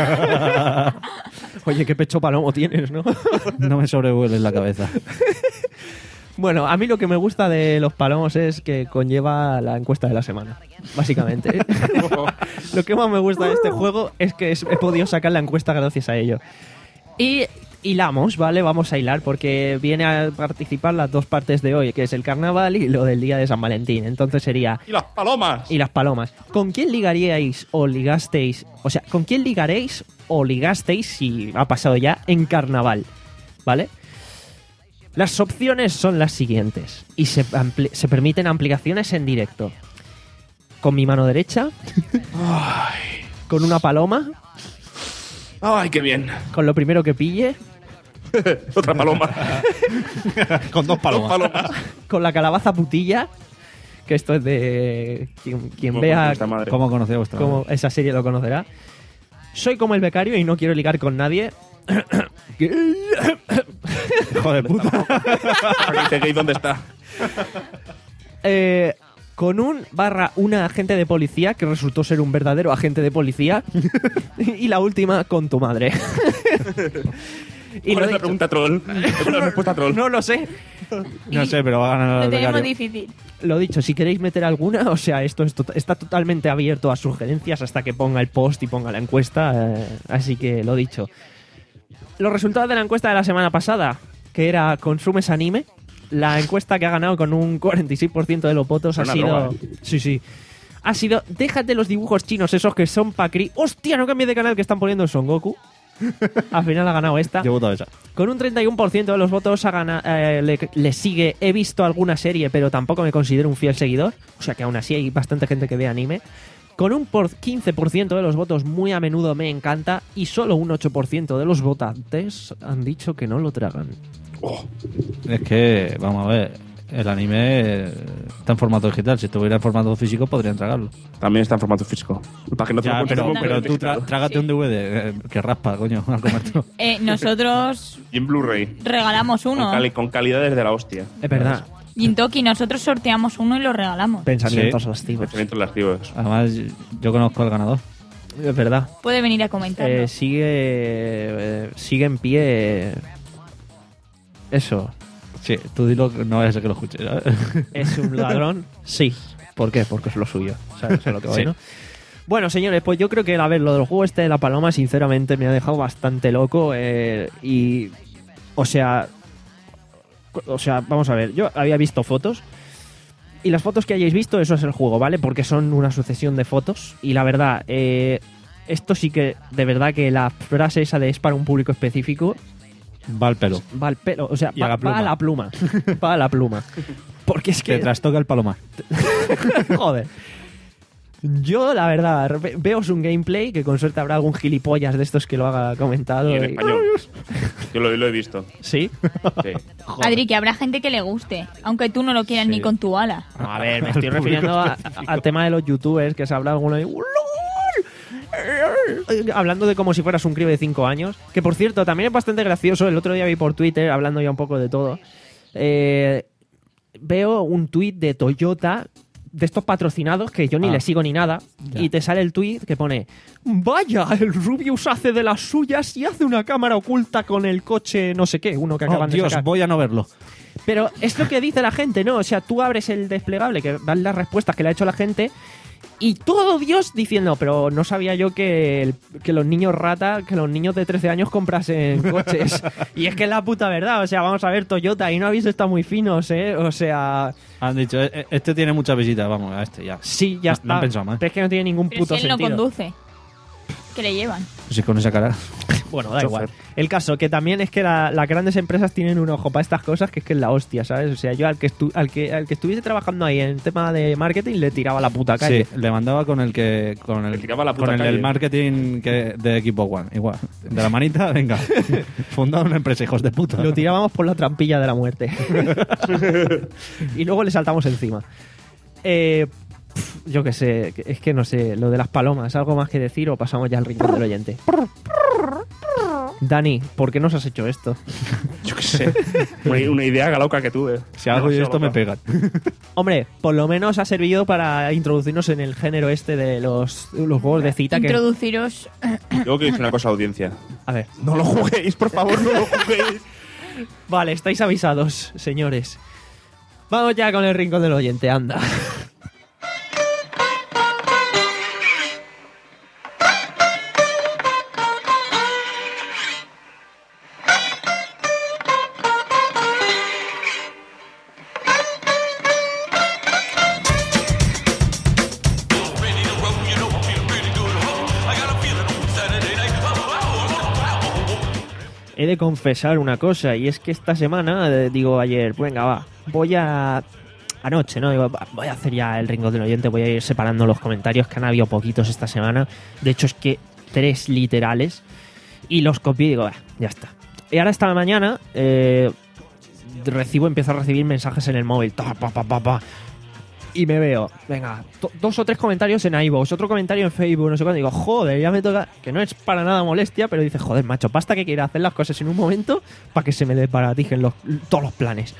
Oye, qué pecho palomo tienes, ¿no? No me sobrevueles la cabeza. Bueno, a mí lo que me gusta de los palomos es que conlleva la encuesta de la semana, básicamente. Lo que más me gusta de este juego es que es- he podido sacar la encuesta gracias a ello. Y hilamos, ¿vale? Vamos a hilar porque viene a participar las dos partes de hoy, que es el carnaval y lo del día de San Valentín. Entonces sería... ¡Y las palomas! Y las palomas. ¿Con quién ligaríais o ligasteis? O sea, ¿con quién ligaréis o ligasteis, si ha pasado ya, en carnaval? ¿Vale? Las opciones son las siguientes y se, ampli- se permiten ampliaciones en directo. Con mi mano derecha, con una paloma, ¡Ay, qué bien! con lo primero que pille, Otra paloma. Con dos Dos palomas. con la calabaza putilla, que esto es de quien, quien Como vea nuestra madre. ¿Cómo conocía vuestra como madre? esa serie lo conocerá. Soy como el becario y no quiero ligar con nadie. Hijo de puta. Dice Gay, ¿dónde está? Eh, con un barra una agente de policía que resultó ser un verdadero agente de policía. Y la última con tu madre. Y ¿Cuál lo es la dicho. pregunta troll? ¿Cuál es la respuesta troll? No lo sé. No sé, pero va a ganar Lo el tenemos becario. difícil. Lo dicho, si queréis meter alguna, o sea, esto es to- está totalmente abierto a sugerencias hasta que ponga el post y ponga la encuesta. eh, así que lo dicho. Los resultados de la encuesta de la semana pasada, que era ¿consumes anime? La encuesta que ha ganado con un cuarenta y seis por ciento de los votos ha Una sido... droga. Sí, sí. Ha sido, déjate los dibujos chinos esos que son pa' cri... ¡Hostia, no cambies de canal que están poniendo el Son Goku! Al final ha ganado esta. Yo he votado esa. Con un treinta y uno por ciento de los votos ha gana- eh, le, le sigue He visto alguna serie, pero tampoco me considero un fiel seguidor. O sea que aún así hay bastante gente que ve anime. Con un por quince por ciento de los votos muy a menudo me encanta. Y solo un ocho por ciento de los votantes han dicho que no lo tragan. Oh, Es que, vamos a ver, el anime eh, está en formato digital. Si estuviera en formato físico, podrían tragarlo. también está en formato físico. Para que no te Ya, lo cuentes pero, como pero tú digital. tra- trágate un D V D eh, que raspa, coño, al comértelo. Eh, nosotros Y en Blu-ray. regalamos Con, uno. cali- con calidades de la hostia. Es verdad. Gintoki, nosotros sorteamos uno y lo regalamos. Pensamientos Sí. lascivos. Pensamientos lascivos. Además, yo conozco al ganador. Es verdad. Puede venir a comentarlo. Eh, sigue, eh, sigue en pie. Eso. Sí, tú dilo, no vaya a ser que lo escuches. ¿sabes? ¿Es un ladrón? Sí. ¿Por qué? Porque es lo suyo. ¿Sabes a lo que voy, Sí. no? Bueno, señores, pues yo creo que, a ver, lo del juego este de la paloma, sinceramente, me ha dejado bastante loco. Eh, y. O sea. O sea, vamos a ver. Yo había visto fotos. Y las fotos que hayáis visto, eso es el juego, ¿vale? Porque son una sucesión de fotos. Y la verdad, eh, esto sí que, de verdad, que la frase esa de es para un público específico. Va al pelo. Va al pelo. O sea, Y a va, la pluma. va a la pluma. Va a la pluma. Porque es que. Te trastoca el palomar. Joder. Yo, la verdad, ve- veo un gameplay que con suerte habrá algún gilipollas de estos que lo haga comentado. Y en y- español. Yo lo, lo he visto. ¿Sí? Sí. Adri, que habrá gente que le guste, aunque tú no lo quieras Sí. ni con tu ala. No, a ver, me estoy refiriendo a- a- al tema de los youtubers, que se habla alguno de... ¡Lol! Hablando de como si fueras un crío de cinco años. Que, por cierto, también es bastante gracioso. El otro día vi por Twitter, hablando ya un poco de todo, eh, veo un tuit de Toyota, de estos patrocinados, que yo ni Ah. le sigo ni nada, Ya. y te sale el tuit que pone: vaya, el Rubius hace de las suyas y hace una cámara oculta con el coche no sé qué, uno que Oh, acaban de Dios, sacar. voy a no verlo. Pero es lo que dice la gente, ¿no? O sea, tú abres el desplegable, que dan las respuestas que le ha hecho la gente, y todo Dios diciendo, pero no sabía yo que, el- que los niños rata, que los niños de trece años comprasen coches. Y es que es la puta verdad, o sea, vamos a ver, Toyota, y no habéis estado muy finos, ¿eh? O sea, Han dicho, "Eh, eh, este tiene muchas visitas, vamos, a este ya. sí, ya No- está. no han pensado mal. Pero es que no tiene ningún Pero puto si él no sentido. conduce. Que le llevan. Pues sí, con esa cara. Bueno, da Chofer. igual. El caso, que también es que la- las grandes empresas tienen un ojo para estas cosas, que es que es la hostia, ¿sabes? O sea, yo al que, estu- al que, al que estuviese trabajando ahí en el tema de marketing le tiraba la puta calle. Sí, le mandaba con el que con el, Le tiraba la puta con el, calle. del marketing que, de Equipo One, igual. De la manita, venga. Fundado una empresa, hijos de puta. Lo tirábamos por la trampilla de la muerte. Y luego le saltamos encima. Eh, pf, yo qué sé, es que no sé, lo de las palomas, ¿algo más que decir o pasamos ya al rincón del oyente? Dani, ¿por qué nos has hecho esto? Yo qué sé. Una, una idea loca que tuve. Si hago yo esto, me pegan. Hombre, por lo menos ha servido para introducirnos en el género este de los, los juegos de cita. Que, Introduciros. Luego que decir una cosa a la audiencia. a ver, No lo juguéis, por favor, no lo juguéis. vale, estáis avisados, señores. Vamos ya con el rincón del oyente, anda. He de confesar una cosa, y es que esta semana, eh, digo ayer, venga, va, voy a... Anoche, ¿no? Digo, va, voy a hacer ya el rincón del oyente, voy a ir separando los comentarios, que han habido poquitos esta semana. De hecho, es que tres literales, y los copié y digo, "Bah, ya está". Y ahora esta mañana eh, recibo, empiezo a recibir mensajes en el móvil, ta, pa, pa, pa, pa, y me veo, venga, to- dos o tres comentarios en iVoox, otro comentario en Facebook, no sé cuándo. Digo, joder, ya me toca. Que no es para nada molestia, pero dices, joder, macho, basta que quiera hacer las cosas en un momento para que se me desbaratijen los, todos los planes.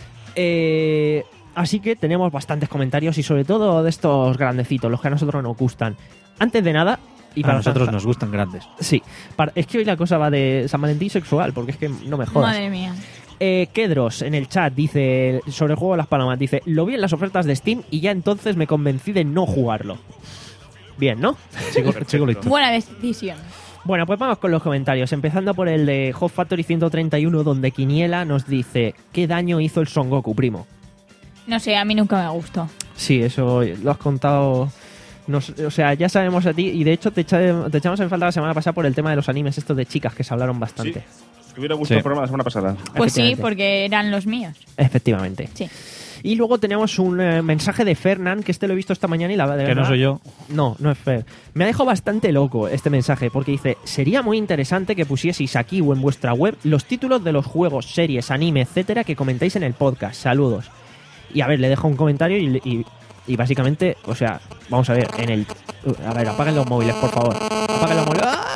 Eh, así que tenemos bastantes comentarios y sobre todo de estos grandecitos, los que a nosotros nos gustan. Antes de nada, y Y para a nosotros zanjar- nos gustan grandes. Sí, para- es que hoy la cosa va de San Valentín sexual, porque es que no me jodas. Madre mía. Eh, Kedros en el chat dice sobre el juego de las palomas, dice, lo vi en las ofertas de Steam y ya entonces me convencí de no jugarlo. Bien, ¿no? Chico, chico listo. Buena decisión. Bueno, pues vamos con los comentarios, empezando por el de Hot Factory ciento treinta y uno, donde Quiniela nos dice, ¿qué daño hizo el Son Goku, primo? No sé, a mí nunca me gustó. Sí, eso lo has contado. Nos- o sea, ya sabemos a ti, y de hecho te, echa- te echamos en falta la semana pasada por el tema de los animes estos de chicas, que se hablaron bastante. Me hubiera gustado Sí. el programa la semana pasada. Pues sí, Efectivamente. porque eran los míos. Efectivamente. Sí. Y luego tenemos un eh, mensaje de Fernán, que este lo he visto esta mañana y la de Que no verdad- soy yo. No, no es Fer. Me ha dejado bastante loco este mensaje, porque dice, sería muy interesante que pusieseis aquí o en vuestra web los títulos de los juegos, series, anime, etcétera, que comentáis en el podcast. Saludos. Y a ver, le dejo un comentario y, y, y básicamente, o sea, vamos a ver, en el... A ver, apaguen los móviles, por favor. Apaguen los móviles. ¡Ah!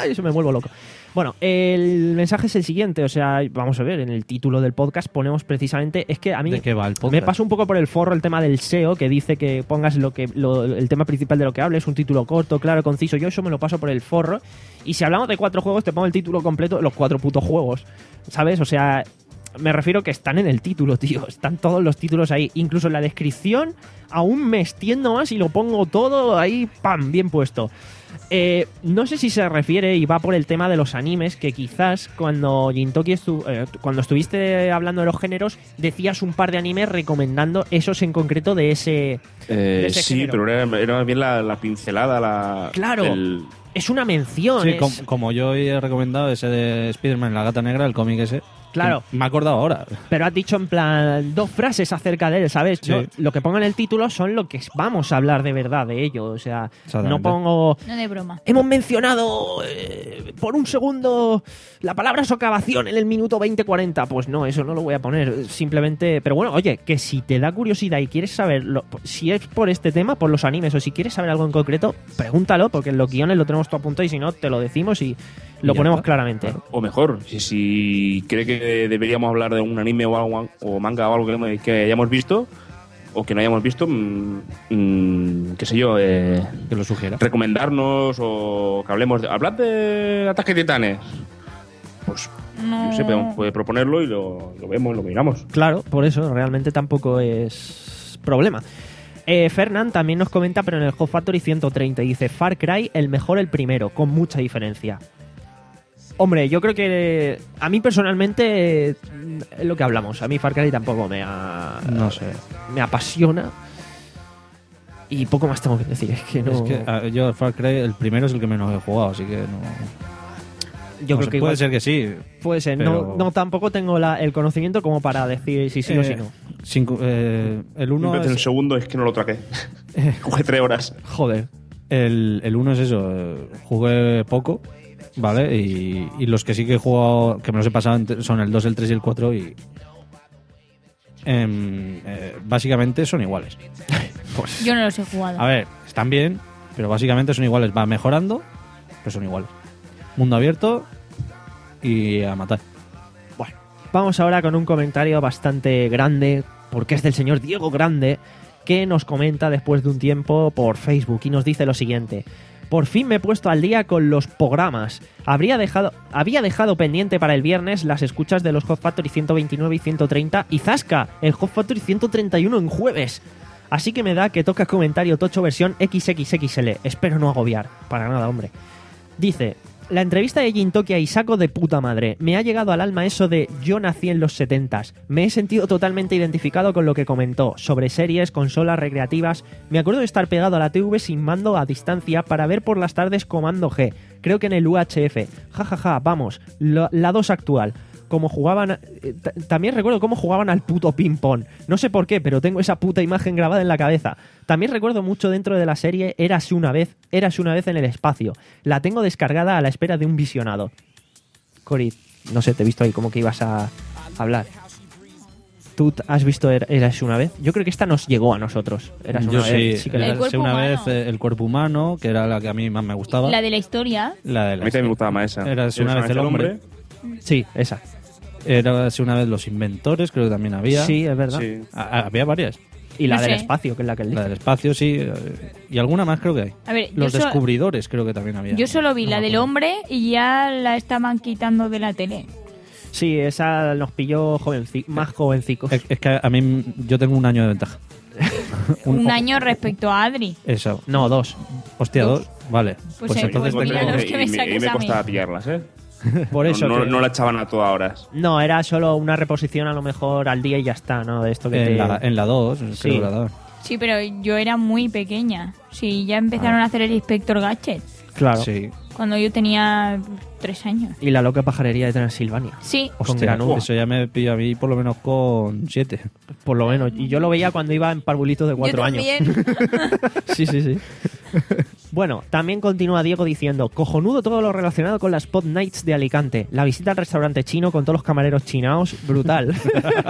Eso me vuelvo loco. Bueno, el mensaje es el siguiente, o sea, vamos a ver, en el título del podcast ponemos precisamente, es que a mí ¿De qué va el podcast? me pasa un poco por el forro el tema del S E O, que dice que pongas lo que lo- el tema principal de lo que hables, un título corto, claro, conciso. Yo eso me lo paso por el forro, y si hablamos de cuatro juegos, te pongo el título completo de los cuatro putos juegos, ¿sabes? O sea, me refiero que están en el título, tío, están todos los títulos ahí, incluso en la descripción, aún me extiendo más y lo pongo todo ahí, pam, bien puesto. Eh, no sé si se refiere y va por el tema de los animes, que quizás cuando Gintoki estu eh, cuando estuviste hablando de los géneros, decías un par de animes recomendando esos en concreto de ese, Eh, de ese sí, género. pero era, era más bien la, la pincelada, la. Claro. el- Es una mención. Sí, es- com- como yo hoy he recomendado ese de Spider-Man, la gata negra, el cómic ese. Claro. que Me he acordado ahora. Pero has dicho en plan dos frases acerca de él, ¿sabes? Sí. Yo- lo que pongo en el título son lo que vamos a hablar de verdad de ello. O sea, Exactamente. no pongo... No de broma. Hemos mencionado eh, por un segundo la palabra socavación en el minuto veinte cuarenta. Pues no, eso no lo voy a poner. Simplemente... Pero bueno, oye, que si te da curiosidad y quieres saber lo- si es por este tema, por los animes, o si quieres saber algo en concreto, pregúntalo, porque en los guiones lo tenemos todo apuntado y si no, te lo decimos y lo ya ponemos está. claramente. O mejor, si, si cree que deberíamos hablar de un anime o, algo, o manga o algo que, que hayamos visto o que no hayamos visto, mmm, mmm, qué sé yo, eh, Que lo sugiera. recomendarnos o que hablemos de... Hablad de Ataque de Titanes. Pues, No. yo sé, podemos- puede proponerlo y lo, lo vemos, lo miramos. Claro, por eso realmente tampoco es problema. Eh, Fernand también nos comenta, pero en el Hot Factory ciento treinta, dice Far Cry el mejor el primero, con mucha diferencia. Hombre, yo creo que a mí personalmente eh, es lo que hablamos. A mí Far Cry tampoco me ha, No sé. me apasiona. Y poco más tengo que decir. Es que no. Es que ah, yo, el Far Cry, el primero es el que menos he jugado, así que no. yo no creo sé, que puede igual- ser que sí. puede ser. pero- No, no, tampoco tengo la- el conocimiento como para decir si sí o si Eh, no. cinco- eh, el uno Simplemente el es, segundo es que no lo traqué. Jugué tres horas. Joder. el, el uno es eso. eh, jugué poco, ¿vale? Y, y los que sí que he jugado, que me los he pasado, ent- son el dos, el tres y el cuatro. Y. em, eh, básicamente son iguales. Pues, Yo no los he jugado. a ver, están bien, pero básicamente son iguales. Va mejorando, pero son iguales. Mundo abierto y a matar. Vamos ahora con un comentario bastante grande, porque es del señor Diego Grande, que nos comenta después de un tiempo por Facebook y nos dice lo siguiente. Por fin me he puesto al día con los programas. Habría dejado, había dejado pendiente para el viernes las escuchas de los Hot Factory ciento veintinueve y ciento treinta y ¡zasca! El Hot Factory ciento treinta y uno en jueves. Así que me da que toca comentario tocho versión equis equis equis ele. Espero no agobiar. Para nada, hombre. Dice... La entrevista de Gintoki a Isako de puta madre. Me ha llegado al alma eso de yo nací en los setentas. Me he sentido totalmente identificado con lo que comentó sobre series, consolas recreativas. Me acuerdo de estar pegado a la T V sin mando a distancia para ver por las tardes Comando G. Creo que en el U H F. Ja, ja, ja, vamos. La, la dos actual. Como jugaban... eh, t- también recuerdo cómo jugaban al puto ping-pong. No sé por qué, pero tengo esa puta imagen grabada en la cabeza. También recuerdo mucho dentro de la serie Érase una vez, Érase una vez en el espacio. La tengo descargada a la espera de un visionado. Cory, no sé, te he visto ahí como que ibas a hablar. ¿Tú t- has visto Er- Érase una vez? Yo creo que esta nos llegó a nosotros. Érase Yo una sí, vez. Sí que la- El eh, cuerpo sé una humano. vez eh, el cuerpo humano, que era la que a mí más me gustaba. La de la historia. La de A la mí también me gustaba más esa. Era Érase una vez el hombre. Sí, esa. Era así una vez los inventores, creo que también había. Sí, es verdad. Sí. A- a- había varias. Y la No del sé. espacio, que es la que él dice. La del espacio, sí. eh, Y alguna más creo que hay. A ver, Los yo, so- descubridores creo que también había. yo solo vi No la me del acuerdo. hombre y ya la estaban quitando de la tele. Sí, esa nos pilló jovenci- más jovencicos. Es, es que a mí yo tengo un año de ventaja. Un, año respecto a Adri. Eso. No, dos. Hostia, dos. Vale. Pues Pues, eh, entonces pues tengo... mira los y, que me y me, saques y me a mí. costaba pillarlas, ¿eh? Por eso. no, no, que- no la echaban a todas horas. No, era solo una reposición a lo mejor al día y ya está, ¿no? De esto que te... En la, en la dos, Sí. creo que la daban. Sí, pero yo era muy pequeña. Sí, ya empezaron a hacer el Inspector Gadget. Claro. Sí. Cuando yo tenía tres años. Y la loca pajarería de Transilvania. Sí. Con Hostia, granudo. eso ya me pilló a mí por lo menos con siete. Por lo menos. Y yo lo veía cuando iba en parvulitos de cuatro yo años. también. Sí, sí, sí. Bueno, también continúa Diego diciendo: cojonudo todo lo relacionado con las Spot Nights de Alicante. La visita al restaurante chino con todos los camareros chinaos, brutal.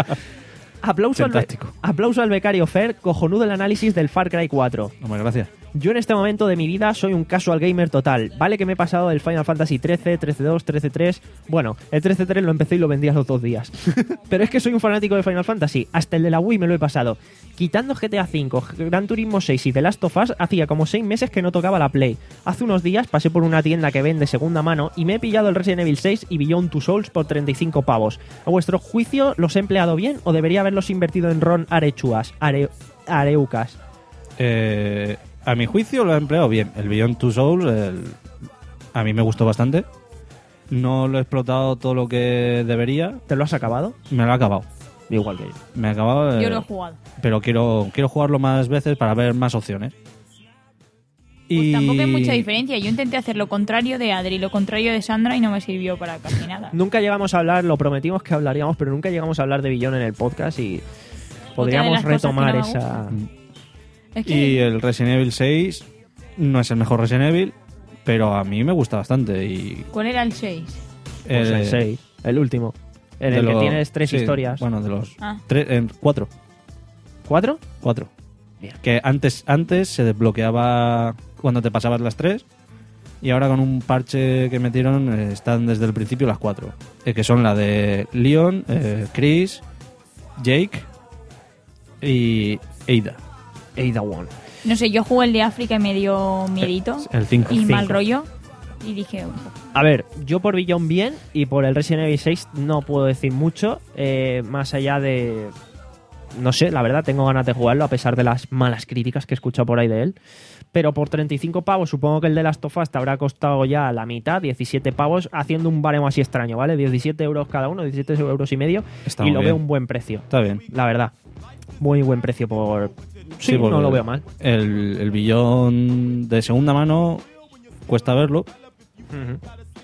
Aplauso al, be- Fantástico. aplauso al becario Fer, cojonudo el análisis del Far Cry cuatro. Hombre, gracias. Yo en este momento de mi vida soy un casual gamer total. Vale que me he pasado el Final Fantasy trece, trece dos, trece tres. Bueno, el trece tres lo empecé y lo vendí a los dos días. Pero es que soy un fanático de Final Fantasy. Hasta el de la Wii me lo he pasado. Quitando G T A cinco, Gran Turismo seis y The Last of Us, hacía como seis meses que no tocaba la Play. Hace unos días pasé por una tienda que vende segunda mano y me he pillado el Resident Evil seis y Beyond Two Souls por treinta y cinco pavos. ¿A vuestro juicio los he empleado bien o debería haberlos invertido en ron arechuas, are, areucas? Eh... A mi juicio lo he empleado bien. El Beyond Two Souls, el... a mí me gustó bastante. No lo he explotado todo lo que debería. ¿Te lo has acabado? Me lo he acabado. Igual que yo. Me he acabado. Yo eh, lo he jugado. Pero quiero, quiero jugarlo más veces para ver más opciones. Pues y... tampoco hay mucha diferencia. Yo intenté hacer lo contrario de Adri, lo contrario de Sandra y no me sirvió para casi nada. Nunca llegamos a hablar, lo prometimos que hablaríamos, pero nunca llegamos a hablar de Beyond en el podcast y podríamos retomar no esa... Es que... Y el Resident Evil seis no es el mejor Resident Evil, pero a mí me gusta bastante. Y ¿Cuál era el seis? Pues el seis, el último. En de el que lo- tienes tres sí, historias. Bueno, de los Ah. tres, en cuatro. ¿Cuatro? Cuatro. Bien. Que antes, antes se desbloqueaba cuando te pasabas las tres. Y ahora con un parche que metieron eh, están desde el principio las cuatro. Eh, que son la de Leon, eh, Chris, Jake y Ada. Ada One. No sé, yo jugué el de África y me dio miedito. El cinco. Y Cinco. mal rollo. Y dije... A ver, yo por Beyond bien y por el Resident Evil seis no puedo decir mucho, eh, más allá de... No sé, la verdad, tengo ganas de jugarlo a pesar de las malas críticas que he escuchado por ahí de él. Pero por treinta y cinco pavos, supongo que el de Last of Us te habrá costado ya la mitad, diecisiete pavos, haciendo un baremo así extraño, ¿vale? diecisiete euros cada uno, diecisiete euros y medio. Está y muy lo bien. veo un buen precio, Está bien. la verdad. Muy buen precio por... Sí, porque no lo veo mal. El, el billón de segunda mano cuesta verlo. Ujú.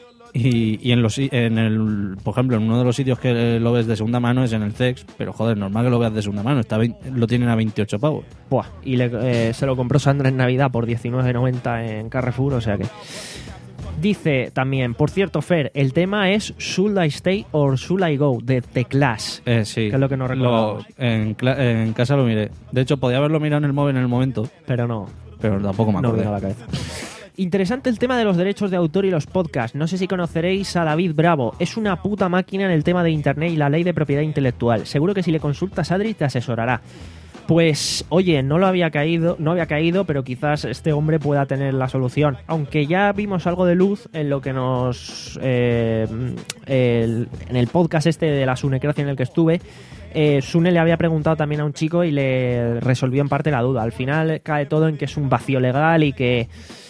Y, y en los si- en el por ejemplo en uno de los sitios que lo ves de segunda mano es en el C E X, pero joder, normal que lo veas de segunda mano, está vein- lo tienen a veintiocho pavos. Buah, y le- eh, se lo compró Sandra en Navidad por diecinueve noventa en Carrefour, o sea que... Dice también, por cierto, Fer, el tema es Should I Stay or Should I Go, de The Clash. Eh, sí. Que es lo que no Lo- recordábamos. en, cla- en casa lo miré. De hecho, podía haberlo mirado en el móvil en el momento, Pero no, pero tampoco me no acordé. vino a la cabeza. Interesante el tema de los derechos de autor y los podcasts. No sé si conoceréis a David Bravo. Es una puta máquina en el tema de internet y la ley de propiedad intelectual. Seguro que si le consultas a Adri te asesorará. Pues, oye, no lo había caído, no había caído, pero quizás este hombre pueda tener la solución. Aunque ya vimos algo de luz en lo que nos... eh, el- en el podcast este de la Sunecracia en el que estuve, eh, Sune le había preguntado también a un chico y le resolvió en parte la duda. Al final cae todo en que es un vacío legal y que...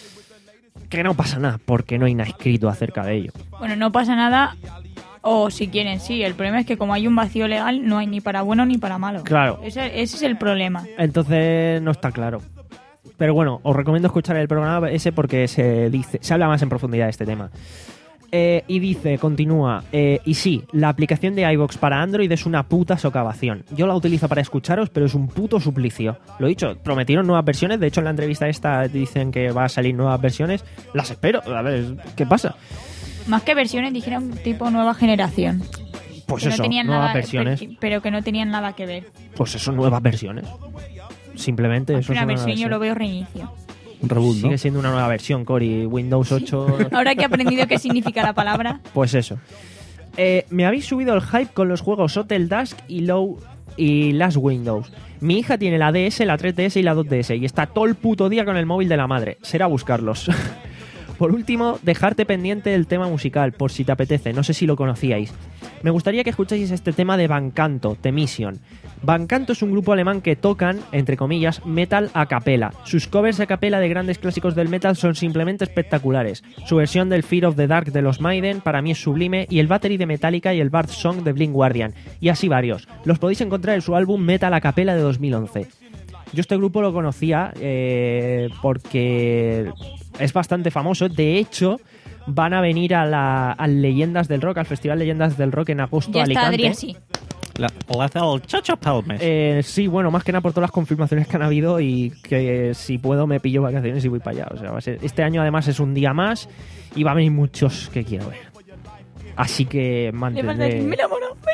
que no pasa nada, porque no hay nada escrito acerca de ello. Bueno, no pasa nada, o si quieren, sí. El problema es que como hay un vacío legal, no hay ni para bueno ni para malo. Claro. Ese, ese es el problema. Entonces no está claro. Pero bueno, os recomiendo escuchar el programa ese porque se dice, se habla más en profundidad de este tema. Eh, y dice, continúa, eh, y sí, la aplicación de iVoox para Android es una puta socavación. Yo la utilizo para escucharos, pero es un puto suplicio. Lo dicho, prometieron nuevas versiones. De hecho, en la entrevista esta dicen que va a salir nuevas versiones. Las espero, a ver, ¿qué pasa? Más que versiones, dijeron tipo nueva generación. Pues Que no eso, tenían nuevas nada, versiones. Pero, pero que no tenían nada que ver. Pues eso, nuevas versiones. Simplemente eso es Una una versión yo versión. lo veo reinicio. Un reboot, ¿no? Sigue siendo una nueva versión, Cory. Windows ocho... Ahora que he aprendido qué significa la palabra. Pues eso. Eh, me habéis subido el hype con los juegos Hotel Dusk y Low y Last Windows. Mi hija tiene la D S, la tres D S y la dos D S y está todo el puto día con el móvil de la madre. Será buscarlos. Por último, dejarte pendiente del tema musical, por si te apetece. No sé si lo conocíais. Me gustaría que escucháis este tema de Bancanto, The Mission. Bancanto es un grupo alemán que tocan, entre comillas, metal a capela. Sus covers a capela de grandes clásicos del metal son simplemente espectaculares. Su versión del Fear of the Dark de los Maiden para mí es sublime, y el Battery de Metallica y el Bard Song de Blind Guardian. Y así varios. Los podéis encontrar en su álbum Metal a capela de dos mil once. Yo este grupo lo conocía eh, porque es bastante famoso. De hecho, van a venir a la a Leyendas del Rock, al Festival Leyendas del Rock en agosto Ya a está Alicante. Adri así. La, la hace el Chacho Palmes. Eh, sí, bueno, más que nada por todas las confirmaciones que han habido y que eh, si puedo me pillo vacaciones y voy para allá. O sea, va a ser, este año además es un día más y va a venir muchos que quiero ver. Así que Le falta decir, mantendré... me enamoro, me enamoro.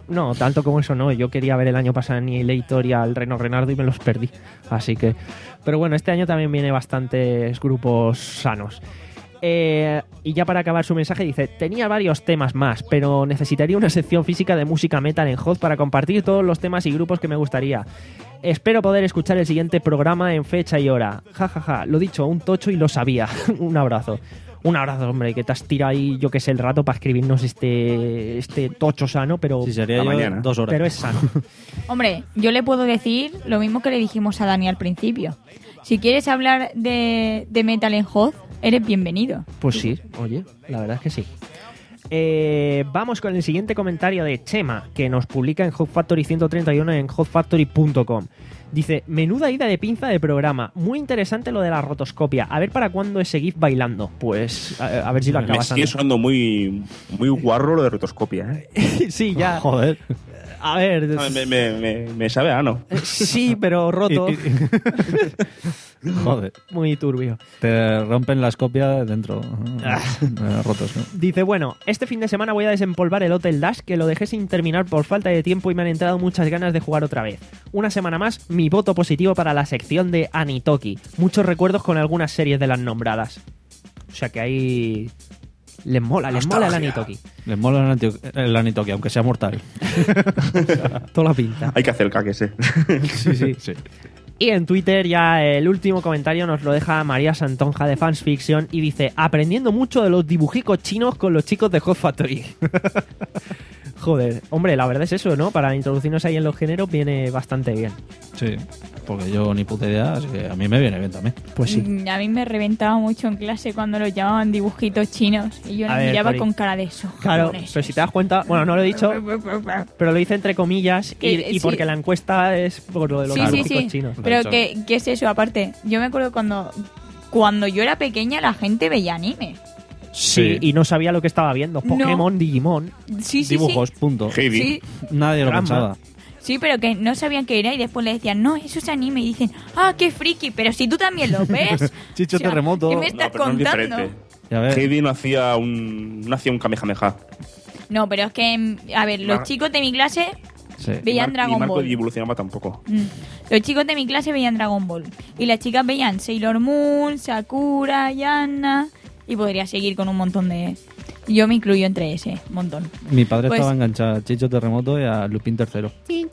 No, tanto como eso no. Yo quería ver el año pasado a Annihilator y al Reno Renardo y me los perdí. Así que... Pero bueno, este año también viene bastantes grupos sanos. Eh, y ya para acabar su mensaje dice: tenía varios temas más, pero necesitaría una sección física de música metal en Hot para compartir todos los temas y grupos que me gustaría. Espero poder escuchar el siguiente programa en fecha y hora. Ja, ja, ja. Lo dicho, un tocho y lo sabía. Un abrazo. Un abrazo, hombre, que te has tirado ahí, yo que sé, el rato para escribirnos este, este tocho sano, pero... Sí, sería yo mañana. dos horas. Pero es sano. Hombre, yo le puedo decir lo mismo que le dijimos a Dani al principio. Si quieres hablar de, de Metal en Hot, eres bienvenido. Pues sí, oye, la verdad es que sí. Eh, vamos con el siguiente comentario de Chema, que nos publica en Hot Factory ciento treinta y uno en hot factory punto com. Dice: menuda ida de pinza de programa, muy interesante lo de la rotoscopia. A ver para cuándo es seguir bailando. Pues a, a ver si lo Me acabas sigue antes. sonando muy, muy guarro lo de rotoscopia, ¿eh? Sí, ya. Joder. A ver. No, me, me, me, me sabe a ano. Sí, pero roto. Joder. Muy turbio. Te rompen las copias dentro. Ah. Eh, rotos, ¿no? Dice: bueno, este fin de semana voy a desempolvar el Hotel Dash, que lo dejé sin terminar por falta de tiempo y me han entrado muchas ganas de jugar otra vez. Una semana más, mi voto positivo para la sección de Anitoki. Muchos recuerdos con algunas series de las nombradas. O sea que ahí... Les mola, les mola el Anitoki. Les mola el, anti- el Anitoki, aunque sea mortal. Toda la pinta. Hay que hacer caques, ¿eh? Sí, sí. Sí. Y en Twitter ya el último comentario nos lo deja María Santonja de Fans Fiction y dice: aprendiendo mucho de los dibujicos chinos con los chicos de Hot Factory. Joder, hombre, la verdad es eso, ¿no? Para introducirnos ahí en los géneros viene bastante bien. Sí, porque yo ni puta idea, así que a mí me viene bien también. Pues sí. Mm, A mí me reventaba mucho en clase cuando los llamaban dibujitos chinos y yo A los ver, miraba Cori. con cara de eso. Claro, pero si te das cuenta, bueno, no lo he dicho, pero lo hice entre comillas y, Que, y sí. porque la encuesta es por lo de los Sí, sí, dibujicos sí. chinos. Pero Eso. ¿qué, ¿qué es eso? Aparte, yo me acuerdo cuando cuando yo era pequeña la gente veía anime. Sí, Sí. y no sabía lo que estaba viendo. Pokémon, Digimon. Sí, sí, Dibujos, punto. Heidi. sí. Nadie lo Drama. pensaba. Sí, pero que no sabían qué era y después le decían, no, eso es anime. Y dicen, ah, qué friki, pero si tú también lo ves. Chicho Terremoto. ¿Qué me estás No, pero no es contando? diferente. Ya ves. Heidi no hacía un, no hacía un Kamehameha. No, pero es que, mm, a ver, los Mar- chicos de mi clase Sí. veían Mar- Dragon y Marco Ball. evolucionaba tampoco. Mm. Los chicos de mi clase veían Dragon Ball. Y las chicas veían Sailor Moon, Sakura, Yanna. Y podría seguir con un montón de... Yo me incluyo entre ese montón. Mi padre Pues- estaba enganchado a Chicho Terremoto y a Lupin Tercero. Sí,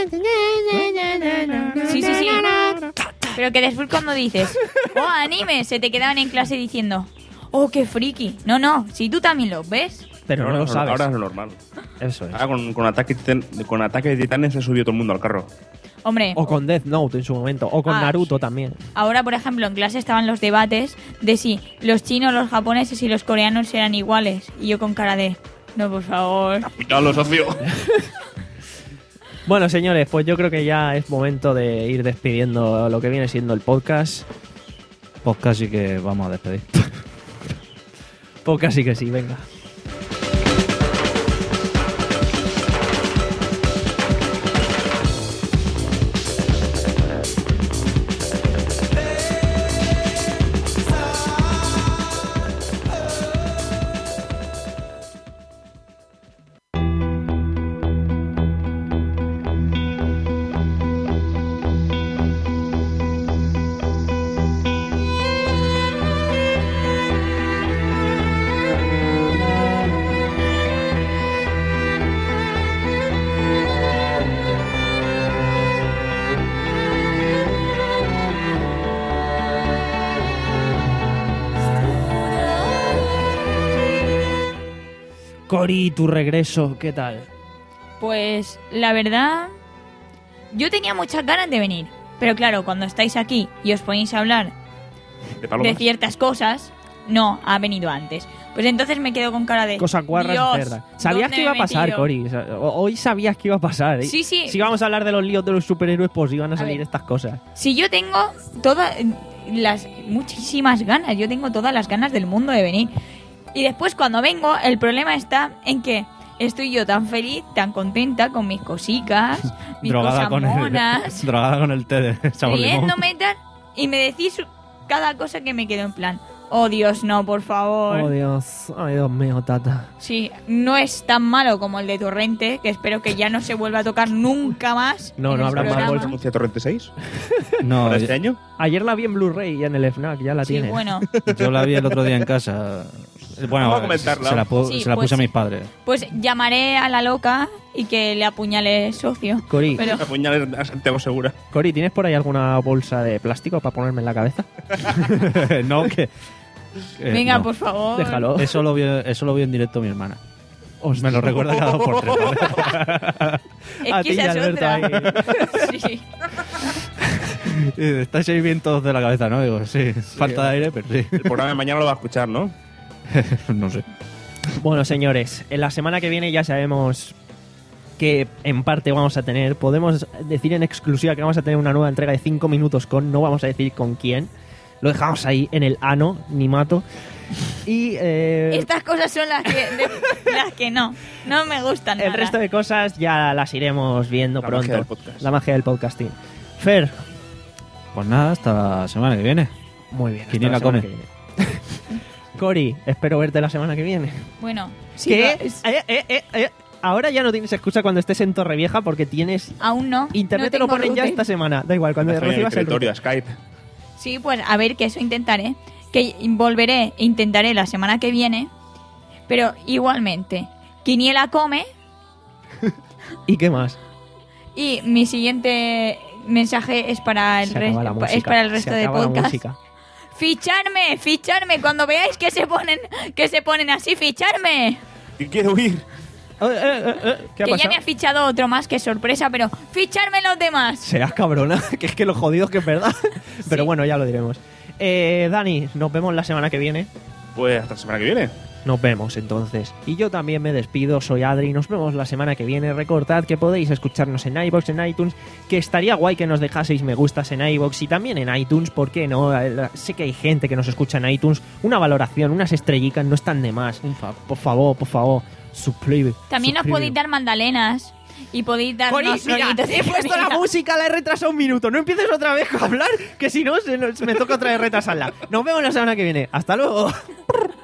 sí, sí. Pero que después cuando dices, oh, anime, se te quedaban en clase diciendo, oh, qué friki. No, no, si tú también los ves. Pero no ahora, lo sabes. Ahora es lo normal. Eso es. Ahora con, con, ataque, titan- con ataque de titanes se subió todo el mundo al carro. Hombre, O con Death Note en su momento. O con Ah, Naruto también. ahora, por ejemplo, en clase estaban los debates de si los chinos, los japoneses y los coreanos eran iguales. Y yo con cara de, no, por favor. Ya lo socio. Bueno, señores, pues yo creo que ya es momento de ir despidiendo lo que viene siendo el podcast. Podcast y que vamos a despedir. Podcast sí que sí, venga. Cori, tu regreso, ¿qué tal? Pues la verdad, yo tenía muchas ganas de venir. Pero claro, cuando estáis aquí y os ponéis a hablar De de palomas. ciertas cosas, no, ha venido antes. Pues entonces me quedo con cara de... Cosa guarras Dios, y cerdas. Sabías ¿dónde que iba a me he pasar, metido? Cori. O sea, ho- Hoy sabías que iba a pasar. ¿eh? Sí, sí. Si vamos a hablar de los líos de los superhéroes, pues iban a A salir ver. estas cosas. Si yo tengo todas las muchísimas ganas, yo tengo todas las ganas del mundo de venir. Y después cuando vengo, el problema está en que estoy yo tan feliz, tan contenta con mis cositas, mis drogada cosas con el, monas, drogada con el té de sabor limón. riéndome y tal, y me decís cada cosa que me quedo en plan, Oh, Dios, no, por favor. Oh, Dios. Ay, Dios mío, Tata. Sí, no es tan malo como el de Torrente, que espero que ya no se vuelva a tocar nunca más. No, en no el habrá más programa. bolsa. ¿Anuncia Torrente seis? No, ¿Para este año? Ayer la vi en Blu-ray y en el FNAC, ya la Sí, tienes. bueno. yo la vi el otro día en casa. Bueno, Vamos a comentarla. se la, pu- Sí, se la pues puse a sí. mis padres. Pues llamaré a la loca y que le apuñale socio. Cori, Pero Apuñales a Santiago Segura. Cori, ¿tienes por ahí alguna bolsa de plástico para ponerme en la cabeza? no, que... eh, venga, no. por favor. Déjalo. Eso lo, vio, eso lo vio en directo mi hermana. Me lo recuerda cada dos por tres. ¿vale? Es A que ti y esa es Alberto otra. ahí. Sí. Y estáis ahí bien todos de la cabeza, ¿no? Digo, sí, falta de aire, pero sí. El programa de mañana lo va a escuchar, ¿no? no sé. Bueno, señores, en la semana que viene ya sabemos que en parte vamos a tener, podemos decir en exclusiva que vamos a tener una nueva entrega de cinco minutos con, no vamos a decir con quién, lo dejamos ahí en el ano, ni mato. Y eh, Estas cosas son las que, de- las que no. No me gustan el nada. resto de cosas ya las iremos viendo La pronto. magia del podcast. La magia del podcasting. Fer, Pues nada, hasta la semana que viene. muy bien. hasta Quiniela la semana come. que viene. Cori, espero verte la semana que viene. Bueno, sí, ¿Qué? no, es- Eh, eh, eh, eh. Ahora ya no tienes excusa cuando estés en Torrevieja porque tienes... aún no. Internet no te lo tengo ponen ya router. esta semana. Da igual, cuando Hazme mi recibas el territorio, router. a Skype. Sí, pues a ver, que eso intentaré. Que volveré, intentaré la semana que viene. Pero igualmente, Quiniela come. ¿Y qué más? Y mi siguiente mensaje es para el, Se res- acaba la música. es para el resto Se de acaba la podcast. música. Ficharme, ficharme. Cuando veáis que se ponen, que se ponen así, ficharme. Y quiero ir. Eh, eh, eh, eh, ¿Qué ha Que ya pasado? me ha fichado otro más, que sorpresa, pero ficharme los demás. Seas cabrona, que es que lo jodido que es verdad. Pero bueno, ya lo diremos. Eh, Dani, nos vemos la semana que viene. Pues hasta la semana que viene. Nos vemos entonces. Y yo también me despido, soy Adri. Nos vemos la semana que viene. Recordad que podéis escucharnos en iVoox, en iTunes. Que estaría guay que nos dejaseis me gustas en iVoox y también en iTunes. ¿Por qué no? Eh, Sé que hay gente que nos escucha en iTunes. Una valoración, unas estrellitas no están de más. Un fab. Por favor, por favor. Suscribe. También os suscribe. podéis dar mandalenas. Y podéis darnos Cori, mira, rollitos de he puesto la mierda. música, la he retrasado un minuto. No empieces otra vez a hablar, que si no se nos- me toca otra vez retrasarla. Nos vemos la semana que viene. Hasta luego.